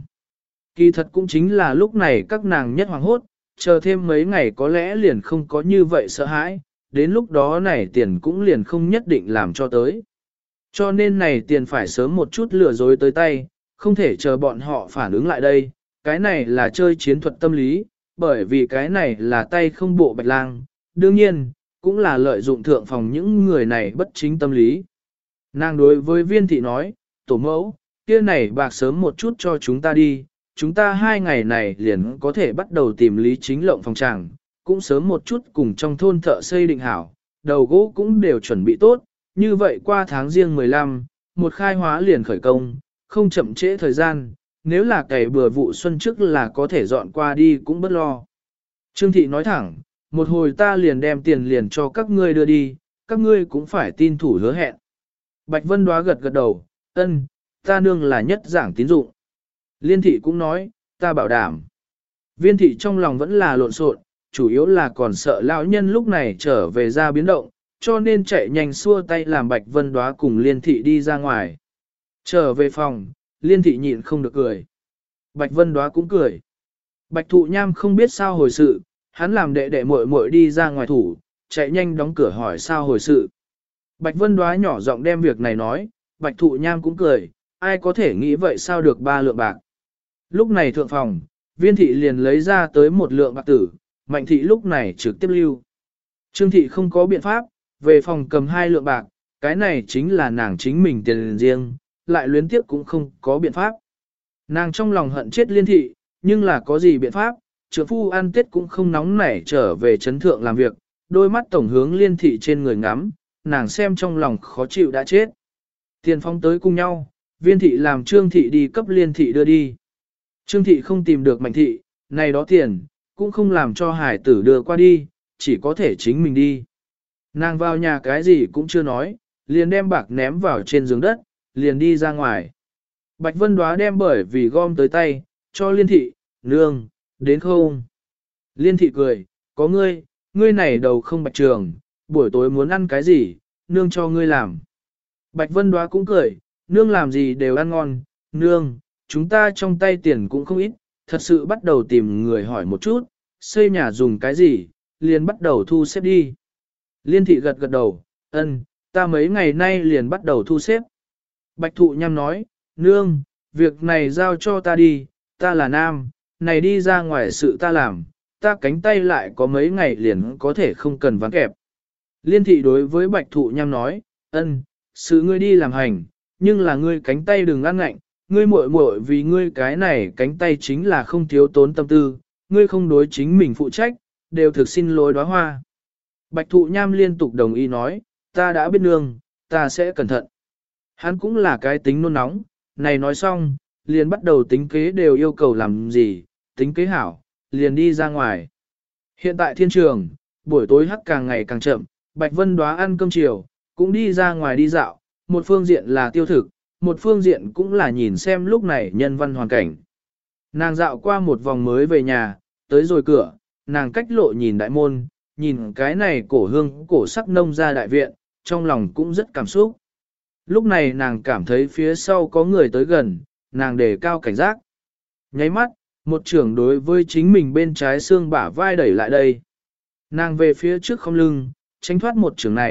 Kỳ thật cũng chính là lúc này các nàng nhất hoàng hốt, chờ thêm mấy ngày có lẽ liền không có như vậy sợ hãi, đến lúc đó này tiền cũng liền không nhất định làm cho tới. Cho nên này tiền phải sớm một chút lừa dối tới tay, không thể chờ bọn họ phản ứng lại đây, cái này là chơi chiến thuật tâm lý, bởi vì cái này là tay không bộ bạch lang, đương nhiên, cũng là lợi dụng thượng phòng những người này bất chính tâm lý. Nàng đối với viên thị nói, tổ mẫu, kia này bạc sớm một chút cho chúng ta đi, chúng ta 2 ngày này liền có thể bắt đầu tìm lý chính lộng phòng tràng, cũng sớm một chút cùng trong thôn thợ xây định hảo, đầu gỗ cũng đều chuẩn bị tốt, như vậy qua tháng riêng 15, một khai hóa liền khởi công, không chậm trễ thời gian, nếu là cày bừa vụ xuân trước là có thể dọn qua đi cũng bất lo. Trương Thị nói thẳng, một hồi ta liền đem tiền liền cho các ngươi đưa đi, các ngươi cũng phải tin thủ hứa hẹn. Bạch Vân Đoá gật gật đầu, ân, ta nương là nhất giảng tín dụng. Liên Thị cũng nói, ta bảo đảm. Viên Thị trong lòng vẫn là lộn xộn, chủ yếu là còn sợ lão nhân lúc này trở về ra biến động, cho nên chạy nhanh xua tay làm Bạch Vân Đoá cùng Liên Thị đi ra ngoài. Trở về phòng, Liên Thị nhịn không được cười. Bạch Vân Đoá cũng cười. Bạch Thụ Nham không biết sao hồi sự, hắn làm đệ đệ muội muội đi ra ngoài thủ, chạy nhanh đóng cửa hỏi sao hồi sự. Bạch Vân Đoá nhỏ giọng đem việc này nói, Bạch Thụ Nham cũng cười, ai có thể nghĩ vậy sao được 3 lượng bạc. Lúc này thượng phòng, Viên Thị liền lấy ra tới 1 lượng bạc tử, Mạnh Thị lúc này trực tiếp lưu. Trương Thị không có biện pháp, về phòng cầm 2 lượng bạc, cái này chính là nàng chính mình tiền riêng, lại luyến tiếp cũng không có biện pháp. Nàng trong lòng hận chết Liên Thị, nhưng là có gì biện pháp, trượng phu ăn Tết cũng không nóng nảy trở về trấn thượng làm việc, đôi mắt tổng hướng Liên Thị trên người ngắm, nàng xem trong lòng khó chịu đã chết. Tiền phong tới cùng nhau, Viên Thị làm Trương Thị đi cấp Liên Thị đưa đi. Trương Thị không tìm được Mạnh Thị, này đó tiền, cũng không làm cho hải tử đưa qua đi, chỉ có thể chính mình đi. Nàng vào nhà cái gì cũng chưa nói, liền đem bạc ném vào trên giường đất, liền đi ra ngoài. Bạch Vân Đoá đem bởi vì gom tới tay, cho Liên Thị, nương, đến không? Liên Thị cười, có ngươi, ngươi này đầu không bạch trường, buổi tối muốn ăn cái gì, nương cho ngươi làm. Bạch Vân Đoá cũng cười, nương làm gì đều ăn ngon, nương, chúng ta trong tay tiền cũng không ít, thật sự bắt đầu tìm người hỏi một chút, xây nhà dùng cái gì, liền bắt đầu thu xếp đi. Liên Thị gật gật đầu, ân, ta mấy ngày nay liền bắt đầu thu xếp. Bạch Thụ Nham nói, nương, việc này giao cho ta đi, ta là nam, này đi ra ngoài sự ta làm, ta cánh tay lại có mấy ngày liền có thể không cần ván kẹp. Liên Thị đối với Bạch Thụ Nham nói, ân, sự ngươi đi làm hành, nhưng là ngươi cánh tay đừng ăn ngạnh, ngươi muội muội vì ngươi cái này cánh tay chính là không thiếu tốn tâm tư, ngươi không đối chính mình phụ trách, đều thực xin lỗi Đóa Hoa. Bạch Thụ Nham liên tục đồng ý nói, ta đã biết nương, ta sẽ cẩn thận. Hắn cũng là cái tính nôn nóng, này nói xong, liền bắt đầu tính kế đều yêu cầu làm gì, tính kế hảo, liền đi ra ngoài. Hiện tại thiên trường, buổi tối hắc càng ngày càng chậm, Bạch Vân Đoá ăn cơm chiều, cũng đi ra ngoài đi dạo, một phương diện là tiêu thực, một phương diện cũng là nhìn xem lúc này nhân văn hoàn cảnh. Nàng dạo qua một vòng mới về nhà, tới rồi cửa, nàng cách lộ nhìn đại môn, nhìn cái này cổ hương cổ sắc nông ra đại viện, trong lòng cũng rất cảm xúc. Lúc này nàng cảm thấy phía sau có người tới gần, nàng đề cao cảnh giác. Nháy mắt, một trưởng đối với chính mình bên trái xương bả vai đẩy lại đây. Nàng về phía trước không lưng, tránh thoát một trường này,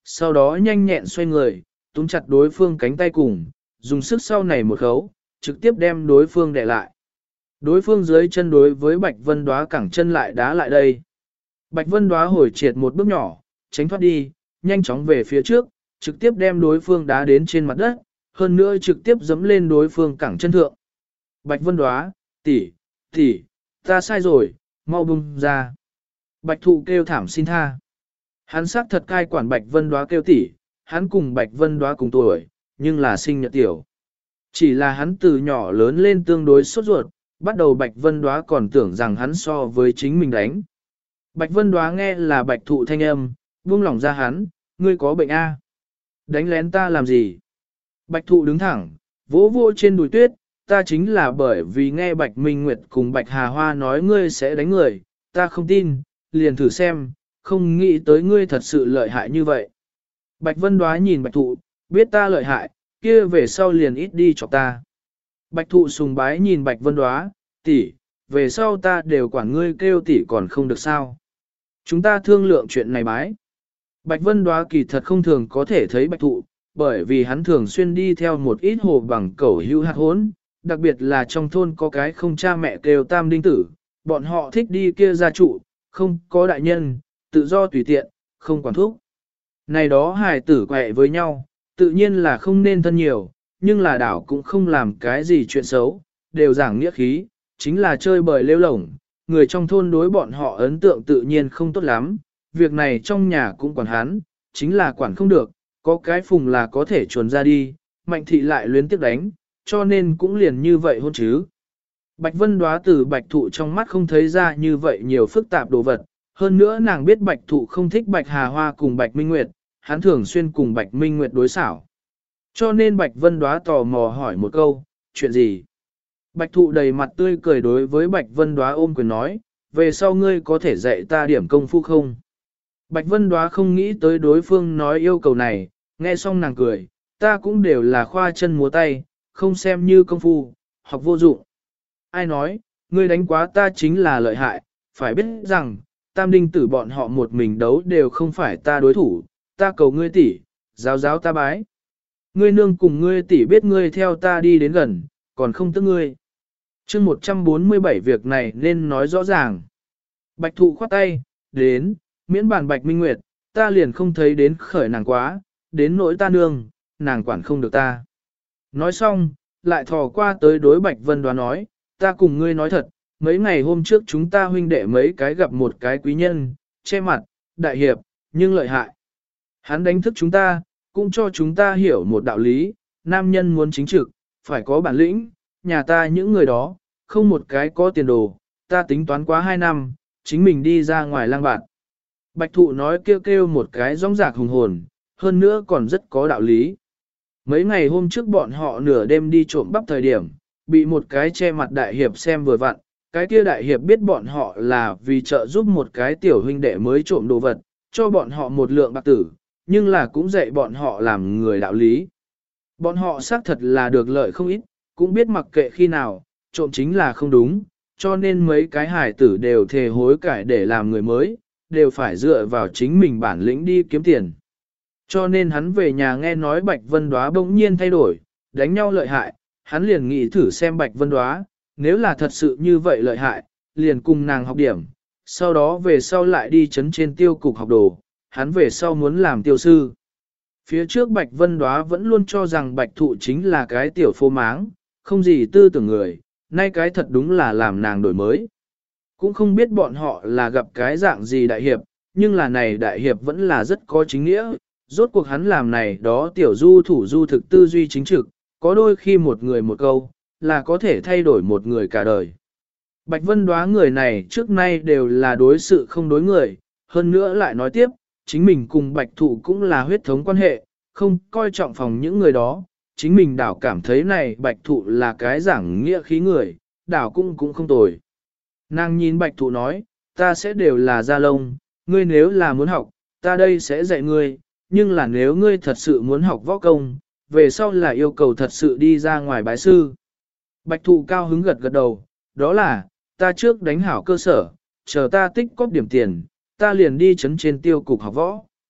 sau đó nhanh nhẹn xoay người, túm chặt đối phương cánh tay cùng, dùng sức sau này một khấu, trực tiếp đem đối phương đè lại. Đối phương dưới chân đối với Bạch Vân Đóa cẳng chân lại đá lại đây. Bạch Vân Đóa hồi triệt một bước nhỏ, tránh thoát đi, nhanh chóng về phía trước, trực tiếp đem đối phương đá đến trên mặt đất, hơn nữa trực tiếp giẫm lên đối phương cẳng chân thượng. Bạch Vân Đóa, tỷ, ta sai rồi, mau buông ra. Bạch Thụ kêu thảm xin tha. Hắn xác thật cai quản Bạch Vân Đóa kêu tỷ, hắn cùng Bạch Vân Đóa cùng tuổi, nhưng là sinh nhật tiểu. Chỉ là hắn từ nhỏ lớn lên tương đối sốt ruột, bắt đầu Bạch Vân Đóa còn tưởng rằng hắn so với chính mình đánh. Bạch Vân Đóa nghe là Bạch Thụ thanh âm, buông lỏng ra hắn, ngươi có bệnh a? Đánh lén ta làm gì? Bạch Thụ đứng thẳng, vỗ vỗ trên đùi tuyết, ta chính là bởi vì nghe Bạch Minh Nguyệt cùng Bạch Hà Hoa nói ngươi sẽ đánh người, ta không tin, liền thử xem, không nghĩ tới ngươi thật sự lợi hại như vậy. Bạch Vân Đóa nhìn Bạch Thụ, biết ta lợi hại, kia về sau liền ít đi chọc ta. Bạch Thụ sùng bái nhìn Bạch Vân Đóa, tỷ, về sau ta đều quản ngươi kêu tỷ còn không được sao. Chúng ta thương lượng chuyện này bái. Bạch Vân Đóa kỳ thật không thường có thể thấy Bạch Thụ, bởi vì hắn thường xuyên đi theo một ít hồ bằng cẩu hữu hạt hốn, đặc biệt là trong thôn có cái không cha mẹ kêu tam đinh tử, bọn họ thích đi kia gia trụ, không có đại nhân, tự do tùy tiện, không quản thúc. Này đó hài tử quẹ với nhau, tự nhiên là không nên thân nhiều, nhưng là đảo cũng không làm cái gì chuyện xấu, đều giảng nghĩa khí, chính là chơi bời lêu lổng, người trong thôn đối bọn họ ấn tượng tự nhiên không tốt lắm, việc này trong nhà cũng quản hắn, chính là quản không được, có cái phùng là có thể chuồn ra đi, Mạnh thị lại luyến tiếc đánh, cho nên cũng liền như vậy hôn chứ. Bạch Vân Đóa từ Bạch Thụ trong mắt không thấy ra như vậy nhiều phức tạp đồ vật, hơn nữa nàng biết Bạch Thụ không thích Bạch Hà Hoa cùng Bạch Minh Nguyệt, hắn thường xuyên cùng Bạch Minh Nguyệt đối xảo. Cho nên Bạch Vân Đóa tò mò hỏi một câu, chuyện gì? Bạch Thụ đầy mặt tươi cười đối với Bạch Vân Đóa ôm quyền nói, về sau ngươi có thể dạy ta điểm công phu không? Bạch Vân Đóa không nghĩ tới đối phương nói yêu cầu này, nghe xong nàng cười, ta cũng đều là khoa chân múa tay, không xem như công phu, học vô dụng. Ai nói, ngươi đánh quá ta chính là lợi hại, phải biết rằng, tam đinh tử bọn họ một mình đấu đều không phải ta đối thủ, ta cầu ngươi tỷ, giáo giáo ta bái. Ngươi nương cùng ngươi tỷ biết ngươi theo ta đi đến gần, còn không tức ngươi. Chương 147 việc này nên nói rõ ràng. Bạch Thụ khoát tay, đến, miễn bàn Bạch Minh Nguyệt, ta liền không thấy đến khởi nàng quá, đến nỗi ta nương, nàng quản không được ta. Nói xong, lại thò qua tới đối Bạch Vân Đóa nói, ta cùng ngươi nói thật, mấy ngày hôm trước chúng ta huynh đệ mấy cái gặp một cái quý nhân, che mặt, đại hiệp, nhưng lợi hại. Hắn đánh thức chúng ta, cũng cho chúng ta hiểu một đạo lý, nam nhân muốn chính trực, phải có bản lĩnh, nhà ta những người đó, không một cái có tiền đồ, ta tính toán quá 2 năm, chính mình đi ra ngoài lang bạt. Bạch Thụ nói kêu kêu một cái rõng rạc hùng hồn, hơn nữa còn rất có đạo lý. Mấy ngày hôm trước bọn họ nửa đêm đi trộm bắp thời điểm, bị một cái che mặt đại hiệp xem vừa vặn, cái kia đại hiệp biết bọn họ là vì trợ giúp một cái tiểu huynh đệ mới trộm đồ vật, cho bọn họ một lượng bạc tử, nhưng là cũng dạy bọn họ làm người đạo lý. Bọn họ xác thật là được lợi không ít, cũng biết mặc kệ khi nào, trộm chính là không đúng, cho nên mấy cái hải tử đều thề hối cải để làm người mới, đều phải dựa vào chính mình bản lĩnh đi kiếm tiền. Cho nên hắn về nhà nghe nói Bạch Vân Đóa bỗng nhiên thay đổi, đánh nhau lợi hại, hắn liền nghĩ thử xem Bạch Vân Đóa, nếu là thật sự như vậy lợi hại, liền cùng nàng học điểm, sau đó về sau lại đi chấn trên tiêu cục học đồ, hắn về sau muốn làm tiêu sư. Phía trước Bạch Vân Đóa vẫn luôn cho rằng Bạch Thụ chính là cái tiểu phô máng, không gì tư tưởng người, nay cái thật đúng là làm nàng đổi mới. Cũng không biết bọn họ là gặp cái dạng gì đại hiệp, nhưng là này đại hiệp vẫn là rất có chính nghĩa, rốt cuộc hắn làm này đó tiểu du thủ du thực tư duy chính trực, có đôi khi một người một câu, là có thể thay đổi một người cả đời. Bạch Vân Đóa người này trước nay đều là đối sự không đối người, hơn nữa lại nói tiếp, chính mình cùng Bạch Thụ cũng là huyết thống quan hệ, không coi trọng phòng những người đó, chính mình đảo cảm thấy này Bạch Thụ là cái giảng nghĩa khí người, đảo cũng không tồi. Nàng nhìn Bạch Thụ nói, ta sẽ đều là gia lông, ngươi nếu là muốn học, ta đây sẽ dạy ngươi, nhưng là nếu ngươi thật sự muốn học võ công, về sau là yêu cầu thật sự đi ra ngoài bái sư. Bạch Thụ cao hứng gật gật đầu, đó là, ta trước đánh hảo cơ sở, chờ ta tích cóp điểm tiền, ta liền đi chấn trên tiêu cục học võ.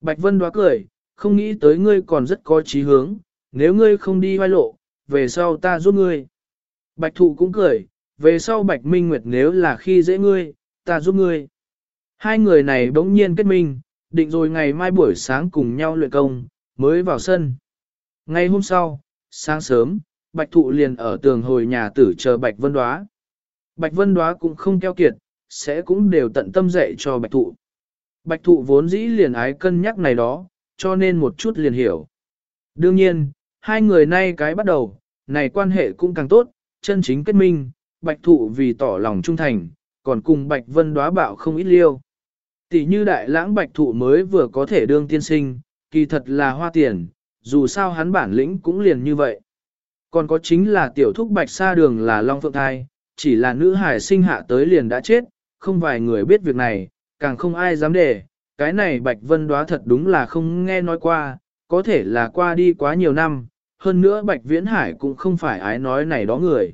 Bạch Vân Đóa cười, không nghĩ tới ngươi còn rất có chí hướng, nếu ngươi không đi vai lộ, về sau ta giúp ngươi. Bạch Thụ cũng cười, về sau Bạch Minh Nguyệt nếu là khi dễ ngươi, ta giúp ngươi. Hai người này bỗng nhiên kết minh, định rồi ngày mai buổi sáng cùng nhau luyện công, mới vào sân. Ngày hôm sau, sáng sớm, Bạch Thụ liền ở tường hồi nhà tử chờ Bạch Vân Đóa. Bạch Vân Đóa cũng không keo kiệt, sẽ cũng đều tận tâm dạy cho Bạch Thụ. Bạch Thụ vốn dĩ liền ái cân nhắc này đó, cho nên một chút liền hiểu. Đương nhiên, hai người nay cái bắt đầu, này quan hệ cũng càng tốt, chân chính kết minh, Bạch Thụ vì tỏ lòng trung thành, còn cùng Bạch Vân Đóa bạo không ít liêu. Tỷ như đại lãng Bạch Thụ mới vừa có thể đương tiên sinh, kỳ thật là hoa tiền, dù sao hắn bản lĩnh cũng liền như vậy. Còn có chính là tiểu thúc Bạch Sa Đường là Long Phượng Thai, chỉ là nữ hải sinh hạ tới liền đã chết, không vài người biết việc này, càng không ai dám để, cái này Bạch Vân Đóa thật đúng là không nghe nói qua, có thể là qua đi quá nhiều năm, hơn nữa Bạch Viễn Hải cũng không phải ái nói này đó người.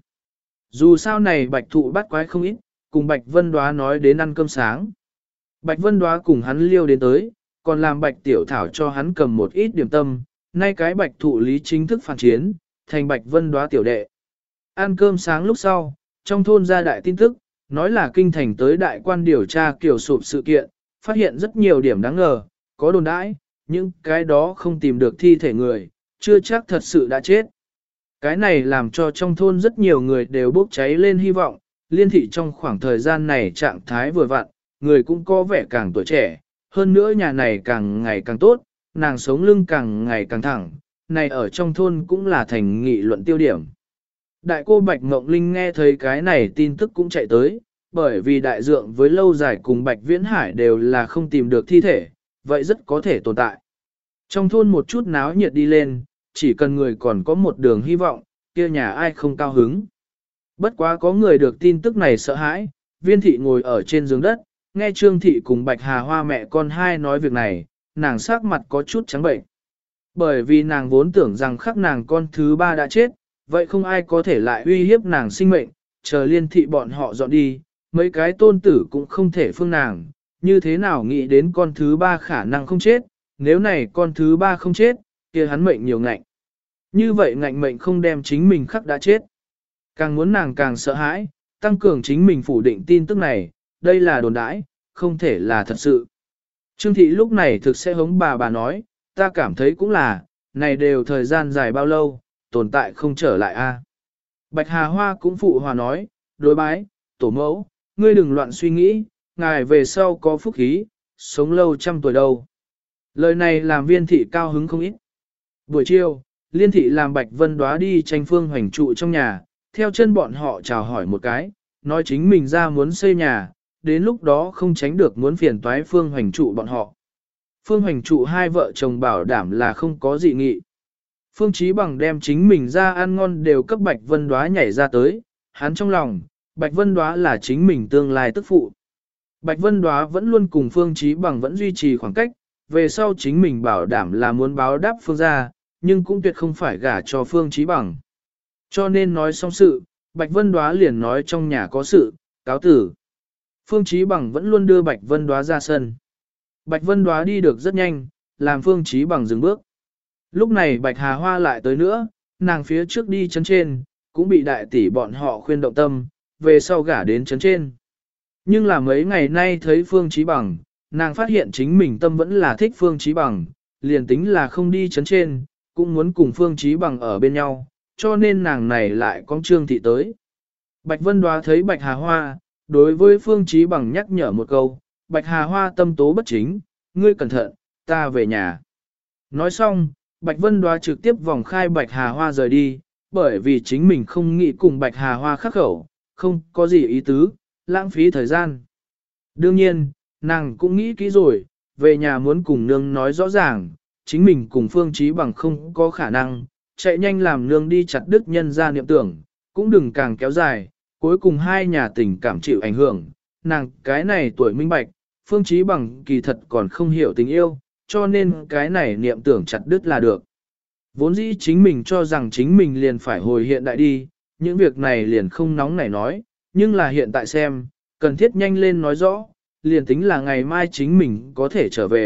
Dù sao này Bạch Thụ bắt quái không ít, cùng Bạch Vân Đóa nói đến ăn cơm sáng. Bạch Vân Đóa cùng hắn liêu đến tới, còn làm Bạch Tiểu Thảo cho hắn cầm một ít điểm tâm, nay cái Bạch Thụ lý chính thức phản chiến, thành Bạch Vân Đóa tiểu đệ. Ăn cơm sáng lúc sau, trong thôn ra đại tin tức, nói là kinh thành tới đại quan điều tra kiểu sụp sự kiện, phát hiện rất nhiều điểm đáng ngờ, có đồn đãi, nhưng cái đó không tìm được thi thể người, chưa chắc thật sự đã chết. Cái này làm cho trong thôn rất nhiều người đều bốc cháy lên hy vọng, liên thị trong khoảng thời gian này trạng thái vừa vặn, người cũng có vẻ càng tuổi trẻ, hơn nữa nhà này càng ngày càng tốt, nàng sống lưng càng ngày càng thẳng, này ở trong thôn cũng là thành nghị luận tiêu điểm. Đại cô Bạch Ngộng Linh nghe thấy cái này tin tức cũng chạy tới, bởi vì đại dượng với lâu dài cùng Bạch Viễn Hải đều là không tìm được thi thể, vậy rất có thể tồn tại. Trong thôn một chút náo nhiệt đi lên, chỉ cần người còn có một đường hy vọng, kia nhà ai không cao hứng. Bất quá có người được tin tức này sợ hãi, Viên thị ngồi ở trên giường đất, nghe Trương thị cùng Bạch Hà Hoa mẹ con hai nói việc này, nàng sắc mặt có chút trắng bệnh. Bởi vì nàng vốn tưởng rằng khắc nàng con thứ ba đã chết, vậy không ai có thể lại uy hiếp nàng sinh mệnh, chờ Liên thị bọn họ dọn đi, mấy cái tôn tử cũng không thể phương nàng, như thế nào nghĩ đến con thứ ba khả năng không chết, nếu này con thứ ba không chết, kia hắn mệnh nhiều ngạnh. Như vậy ngạnh mệnh không đem chính mình khắc đã chết. Càng muốn nàng càng sợ hãi, tăng cường chính mình phủ định tin tức này, đây là đồn đãi, không thể là thật sự. Trương thị lúc này thực sẽ hống bà nói, ta cảm thấy cũng là, này đều thời gian dài bao lâu, tồn tại không trở lại a. Bạch Hà Hoa cũng phụ hòa nói, đối bái, tổ mẫu, ngươi đừng loạn suy nghĩ, ngài về sau có phúc khí, sống lâu trăm tuổi đâu. Lời này làm Viên thị cao hứng không ít. Buổi chiều, Liên thị làm Bạch Vân Đóa đi tranh Phương Hoành trụ trong nhà, theo chân bọn họ chào hỏi một cái, nói chính mình ra muốn xây nhà, đến lúc đó không tránh được muốn phiền toái Phương Hoành trụ bọn họ. Phương Hoành trụ hai vợ chồng bảo đảm là không có dị nghị. Phương Chí Bằng đem chính mình ra ăn ngon đều cấp Bạch Vân Đóa nhảy ra tới, hắn trong lòng, Bạch Vân Đóa là chính mình tương lai tức phụ. Bạch Vân Đóa vẫn luôn cùng Phương Chí Bằng vẫn duy trì khoảng cách, về sau chính mình bảo đảm là muốn báo đáp Phương gia, nhưng cũng tuyệt không phải gả cho Phương Chí Bằng. Cho nên nói xong sự, Bạch Vân Đóa liền nói trong nhà có sự, cáo tử. Phương Chí Bằng vẫn luôn đưa Bạch Vân Đóa ra sân. Bạch Vân Đóa đi được rất nhanh, làm Phương Chí Bằng dừng bước. Lúc này Bạch Hà Hoa lại tới nữa, nàng phía trước đi chấn trên, cũng bị đại tỷ bọn họ khuyên động tâm, về sau gả đến chấn trên. Nhưng là mấy ngày nay thấy Phương Chí Bằng, nàng phát hiện chính mình tâm vẫn là thích Phương Chí Bằng, liền tính là không đi chấn trên, cũng muốn cùng Phương Chí Bằng ở bên nhau, cho nên nàng này lại có Trương thị tới. Bạch Vân Đóa thấy Bạch Hà Hoa, đối với Phương Chí Bằng nhắc nhở một câu, Bạch Hà Hoa tâm tố bất chính, ngươi cẩn thận, ta về nhà. Nói xong, Bạch Vân Đóa trực tiếp vòng khai Bạch Hà Hoa rời đi, bởi vì chính mình không nghĩ cùng Bạch Hà Hoa khắc khẩu, không có gì ý tứ, lãng phí thời gian. Đương nhiên, nàng cũng nghĩ kỹ rồi, về nhà muốn cùng nương nói rõ ràng, chính mình cùng Phương Chí Bằng không có khả năng, chạy nhanh làm nương đi chặt đứt nhân ra niệm tưởng, cũng đừng càng kéo dài, cuối cùng hai nhà tình cảm chịu ảnh hưởng, nàng cái này tuổi minh bạch, Phương Chí Bằng kỳ thật còn không hiểu tình yêu, cho nên cái này niệm tưởng chặt đứt là được. Vốn dĩ chính mình cho rằng chính mình liền phải hồi hiện đại đi, những việc này liền không nóng nảy nói, nhưng là hiện tại xem, cần thiết nhanh lên nói rõ, liền tính là ngày mai chính mình có thể trở về,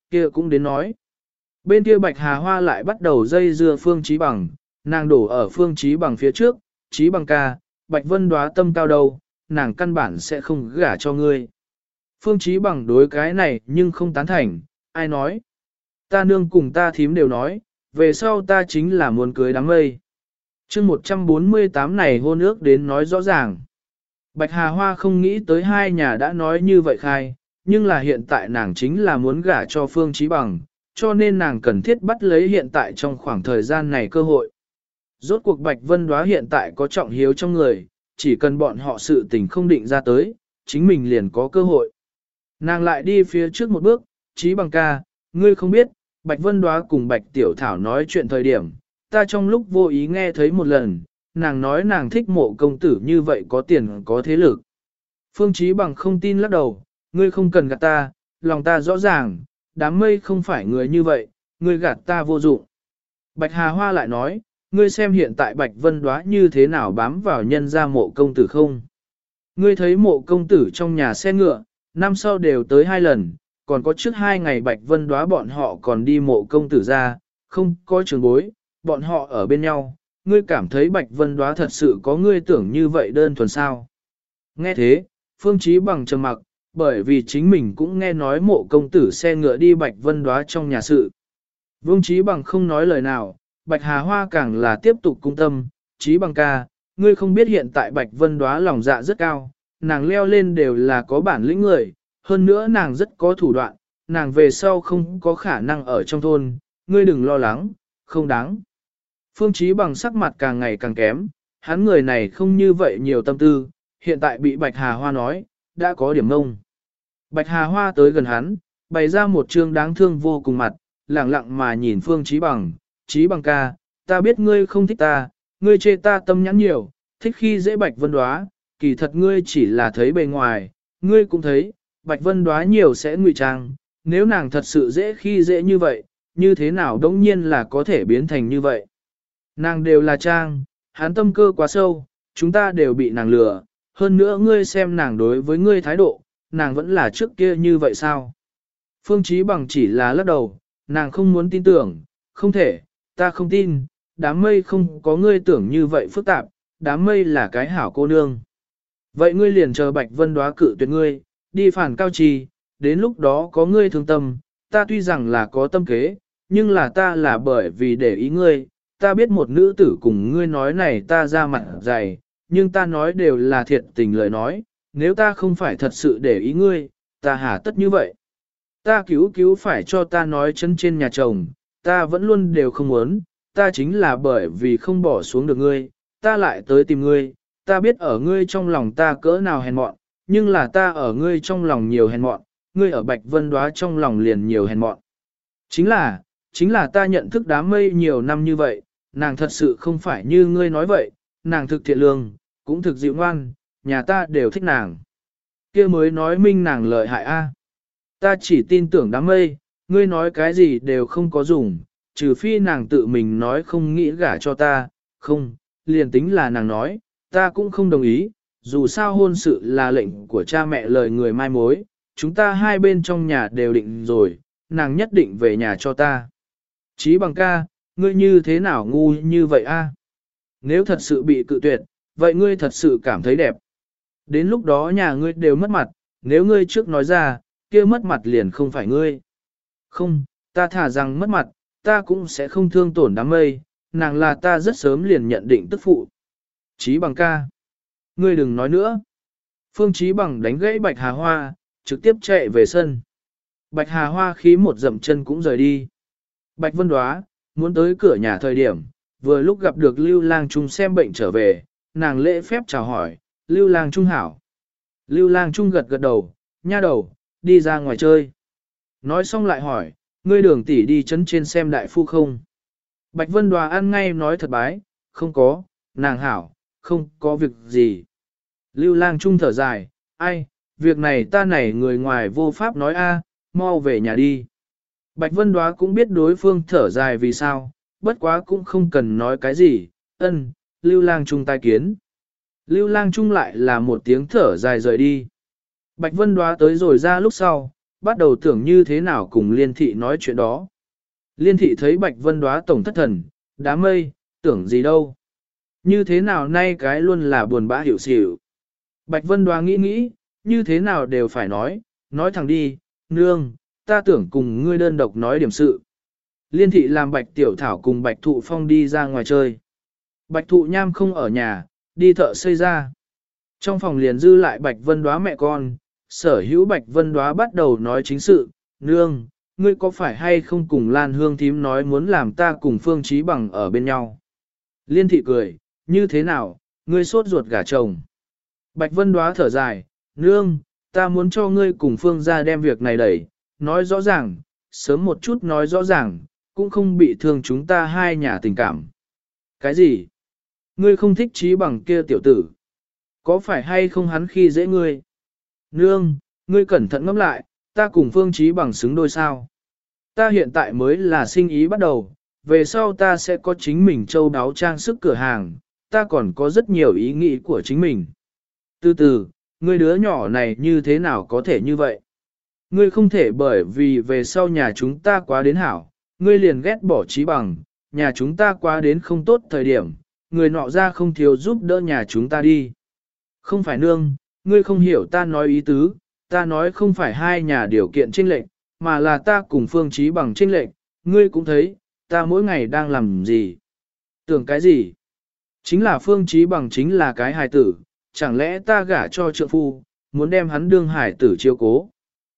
kia cũng đến nói. Bên kia Bạch Hà Hoa lại bắt đầu dây dưa Phương Chí Bằng, nàng đổ ở Phương Chí Bằng phía trước, Chí Bằng ca, Bạch Vân Đóa tâm cao đâu, nàng căn bản sẽ không gả cho ngươi. Phương Chí Bằng đối cái này nhưng không tán thành, ai nói. Ta nương cùng ta thím đều nói, về sau ta chính là muốn cưới đám mây. Chương 148 này hôn ước đến nói rõ ràng. Bạch Hà Hoa không nghĩ tới hai nhà đã nói như vậy khai, nhưng là hiện tại nàng chính là muốn gả cho Phương Chí Bằng, cho nên nàng cần thiết bắt lấy hiện tại trong khoảng thời gian này cơ hội. Rốt cuộc Bạch Vân Đóa hiện tại có trọng hiếu trong người, chỉ cần bọn họ sự tình không định ra tới, chính mình liền có cơ hội. Nàng lại đi phía trước một bước, Chí Bằng ca, ngươi không biết, Bạch Vân Đóa cùng Bạch Tiểu Thảo nói chuyện thời điểm, ta trong lúc vô ý nghe thấy một lần, nàng nói nàng thích Mộ công tử như vậy có tiền có thế lực. Phương Chí Bằng không tin lắc đầu, ngươi không cần gạt ta, lòng ta rõ ràng, đám mây không phải người như vậy, ngươi gạt ta vô dụng. Bạch Hà Hoa lại nói, ngươi xem hiện tại Bạch Vân Đóa như thế nào bám vào nhân gia Mộ công tử không? Ngươi thấy Mộ công tử trong nhà xe ngựa, năm sau đều tới 2 lần, còn có trước 2 ngày Bạch Vân Đóa bọn họ còn đi Mộ công tử ra, không có trường bối, bọn họ ở bên nhau, ngươi cảm thấy Bạch Vân Đóa thật sự có ngươi tưởng như vậy đơn thuần sao? Nghe thế, Phương Chí Bằng trầm mặc, bởi vì chính mình cũng nghe nói Mộ công tử xe ngựa đi Bạch Vân Đóa trong nhà sự. Vương Chí Bằng không nói lời nào, Bạch Hà Hoa càng là tiếp tục cung tâm, Chí Bằng ca, ngươi không biết hiện tại Bạch Vân Đóa lòng dạ rất cao, nàng leo lên đều là có bản lĩnh người, hơn nữa nàng rất có thủ đoạn, nàng về sau không có khả năng ở trong thôn, ngươi đừng lo lắng, không đáng. Phương Chí Bằng sắc mặt càng ngày càng kém, hắn người này không như vậy nhiều tâm tư, hiện tại bị Bạch Hà Hoa nói, đã có điểm ngông. Bạch Hà Hoa tới gần hắn, bày ra một trương đáng thương vô cùng mặt, lẳng lặng mà nhìn Phương Chí Bằng ca, ta biết ngươi không thích ta, ngươi chê ta tâm nhãn nhiều, thích khi dễ Bạch Vân Đóa, kỳ thật ngươi chỉ là thấy bề ngoài, ngươi cũng thấy, Bạch Vân Đóa nhiều sẽ ngụy trang, nếu nàng thật sự dễ khi dễ như vậy, như thế nào đống nhiên là có thể biến thành như vậy. Nàng đều là trang, hắn tâm cơ quá sâu, chúng ta đều bị nàng lừa, hơn nữa ngươi xem nàng đối với ngươi thái độ, nàng vẫn là trước kia như vậy sao? Phương Chí Bằng chỉ là lắc đầu, nàng không muốn tin tưởng, không thể, ta không tin, đám mây không có ngươi tưởng như vậy phức tạp, đám mây là cái hảo cô nương. Vậy ngươi liền chờ Bạch Vân Đóa cự tuyệt ngươi, đi phản cao trì, đến lúc đó có ngươi thương tâm, ta tuy rằng là có tâm kế, nhưng là ta là bởi vì để ý ngươi, ta biết một nữ tử cùng ngươi nói này ta ra mặt dày, nhưng ta nói đều là thiệt tình lời nói, nếu ta không phải thật sự để ý ngươi, ta hà tất như vậy. Ta cứu phải cho ta nói chân trên nhà chồng, ta vẫn luôn đều không muốn, ta chính là bởi vì không bỏ xuống được ngươi, ta lại tới tìm ngươi, ta biết ở ngươi trong lòng ta cỡ nào hèn mọn, nhưng là ta ở ngươi trong lòng nhiều hèn mọn, ngươi ở Bạch Vân Đóa trong lòng liền nhiều hèn mọn. Chính là ta nhận thức đám mây nhiều năm như vậy, nàng thật sự không phải như ngươi nói vậy, nàng thực thiện lương, cũng thực dịu ngoan, nhà ta đều thích nàng. Kia mới nói minh nàng lợi hại a. Ta chỉ tin tưởng đám mây, ngươi nói cái gì đều không có dùng, trừ phi nàng tự mình nói không nghĩ gả cho ta, không, liền tính là nàng nói, ta cũng không đồng ý, dù sao hôn sự là lệnh của cha mẹ lời người mai mối, chúng ta hai bên trong nhà đều định rồi, nàng nhất định về nhà cho ta. Chí Bằng ca, ngươi như thế nào ngu như vậy a? Nếu thật sự bị cự tuyệt, vậy ngươi thật sự cảm thấy đẹp. Đến lúc đó nhà ngươi đều mất mặt, nếu ngươi trước nói ra, kia mất mặt liền không phải ngươi. Không, ta thả rằng mất mặt, ta cũng sẽ không thương tổn đám mây, nàng là ta rất sớm liền nhận định tức phụ. Chí Bằng ca, ngươi đừng nói nữa. Phương Chí Bằng đánh gãy Bạch Hà Hoa, trực tiếp chạy về sân. Bạch Hà Hoa khí một dậm chân cũng rời đi. Bạch Vân Đóa, muốn tới cửa nhà thời điểm, vừa lúc gặp được Lưu Lang Trung xem bệnh trở về, nàng lễ phép chào hỏi, Lưu Lang Trung hảo. Lưu Lang Trung gật gật đầu, nha đầu, đi ra ngoài chơi. Nói xong lại hỏi, ngươi Đường tỷ đi trấn trên xem đại phu không? Bạch Vân Đóa ăn ngay nói thật bái, không có, nàng hảo, không có việc gì. Lưu Lang Trung thở dài, ai, việc này ta này người ngoài vô pháp nói a, mau về nhà đi. Bạch Vân Đóa cũng biết đối phương thở dài vì sao, bất quá cũng không cần nói cái gì, Lưu Lang Trung tai kiến. Lưu Lang Trung lại là một tiếng thở dài rời đi. Bạch Vân Đóa tới rồi ra lúc sau, bắt đầu tưởng như thế nào cùng Liên Thị nói chuyện đó. Liên Thị thấy Bạch Vân Đóa tổng thất thần, đám mây, tưởng gì đâu. Như thế nào nay cái luôn là buồn bã hiểu xỉu. Bạch Vân Đóa nghĩ nghĩ, như thế nào đều phải nói thẳng đi, nương, ta tưởng cùng ngươi đơn độc nói điểm sự. Liên Thị làm Bạch Tiểu Thảo cùng Bạch Thụ Phong đi ra ngoài chơi. Bạch Thụ Nham không ở nhà, đi thợ xây ra. Trong phòng liền dư lại Bạch Vân Đóa mẹ con, Sở Hữu Bạch Vân Đóa bắt đầu nói chính sự, nương, ngươi có phải hay không cùng Lan Hương thím nói muốn làm ta cùng Phương Chí Bằng ở bên nhau. Liên Thị cười, như thế nào, ngươi sốt ruột gả chồng. Bạch Vân Đóa thở dài, nương, ta muốn cho ngươi cùng Phương gia đem việc này đẩy, nói rõ ràng, sớm một chút nói rõ ràng, cũng không bị thương chúng ta hai nhà tình cảm. Cái gì? Ngươi không thích Chí Bằng kia tiểu tử? Có phải hay không hắn khi dễ ngươi? Nương, ngươi cẩn thận ngẫm lại, ta cùng Phương Chí Bằng xứng đôi sao? Ta hiện tại mới là sinh ý bắt đầu, về sau ta sẽ có chính mình châu đáo trang sức cửa hàng, ta còn có rất nhiều ý nghĩ của chính mình. Từ từ, ngươi đứa nhỏ này như thế nào có thể như vậy? Ngươi không thể bởi vì về sau nhà chúng ta quá đến hảo, ngươi liền ghét bỏ Chí Bằng, nhà chúng ta quá đến không tốt thời điểm, người nọ ra không thiếu giúp đỡ nhà chúng ta đi. Không phải nương, ngươi không hiểu ta nói ý tứ, ta nói không phải hai nhà điều kiện chênh lệch, mà là ta cùng Phương Chí Bằng chênh lệch, ngươi cũng thấy, ta mỗi ngày đang làm gì. Tưởng cái gì? Chính là Phương Chí Bằng chính là cái hài tử, chẳng lẽ ta gả cho trượng phu, muốn đem hắn đương hài tử chiếu cố.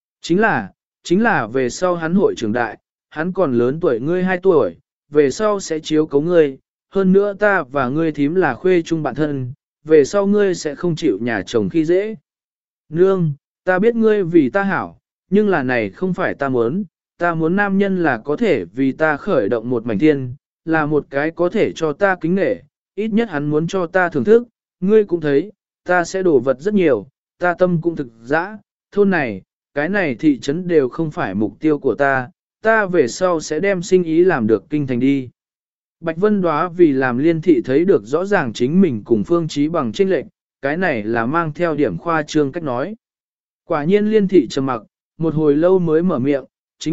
Chính là về sau hắn hội trưởng đại, hắn còn lớn tuổi ngươi 2 tuổi, về sau sẽ chiếu cố ngươi, hơn nữa ta và ngươi thím là khuê chung bạn thân, về sau ngươi sẽ không chịu nhà chồng khi dễ. Nương, ta biết ngươi vì ta hảo, nhưng là này không phải ta muốn nam nhân là có thể vì ta khởi động một mảnh thiên, là một cái có thể cho ta kính nể, ít nhất hắn muốn cho ta thưởng thức, ngươi cũng thấy, ta sẽ đổ vật rất nhiều, ta tâm cũng thực dã, thôn này, cái này thị trấn đều không phải mục tiêu của ta về sau sẽ đem sinh ý làm được kinh thành đi. Bạch Vân Đóa vì làm Liên Thị thấy được rõ ràng chính mình cùng Phương Chí Bằng chênh lệch, cái này là mang theo điểm khoa trương cách nói. Quả nhiên Liên Thị trầm mặc, một hồi lâu mới mở miệng,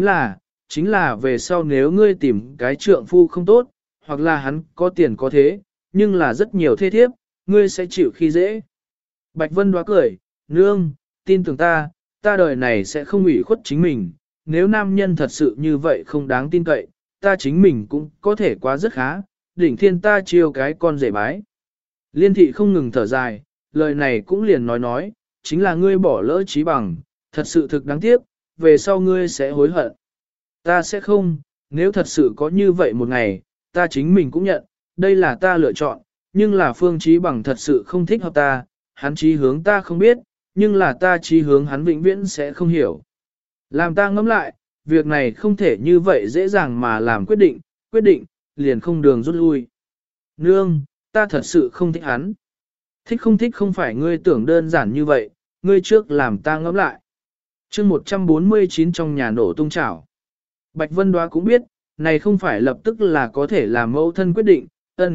chính là về sau nếu ngươi tìm cái trượng phu không tốt, hoặc là hắn có tiền có thế, nhưng là rất nhiều thê thiếp, ngươi sẽ chịu khi dễ. Bạch Vân Đóa cười, nương, tin tưởng ta đời này sẽ không ủy khuất chính mình, nếu nam nhân thật sự như vậy không đáng tin cậy, ta chính mình cũng có thể quá rất khá, đỉnh thiên ta chiêu cái con rể bái. Liên Thị không ngừng thở dài, lời này cũng liền nói, chính là ngươi bỏ lỡ Chí Bằng, thật sự thực đáng tiếc, về sau ngươi sẽ hối hận. Ta sẽ không, nếu thật sự có như vậy một ngày, ta chính mình cũng nhận, đây là ta lựa chọn, nhưng là Phương Chí Bằng thật sự không thích hợp ta, hắn chí hướng ta không biết, nhưng là ta chí hướng hắn vĩnh viễn sẽ không hiểu. Làm ta ngẫm lại, việc này không thể như vậy dễ dàng mà làm quyết định, liền không đường rút lui. Nương, ta thật sự không thích hắn. Thích không phải ngươi tưởng đơn giản như vậy, ngươi trước làm ta ngẫm lại. Chương 149 trong nhà nổ tung chảo. Bạch Vân Đóa cũng biết, này không phải lập tức là có thể làm mẫu thân quyết định,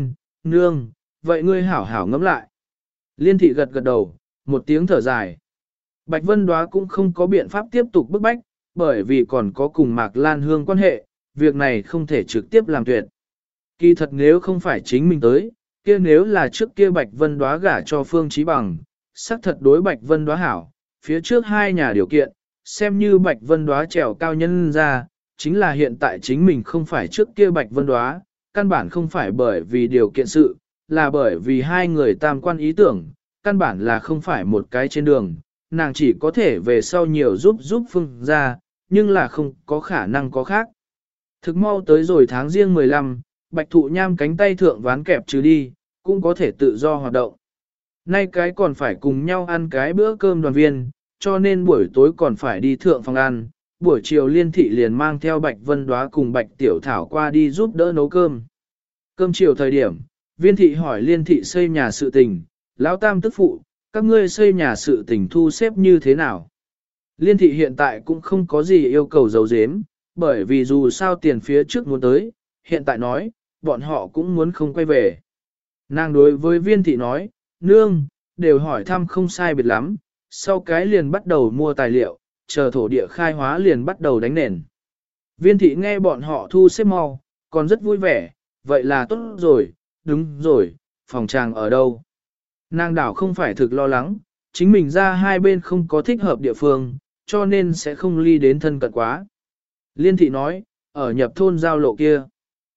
nương, vậy ngươi hảo hảo ngẫm lại. Liên Thị gật gật đầu, một tiếng thở dài. Bạch Vân Đóa cũng không có biện pháp tiếp tục bức bách, bởi vì còn có cùng Mạc Lan Hương quan hệ, việc này không thể trực tiếp làm tuyệt. Kỳ thật nếu không phải chính mình tới, kia nếu là trước kia Bạch Vân Đóa gả cho Phương Chí Bằng, xác thật đối Bạch Vân Đóa hảo, phía trước hai nhà điều kiện, xem như Bạch Vân Đóa trèo cao nhân ra, chính là hiện tại chính mình không phải trước kia Bạch Vân Đóa, căn bản không phải bởi vì điều kiện sự, là bởi vì hai người tam quan ý tưởng, căn bản là không phải một cái trên đường, nàng chỉ có thể về sau nhiều giúp Phương ra, nhưng là không có khả năng có khác. Thực mau tới rồi tháng riêng 15, Bạch Thụ Nham cánh tay thượng ván kẹp trừ đi, cũng có thể tự do hoạt động. Nay cái còn phải cùng nhau ăn cái bữa cơm đoàn viên, cho nên buổi tối còn phải đi thượng phòng ăn, buổi chiều Liên Thị liền mang theo Bạch Vân Đóa cùng Bạch Tiểu Thảo qua đi giúp đỡ nấu cơm. Cơm chiều thời điểm, Viên Thị hỏi Liên Thị xây nhà sự tình, Lão Tam tức phụ, các ngươi xây nhà sự tình thu xếp như thế nào? Liên Thị hiện tại cũng không có gì yêu cầu giấu giếm, bởi vì dù sao tiền phía trước muốn tới, hiện tại nói, bọn họ cũng muốn không quay về. Nàng đối với Viên Thị nói, nương, đều hỏi thăm không sai biệt lắm, sau cái liền bắt đầu mua tài liệu, chờ thổ địa khai hóa liền bắt đầu đánh nền. Viên thị nghe bọn họ thu xếp mau, còn rất vui vẻ, vậy là tốt rồi, đúng rồi, phòng tràng ở đâu? Nàng đảo không phải thực lo lắng, chính mình ra hai bên không có thích hợp địa phương, cho nên sẽ không ly đến thân cận quá. Liên thị nói, ở nhập thôn giao lộ kia.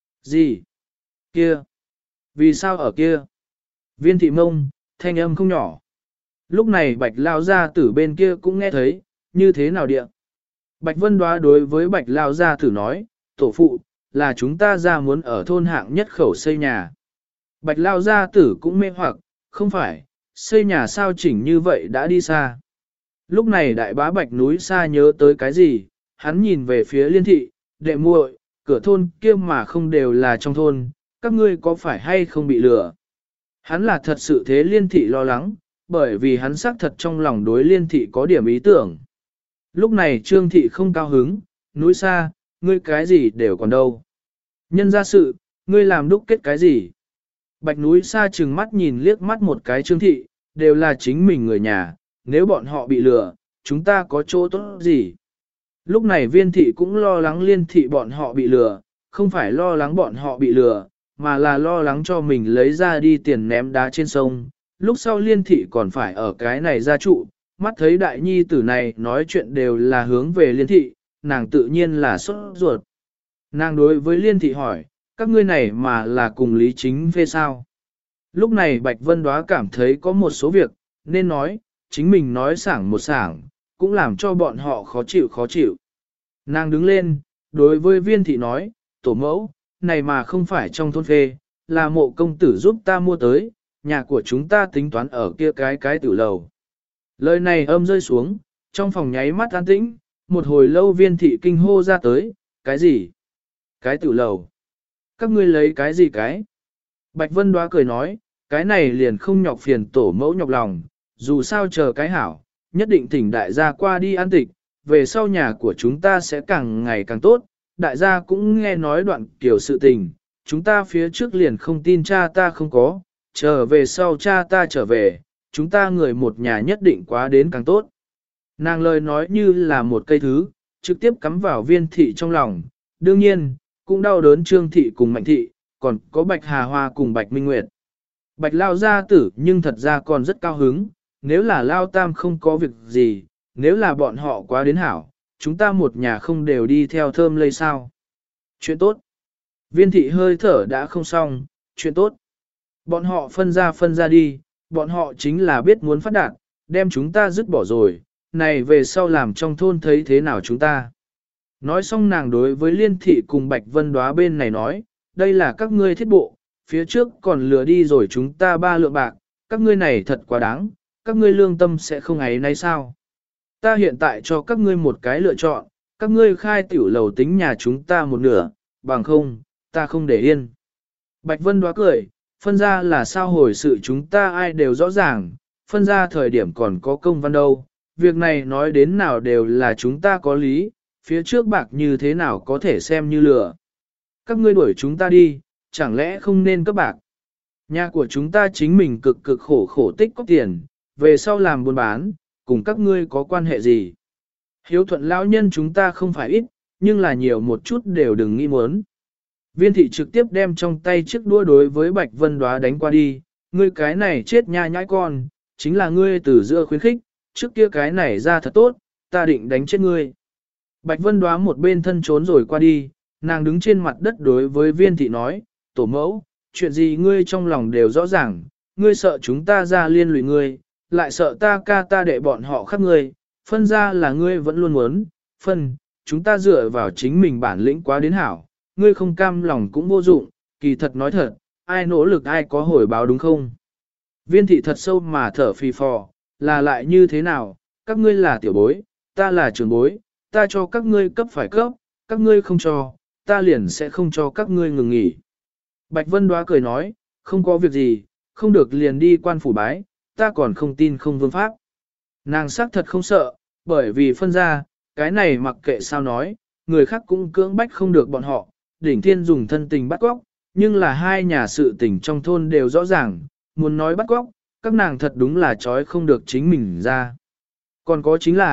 Gì? Kia? Vì sao ở kia? Viên thị mông, thanh âm không nhỏ. Lúc này Bạch Lao Gia Tử bên kia cũng nghe thấy, như thế nào địa? Bạch Vân Đoá đối với Bạch Lao Gia Tử nói, tổ phụ, là chúng ta ra muốn ở thôn hạng nhất khẩu xây nhà. Bạch Lao Gia Tử cũng mê hoặc, không phải, xây nhà sao chỉnh như vậy đã đi xa. Lúc này đại bá Bạch núi xa nhớ tới cái gì, hắn nhìn về phía Liên thị, đệ muội, cửa thôn kia mà không đều là trong thôn, các ngươi có phải hay không bị lừa? Hắn là thật sự thế Liên thị lo lắng, bởi vì hắn xác thật trong lòng đối Liên thị có điểm ý tưởng. Lúc này Trương thị không cao hứng, núi xa, ngươi cái gì đều còn đâu. Nhân ra sự, ngươi làm đúc kết cái gì? Bạch núi xa chừng mắt nhìn liếc mắt một cái Trương thị, đều là chính mình người nhà, nếu bọn họ bị lừa, chúng ta có chỗ tốt gì? Lúc này Viên thị cũng lo lắng Liên thị bọn họ bị lừa, không phải lo lắng bọn họ bị lừa, mà là lo lắng cho mình lấy ra đi tiền ném đá trên sông. Lúc sau Liên thị còn phải ở cái này gia trụ, mắt thấy đại nhi tử này nói chuyện đều là hướng về Liên thị, nàng tự nhiên là sốt ruột. Nàng đối với Liên thị hỏi, các ngươi này mà là cùng Lý Chính phê sao? Lúc này Bạch Vân Đoá cảm thấy có một số việc, nên nói, chính mình nói sảng một sảng, cũng làm cho bọn họ khó chịu khó chịu. Nàng đứng lên, đối với Viên thị nói, tổ mẫu, này mà không phải trong thôn phê, là mộ công tử giúp ta mua tới, nhà của chúng ta tính toán ở kia cái tử lầu. Lời này âm rơi xuống, trong phòng nháy mắt an tĩnh, một hồi lâu Viên thị kinh hô ra tới, cái gì? Cái tử lầu. Các ngươi lấy cái gì cái? Bạch Vân Đoá cười nói, cái này liền không nhọc phiền tổ mẫu nhọc lòng, dù sao chờ cái hảo, nhất định thỉnh đại gia qua đi an tịch, về sau nhà của chúng ta sẽ càng ngày càng tốt, đại gia cũng nghe nói đoạn kiểu sự tình, chúng ta phía trước liền không tin cha ta không có, trở về sau cha ta trở về, chúng ta người một nhà nhất định quá đến càng tốt. Nàng lời nói như là một cây thứ, trực tiếp cắm vào Viên thị trong lòng, đương nhiên, cũng đau đớn Trương thị cùng Mạnh thị, còn có Bạch Hà Hoa cùng Bạch Minh Nguyệt. Bạch Lao Gia Tử nhưng thật ra còn rất cao hứng, nếu là Lao Tam không có việc gì, nếu là bọn họ quá đến hảo, chúng ta một nhà không đều đi theo thơm lây sao. Chuyện tốt. Viên thị hơi thở đã không xong, chuyện tốt. Bọn họ phân ra đi, bọn họ chính là biết muốn phát đạt, đem chúng ta dứt bỏ rồi, này về sau làm trong thôn thấy thế nào chúng ta. Nói xong nàng đối với Liên thị cùng Bạch Vân Đoá bên này nói, đây là các ngươi thiết bộ, phía trước còn lừa đi rồi chúng ta 3 lượng bạc, các ngươi này thật quá đáng, các ngươi lương tâm sẽ không ấy nay sao. Ta hiện tại cho các ngươi một cái lựa chọn, các ngươi khai tiểu lầu tính nhà chúng ta một nửa, bằng không, ta không để yên. Bạch Vân Đoá cười, phân ra là sao hồi sự chúng ta ai đều rõ ràng, phân ra thời điểm còn có công văn đâu, việc này nói đến nào đều là chúng ta có lý, phía trước bạc như thế nào có thể xem như lừa. Các ngươi đuổi chúng ta đi, chẳng lẽ không nên cấp bạc. Nhà của chúng ta chính mình cực cực khổ khổ tích có tiền, về sau làm buôn bán, cùng các ngươi có quan hệ gì. Hiếu thuận lão nhân chúng ta không phải ít, nhưng là nhiều một chút đều đừng nghĩ muốn. Viên thị trực tiếp đem trong tay chiếc đũa đối với Bạch Vân Đoá đánh qua đi, ngươi cái này chết nha nhãi con, chính là ngươi từ giữa khuyến khích, trước kia cái này ra thật tốt, ta định đánh chết ngươi. Bạch Vân Đoá một bên thân trốn rồi qua đi, nàng đứng trên mặt đất đối với Viên thị nói, tổ mẫu, chuyện gì ngươi trong lòng đều rõ ràng, ngươi sợ chúng ta ra liên lụy ngươi, lại sợ ta ca ta đệ bọn họ khắc ngươi, phân ra là ngươi vẫn luôn muốn, phân, chúng ta dựa vào chính mình bản lĩnh quá đến hảo, ngươi không cam lòng cũng vô dụng, kỳ thật nói thật, ai nỗ lực ai có hồi báo đúng không? Viên thị thật sâu mà thở phì phò, là lại như thế nào, các ngươi là tiểu bối, ta là trưởng bối, ta cho các ngươi cấp phải cấp, các ngươi không cho, ta liền sẽ không cho các ngươi ngừng nghỉ. Bạch Vân Đoá cười nói, không có việc gì, không được liền đi quan phủ bái, ta còn không tin không vương pháp. Nàng xác thật không sợ, bởi vì phân ra, cái này mặc kệ sao nói, người khác cũng cưỡng bách không được bọn họ, đỉnh thiên dùng thân tình bắt góc, nhưng là hai nhà sự tình trong thôn đều rõ ràng, muốn nói bắt góc, các nàng thật đúng là trói không được chính mình ra. Còn có chính là,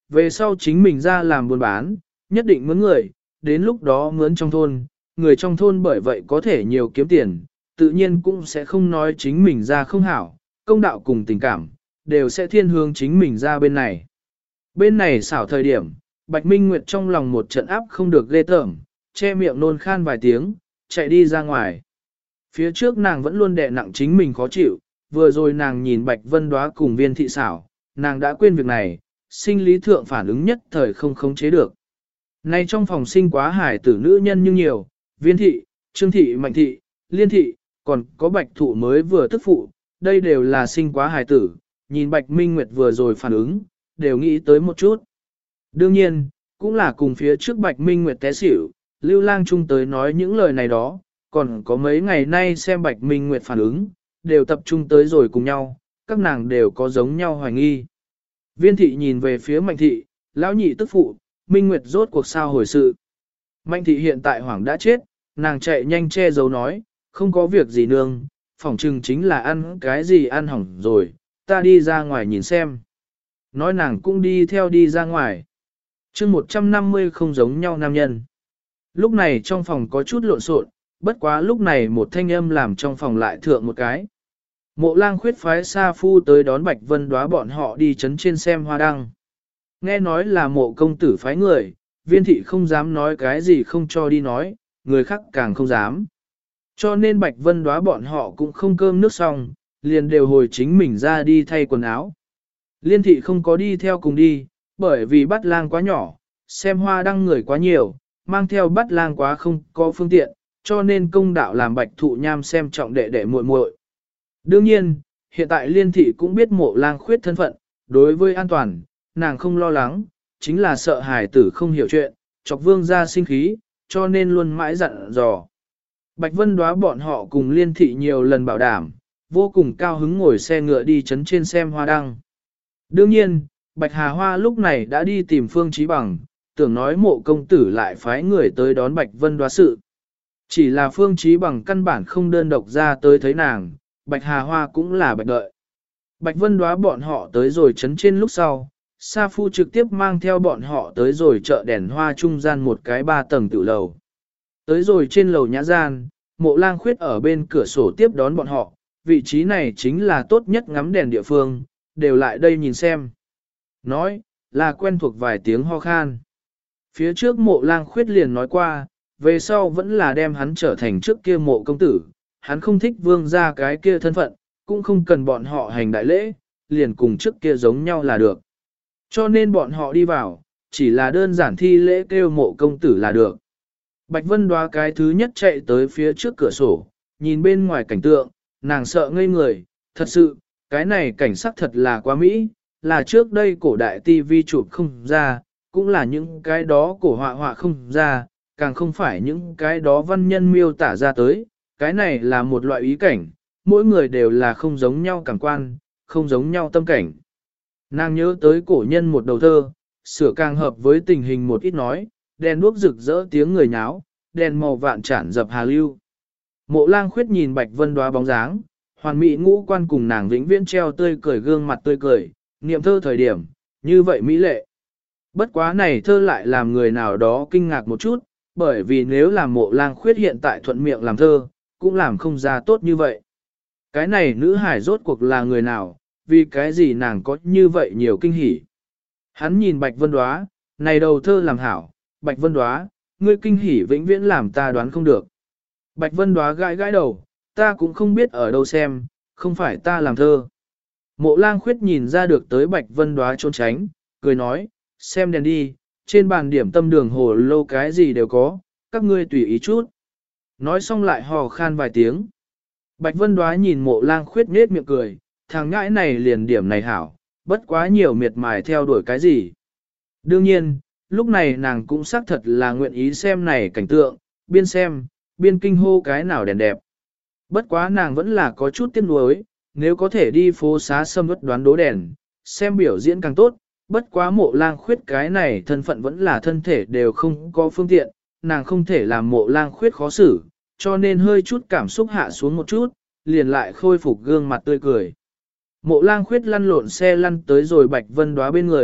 về sau chính mình ra làm buôn bán, nhất định mướn người, đến lúc đó mướn trong thôn, người trong thôn bởi vậy có thể nhiều kiếm tiền, tự nhiên cũng sẽ không nói chính mình ra không hảo, công đạo cùng tình cảm, đều sẽ thiên hướng chính mình ra bên này. Bên này xảo thời điểm, Bạch Minh Nguyệt trong lòng một trận áp không được ghê tởm, che miệng nôn khan vài tiếng, chạy đi ra ngoài. Phía trước nàng vẫn luôn đè nặng chính mình khó chịu, vừa rồi nàng nhìn Bạch Vân Đóa cùng Viên thị xảo, nàng đã quên việc này, sinh lý thượng phản ứng nhất thời không khống chế được. Nay trong phòng sinh quá hải tử nữ nhân nhưng nhiều, Viên thị, Trương thị, Mạnh thị, Liên thị, còn có Bạch thụ mới vừa tức phụ, đây đều là sinh quá hải tử, nhìn Bạch Minh Nguyệt vừa rồi phản ứng, đều nghĩ tới một chút. Đương nhiên, cũng là cùng phía trước Bạch Minh Nguyệt té xỉu, Lưu Lang Trung tới nói những lời này đó, còn có mấy ngày nay xem Bạch Minh Nguyệt phản ứng, đều tập trung tới rồi cùng nhau, các nàng đều có giống nhau hoài nghi. Viên thị nhìn về phía Mạnh thị, lão nhị tức phụ, Minh Nguyệt rốt cuộc sao hồi sự. Mạnh thị hiện tại hoảng đã chết, nàng chạy nhanh che giấu nói, không có việc gì nương, phỏng chừng chính là ăn cái gì ăn hỏng rồi, ta đi ra ngoài nhìn xem. Nói nàng cũng đi theo đi ra ngoài. chương 150 không giống nhau nam nhân. Lúc này trong phòng có chút lộn xộn, bất quá lúc này một thanh âm làm trong phòng lại thượng một cái. Mộ Lang khuyết phái Sa Phu tới đón Bạch Vân Đóa bọn họ đi chấn trên xem hoa đăng. Nghe nói là mộ công tử phái người, Viên thị không dám nói cái gì không cho đi nói, người khác càng không dám. Cho nên Bạch Vân Đóa bọn họ cũng không cơm nước xong, liền đều hồi chính mình ra đi thay quần áo. Liên thị không có đi theo cùng đi, bởi vì bắt lang quá nhỏ, xem hoa đăng người quá nhiều, mang theo bắt lang quá không có phương tiện, cho nên công đạo làm Bạch Thụ Nham xem trọng đệ đệ muội muội. Đương nhiên, hiện tại Liên thị cũng biết Mộ Lang khuyết thân phận, đối với an toàn, nàng không lo lắng, chính là sợ hài tử không hiểu chuyện, chọc vương ra sinh khí, cho nên luôn mãi dặn dò. Bạch Vân Đóa bọn họ cùng Liên thị nhiều lần bảo đảm, vô cùng cao hứng ngồi xe ngựa đi chấn trên xem hoa đăng. Đương nhiên, Bạch Hà Hoa lúc này đã đi tìm Phương Chí Bằng, tưởng nói mộ công tử lại phái người tới đón Bạch Vân Đóa sự. Chỉ là Phương Chí Bằng căn bản không đơn độc ra tới thấy nàng, Bạch Hà Hoa cũng là bạch đợi. Bạch Vân Đóa bọn họ tới rồi chấn trên lúc sau, Sa Phu trực tiếp mang theo bọn họ tới rồi chợ đèn hoa trung gian một cái 3 tầng tiểu lầu. Tới rồi trên lầu nhã gian, Mộ Lang khuyết ở bên cửa sổ tiếp đón bọn họ, vị trí này chính là tốt nhất ngắm đèn địa phương, đều lại đây nhìn xem. Nói, là quen thuộc vài tiếng ho khan. Phía trước Mộ Lang khuyết liền nói qua, về sau vẫn là đem hắn trở thành trước kia mộ công tử, hắn không thích vương ra cái kia thân phận, cũng không cần bọn họ hành đại lễ, liền cùng trước kia giống nhau là được. Cho nên bọn họ đi vào, chỉ là đơn giản thi lễ kêu mộ công tử là được. Bạch Vân Đóa cái thứ nhất chạy tới phía trước cửa sổ, nhìn bên ngoài cảnh tượng, nàng sợ ngây người, thật sự, cái này cảnh sắc thật là quá mỹ, là trước đây cổ đại tivi chụp không ra, cũng là những cái đó cổ họa không ra, càng không phải những cái đó văn nhân miêu tả ra tới, cái này là một loại ý cảnh, mỗi người đều là không giống nhau cảm quan, không giống nhau tâm cảnh. Nàng nhớ tới cổ nhân một đầu thơ, sửa càng hợp với tình hình một ít nói, đèn đuốc rực rỡ tiếng người nháo, đèn màu vạn trản dập hà lưu. Mộ Lang khuyết nhìn Bạch Vân Đóa bóng dáng, hoàn mỹ ngũ quan cùng nàng vĩnh viễn treo tươi cười gương mặt tươi cười, niệm thơ thời điểm, như vậy mỹ lệ. Bất quá này thơ lại làm người nào đó kinh ngạc một chút, bởi vì nếu làm Mộ Lang khuyết hiện tại thuận miệng làm thơ, cũng làm không ra tốt như vậy. Cái này nữ hải rốt cuộc là người nào, vì cái gì nàng có như vậy nhiều kinh hỉ. Hắn nhìn Bạch Vân Đóa, này đầu thơ làm hảo, Bạch Vân Đóa, ngươi kinh hỉ vĩnh viễn làm ta đoán không được. Bạch Vân Đóa gãi gãi đầu, ta cũng không biết ở đâu xem, không phải ta làm thơ. Mộ Lang khuyết nhìn ra được tới Bạch Vân Đóa trốn tránh, cười nói, xem đèn đi, trên bàn điểm tâm đường hồ lô cái gì đều có, các ngươi tùy ý chút. Nói xong lại hò khan vài tiếng. Bạch Vân Đóa nhìn Mộ Lang khuyết nết miệng cười, thằng ngãi này liền điểm này hảo, bất quá nhiều miệt mài theo đuổi cái gì. Đương nhiên, lúc này nàng cũng xác thật là nguyện ý xem này cảnh tượng, biên xem, biên kinh hô cái nào đèn đẹp. Bất quá nàng vẫn là có chút tiếc nuối, nếu có thể đi phố xá sâm ướt đoán đố đèn, xem biểu diễn càng tốt, bất quá Mộ Lang khuyết cái này thân phận vẫn là thân thể đều không có phương tiện, nàng không thể làm Mộ Lang khuyết khó xử, cho nên hơi chút cảm xúc hạ xuống một chút, liền lại khôi phục gương mặt tươi cười. Mộ Lang khuyết lăn lộn xe lăn tới rồi Bạch Vân Đóa bên người,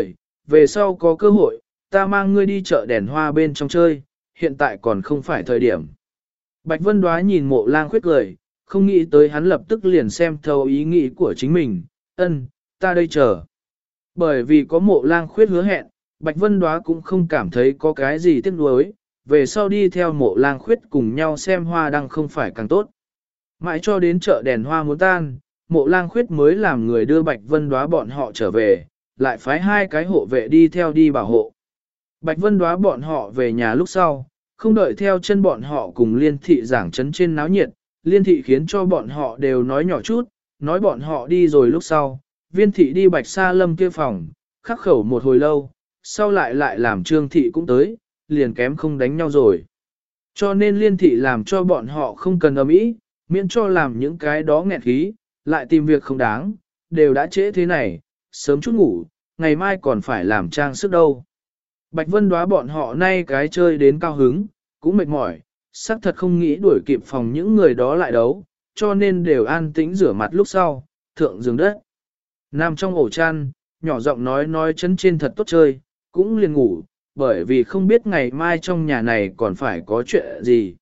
về sau có cơ hội, ta mang ngươi đi chợ đèn hoa bên trong chơi, hiện tại còn không phải thời điểm. Bạch Vân Đoá nhìn Mộ Lang Khuyết cười, không nghĩ tới hắn lập tức liền xem thấu ý nghĩ của chính mình, ta đây chờ. Bởi vì có Mộ Lang Khuyết hứa hẹn, Bạch Vân Đoá cũng không cảm thấy có cái gì tiếc nuối, về sau đi theo Mộ Lang Khuyết cùng nhau xem hoa đăng không phải càng tốt. Mãi cho đến chợ đèn hoa muốn tan, Mộ Lang Khuyết mới làm người đưa Bạch Vân Đoá bọn họ trở về, lại phái 2 cái hộ vệ đi theo đi bảo hộ. Bạch Vân Đoá bọn họ về nhà lúc sau, không đợi theo chân bọn họ cùng Liên Thị giảng chấn trên náo nhiệt, Liên Thị khiến cho bọn họ đều nói nhỏ chút, nói bọn họ đi rồi lúc sau, Viên Thị đi Bạch Sa Lâm kia phòng, khắc khẩu một hồi lâu, sau lại làm Trương Thị cũng tới, liền kém không đánh nhau rồi. Cho nên Liên Thị làm cho bọn họ không cần ầm ĩ, miễn cho làm những cái đó nghẹn khí, lại tìm việc không đáng, đều đã trễ thế này, sớm chút ngủ, ngày mai còn phải làm trang sức đâu. Bạch Vân Đoá bọn họ nay cái chơi đến cao hứng, cũng mệt mỏi, xác thật không nghĩ đuổi kịp phòng những người đó lại đấu, cho nên đều an tĩnh rửa mặt lúc sau, thượng giường đất. Nằm trong ổ chăn, nhỏ giọng nói chấn trên thật tốt chơi, cũng liền ngủ, bởi vì không biết ngày mai trong nhà này còn phải có chuyện gì.